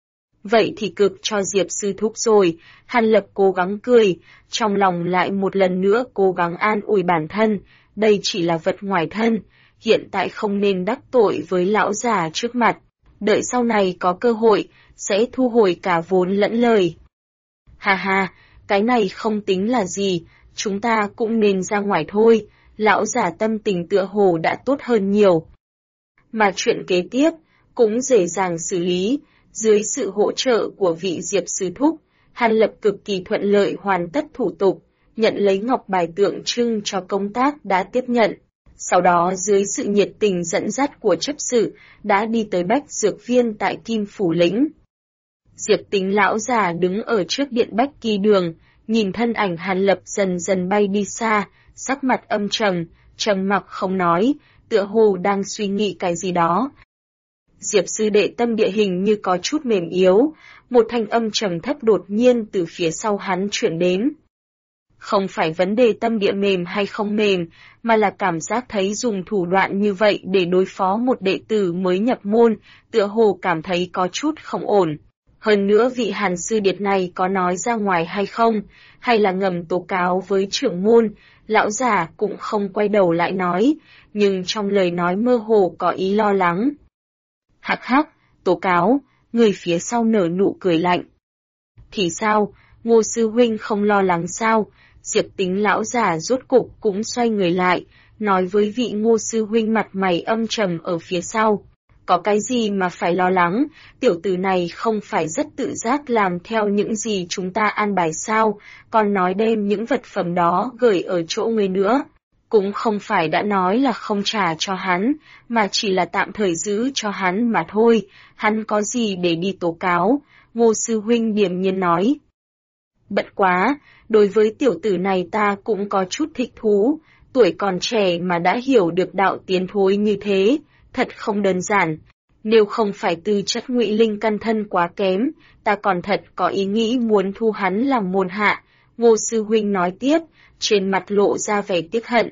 Vậy thì cực cho Diệp sư thúc rồi, Hàn Lập cố gắng cười, trong lòng lại một lần nữa cố gắng an ủi bản thân, đây chỉ là vật ngoài thân, hiện tại không nên đắc tội với lão già trước mặt, đợi sau này có cơ hội, sẽ thu hồi cả vốn lẫn lời. Hà hà, cái này không tính là gì, chúng ta cũng nên ra ngoài thôi, lão già tâm tình tựa hồ đã tốt hơn nhiều. Mà chuyện kế tiếp, cũng dễ dàng xử lý, dưới sự hỗ trợ của vị Diệp sư thúc, Hàn Lập cực kỳ thuận lợi hoàn tất thủ tục, nhận lấy ngọc bài tượng trưng cho công tác đã tiếp nhận. Sau đó dưới sự nhiệt tình dẫn dắt của chấp sự, đã đi tới Bách Dược Viên tại Kim Phủ Lĩnh. Diệp Tính lão già đứng ở trước điện Bách Kỳ Đường, nhìn thân ảnh Hàn Lập dần dần bay đi xa, sắc mặt âm trầm, trầm mặc không nói, tựa hồ đang suy nghĩ cái gì đó. Diệp sư đệ tâm địa hình như có chút mềm yếu, một thanh âm trầm thấp đột nhiên từ phía sau hắn chuyển đến. Không phải vấn đề tâm địa mềm hay không mềm, mà là cảm giác thấy dùng thủ đoạn như vậy để đối phó một đệ tử mới nhập môn, tựa hồ cảm thấy có chút không ổn. Hơn nữa vị Hàn sư điệt này có nói ra ngoài hay không, hay là ngầm tố cáo với trưởng môn, lão già cũng không quay đầu lại nói, nhưng trong lời nói mơ hồ có ý lo lắng. Hắc hắc, tố cáo, người phía sau nở nụ cười lạnh. Thì sao, Ngô sư huynh không lo lắng sao? Diệp Tính lão già rốt cục cũng xoay người lại, nói với vị Ngô sư huynh mặt mày âm trầm ở phía sau. Có cái gì mà phải lo lắng, tiểu tử này không phải rất tự giác làm theo những gì chúng ta an bài sao, còn nói đem những vật phẩm đó gửi ở chỗ người nữa. Cũng không phải đã nói là không trả cho hắn, mà chỉ là tạm thời giữ cho hắn mà thôi, hắn có gì để đi tố cáo, Ngô sư huynh điềm nhiên nói. Bận quá, đối với tiểu tử này ta cũng có chút thích thú, tuổi còn trẻ mà đã hiểu được đạo tiến thối như thế, thật không đơn giản. Nếu không phải tư chất ngụy linh căn thân quá kém, ta còn thật có ý nghĩ muốn thu hắn làm môn hạ, Ngô sư huynh nói tiếp, trên mặt lộ ra vẻ tiếc hận.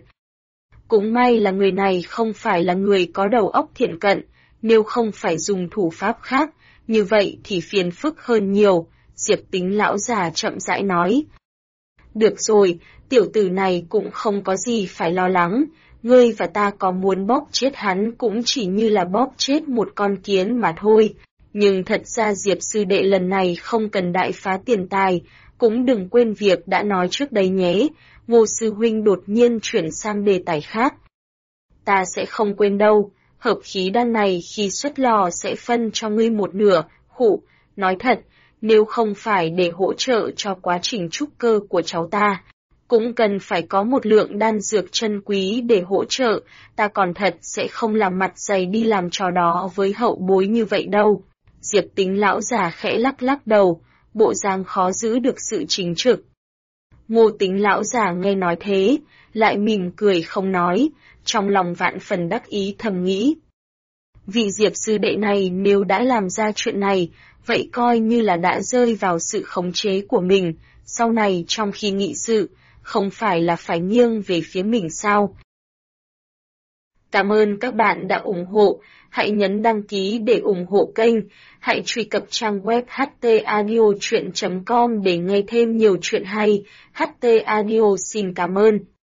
Cũng may là người này không phải là người có đầu óc thiện cận, nếu không phải dùng thủ pháp khác, như vậy thì phiền phức hơn nhiều, Diệp Tính lão già chậm rãi nói. Được rồi, tiểu tử này cũng không có gì phải lo lắng, ngươi và ta có muốn bóp chết hắn cũng chỉ như là bóp chết một con kiến mà thôi. Nhưng thật ra Diệp sư đệ lần này không cần đại phá tiền tài, cũng đừng quên việc đã nói trước đây nhé. Ngô sư huynh đột nhiên chuyển sang đề tài khác. Ta sẽ không quên đâu, hợp khí đan này khi xuất lò sẽ phân cho ngươi một nửa, khụ, nói thật, nếu không phải để hỗ trợ cho quá trình trúc cơ của cháu ta, cũng cần phải có một lượng đan dược chân quý để hỗ trợ, ta còn thật sẽ không làm mặt dày đi làm trò đó với hậu bối như vậy đâu. Diệp Tính lão già khẽ lắc lắc đầu, bộ dáng khó giữ được sự chính trực. Ngô Tính lão già nghe nói thế, lại mỉm cười không nói, trong lòng vạn phần đắc ý thầm nghĩ. Vị Diệp sư đệ này nếu đã làm ra chuyện này, vậy coi như là đã rơi vào sự khống chế của mình, sau này trong khi nghị sự, không phải là phải nghiêng về phía mình sao? Cảm ơn các bạn đã ủng hộ, hãy nhấn đăng ký để ủng hộ kênh, hãy truy cập trang web htaudio.com để nghe thêm nhiều chuyện hay. HT Audio xin cảm ơn.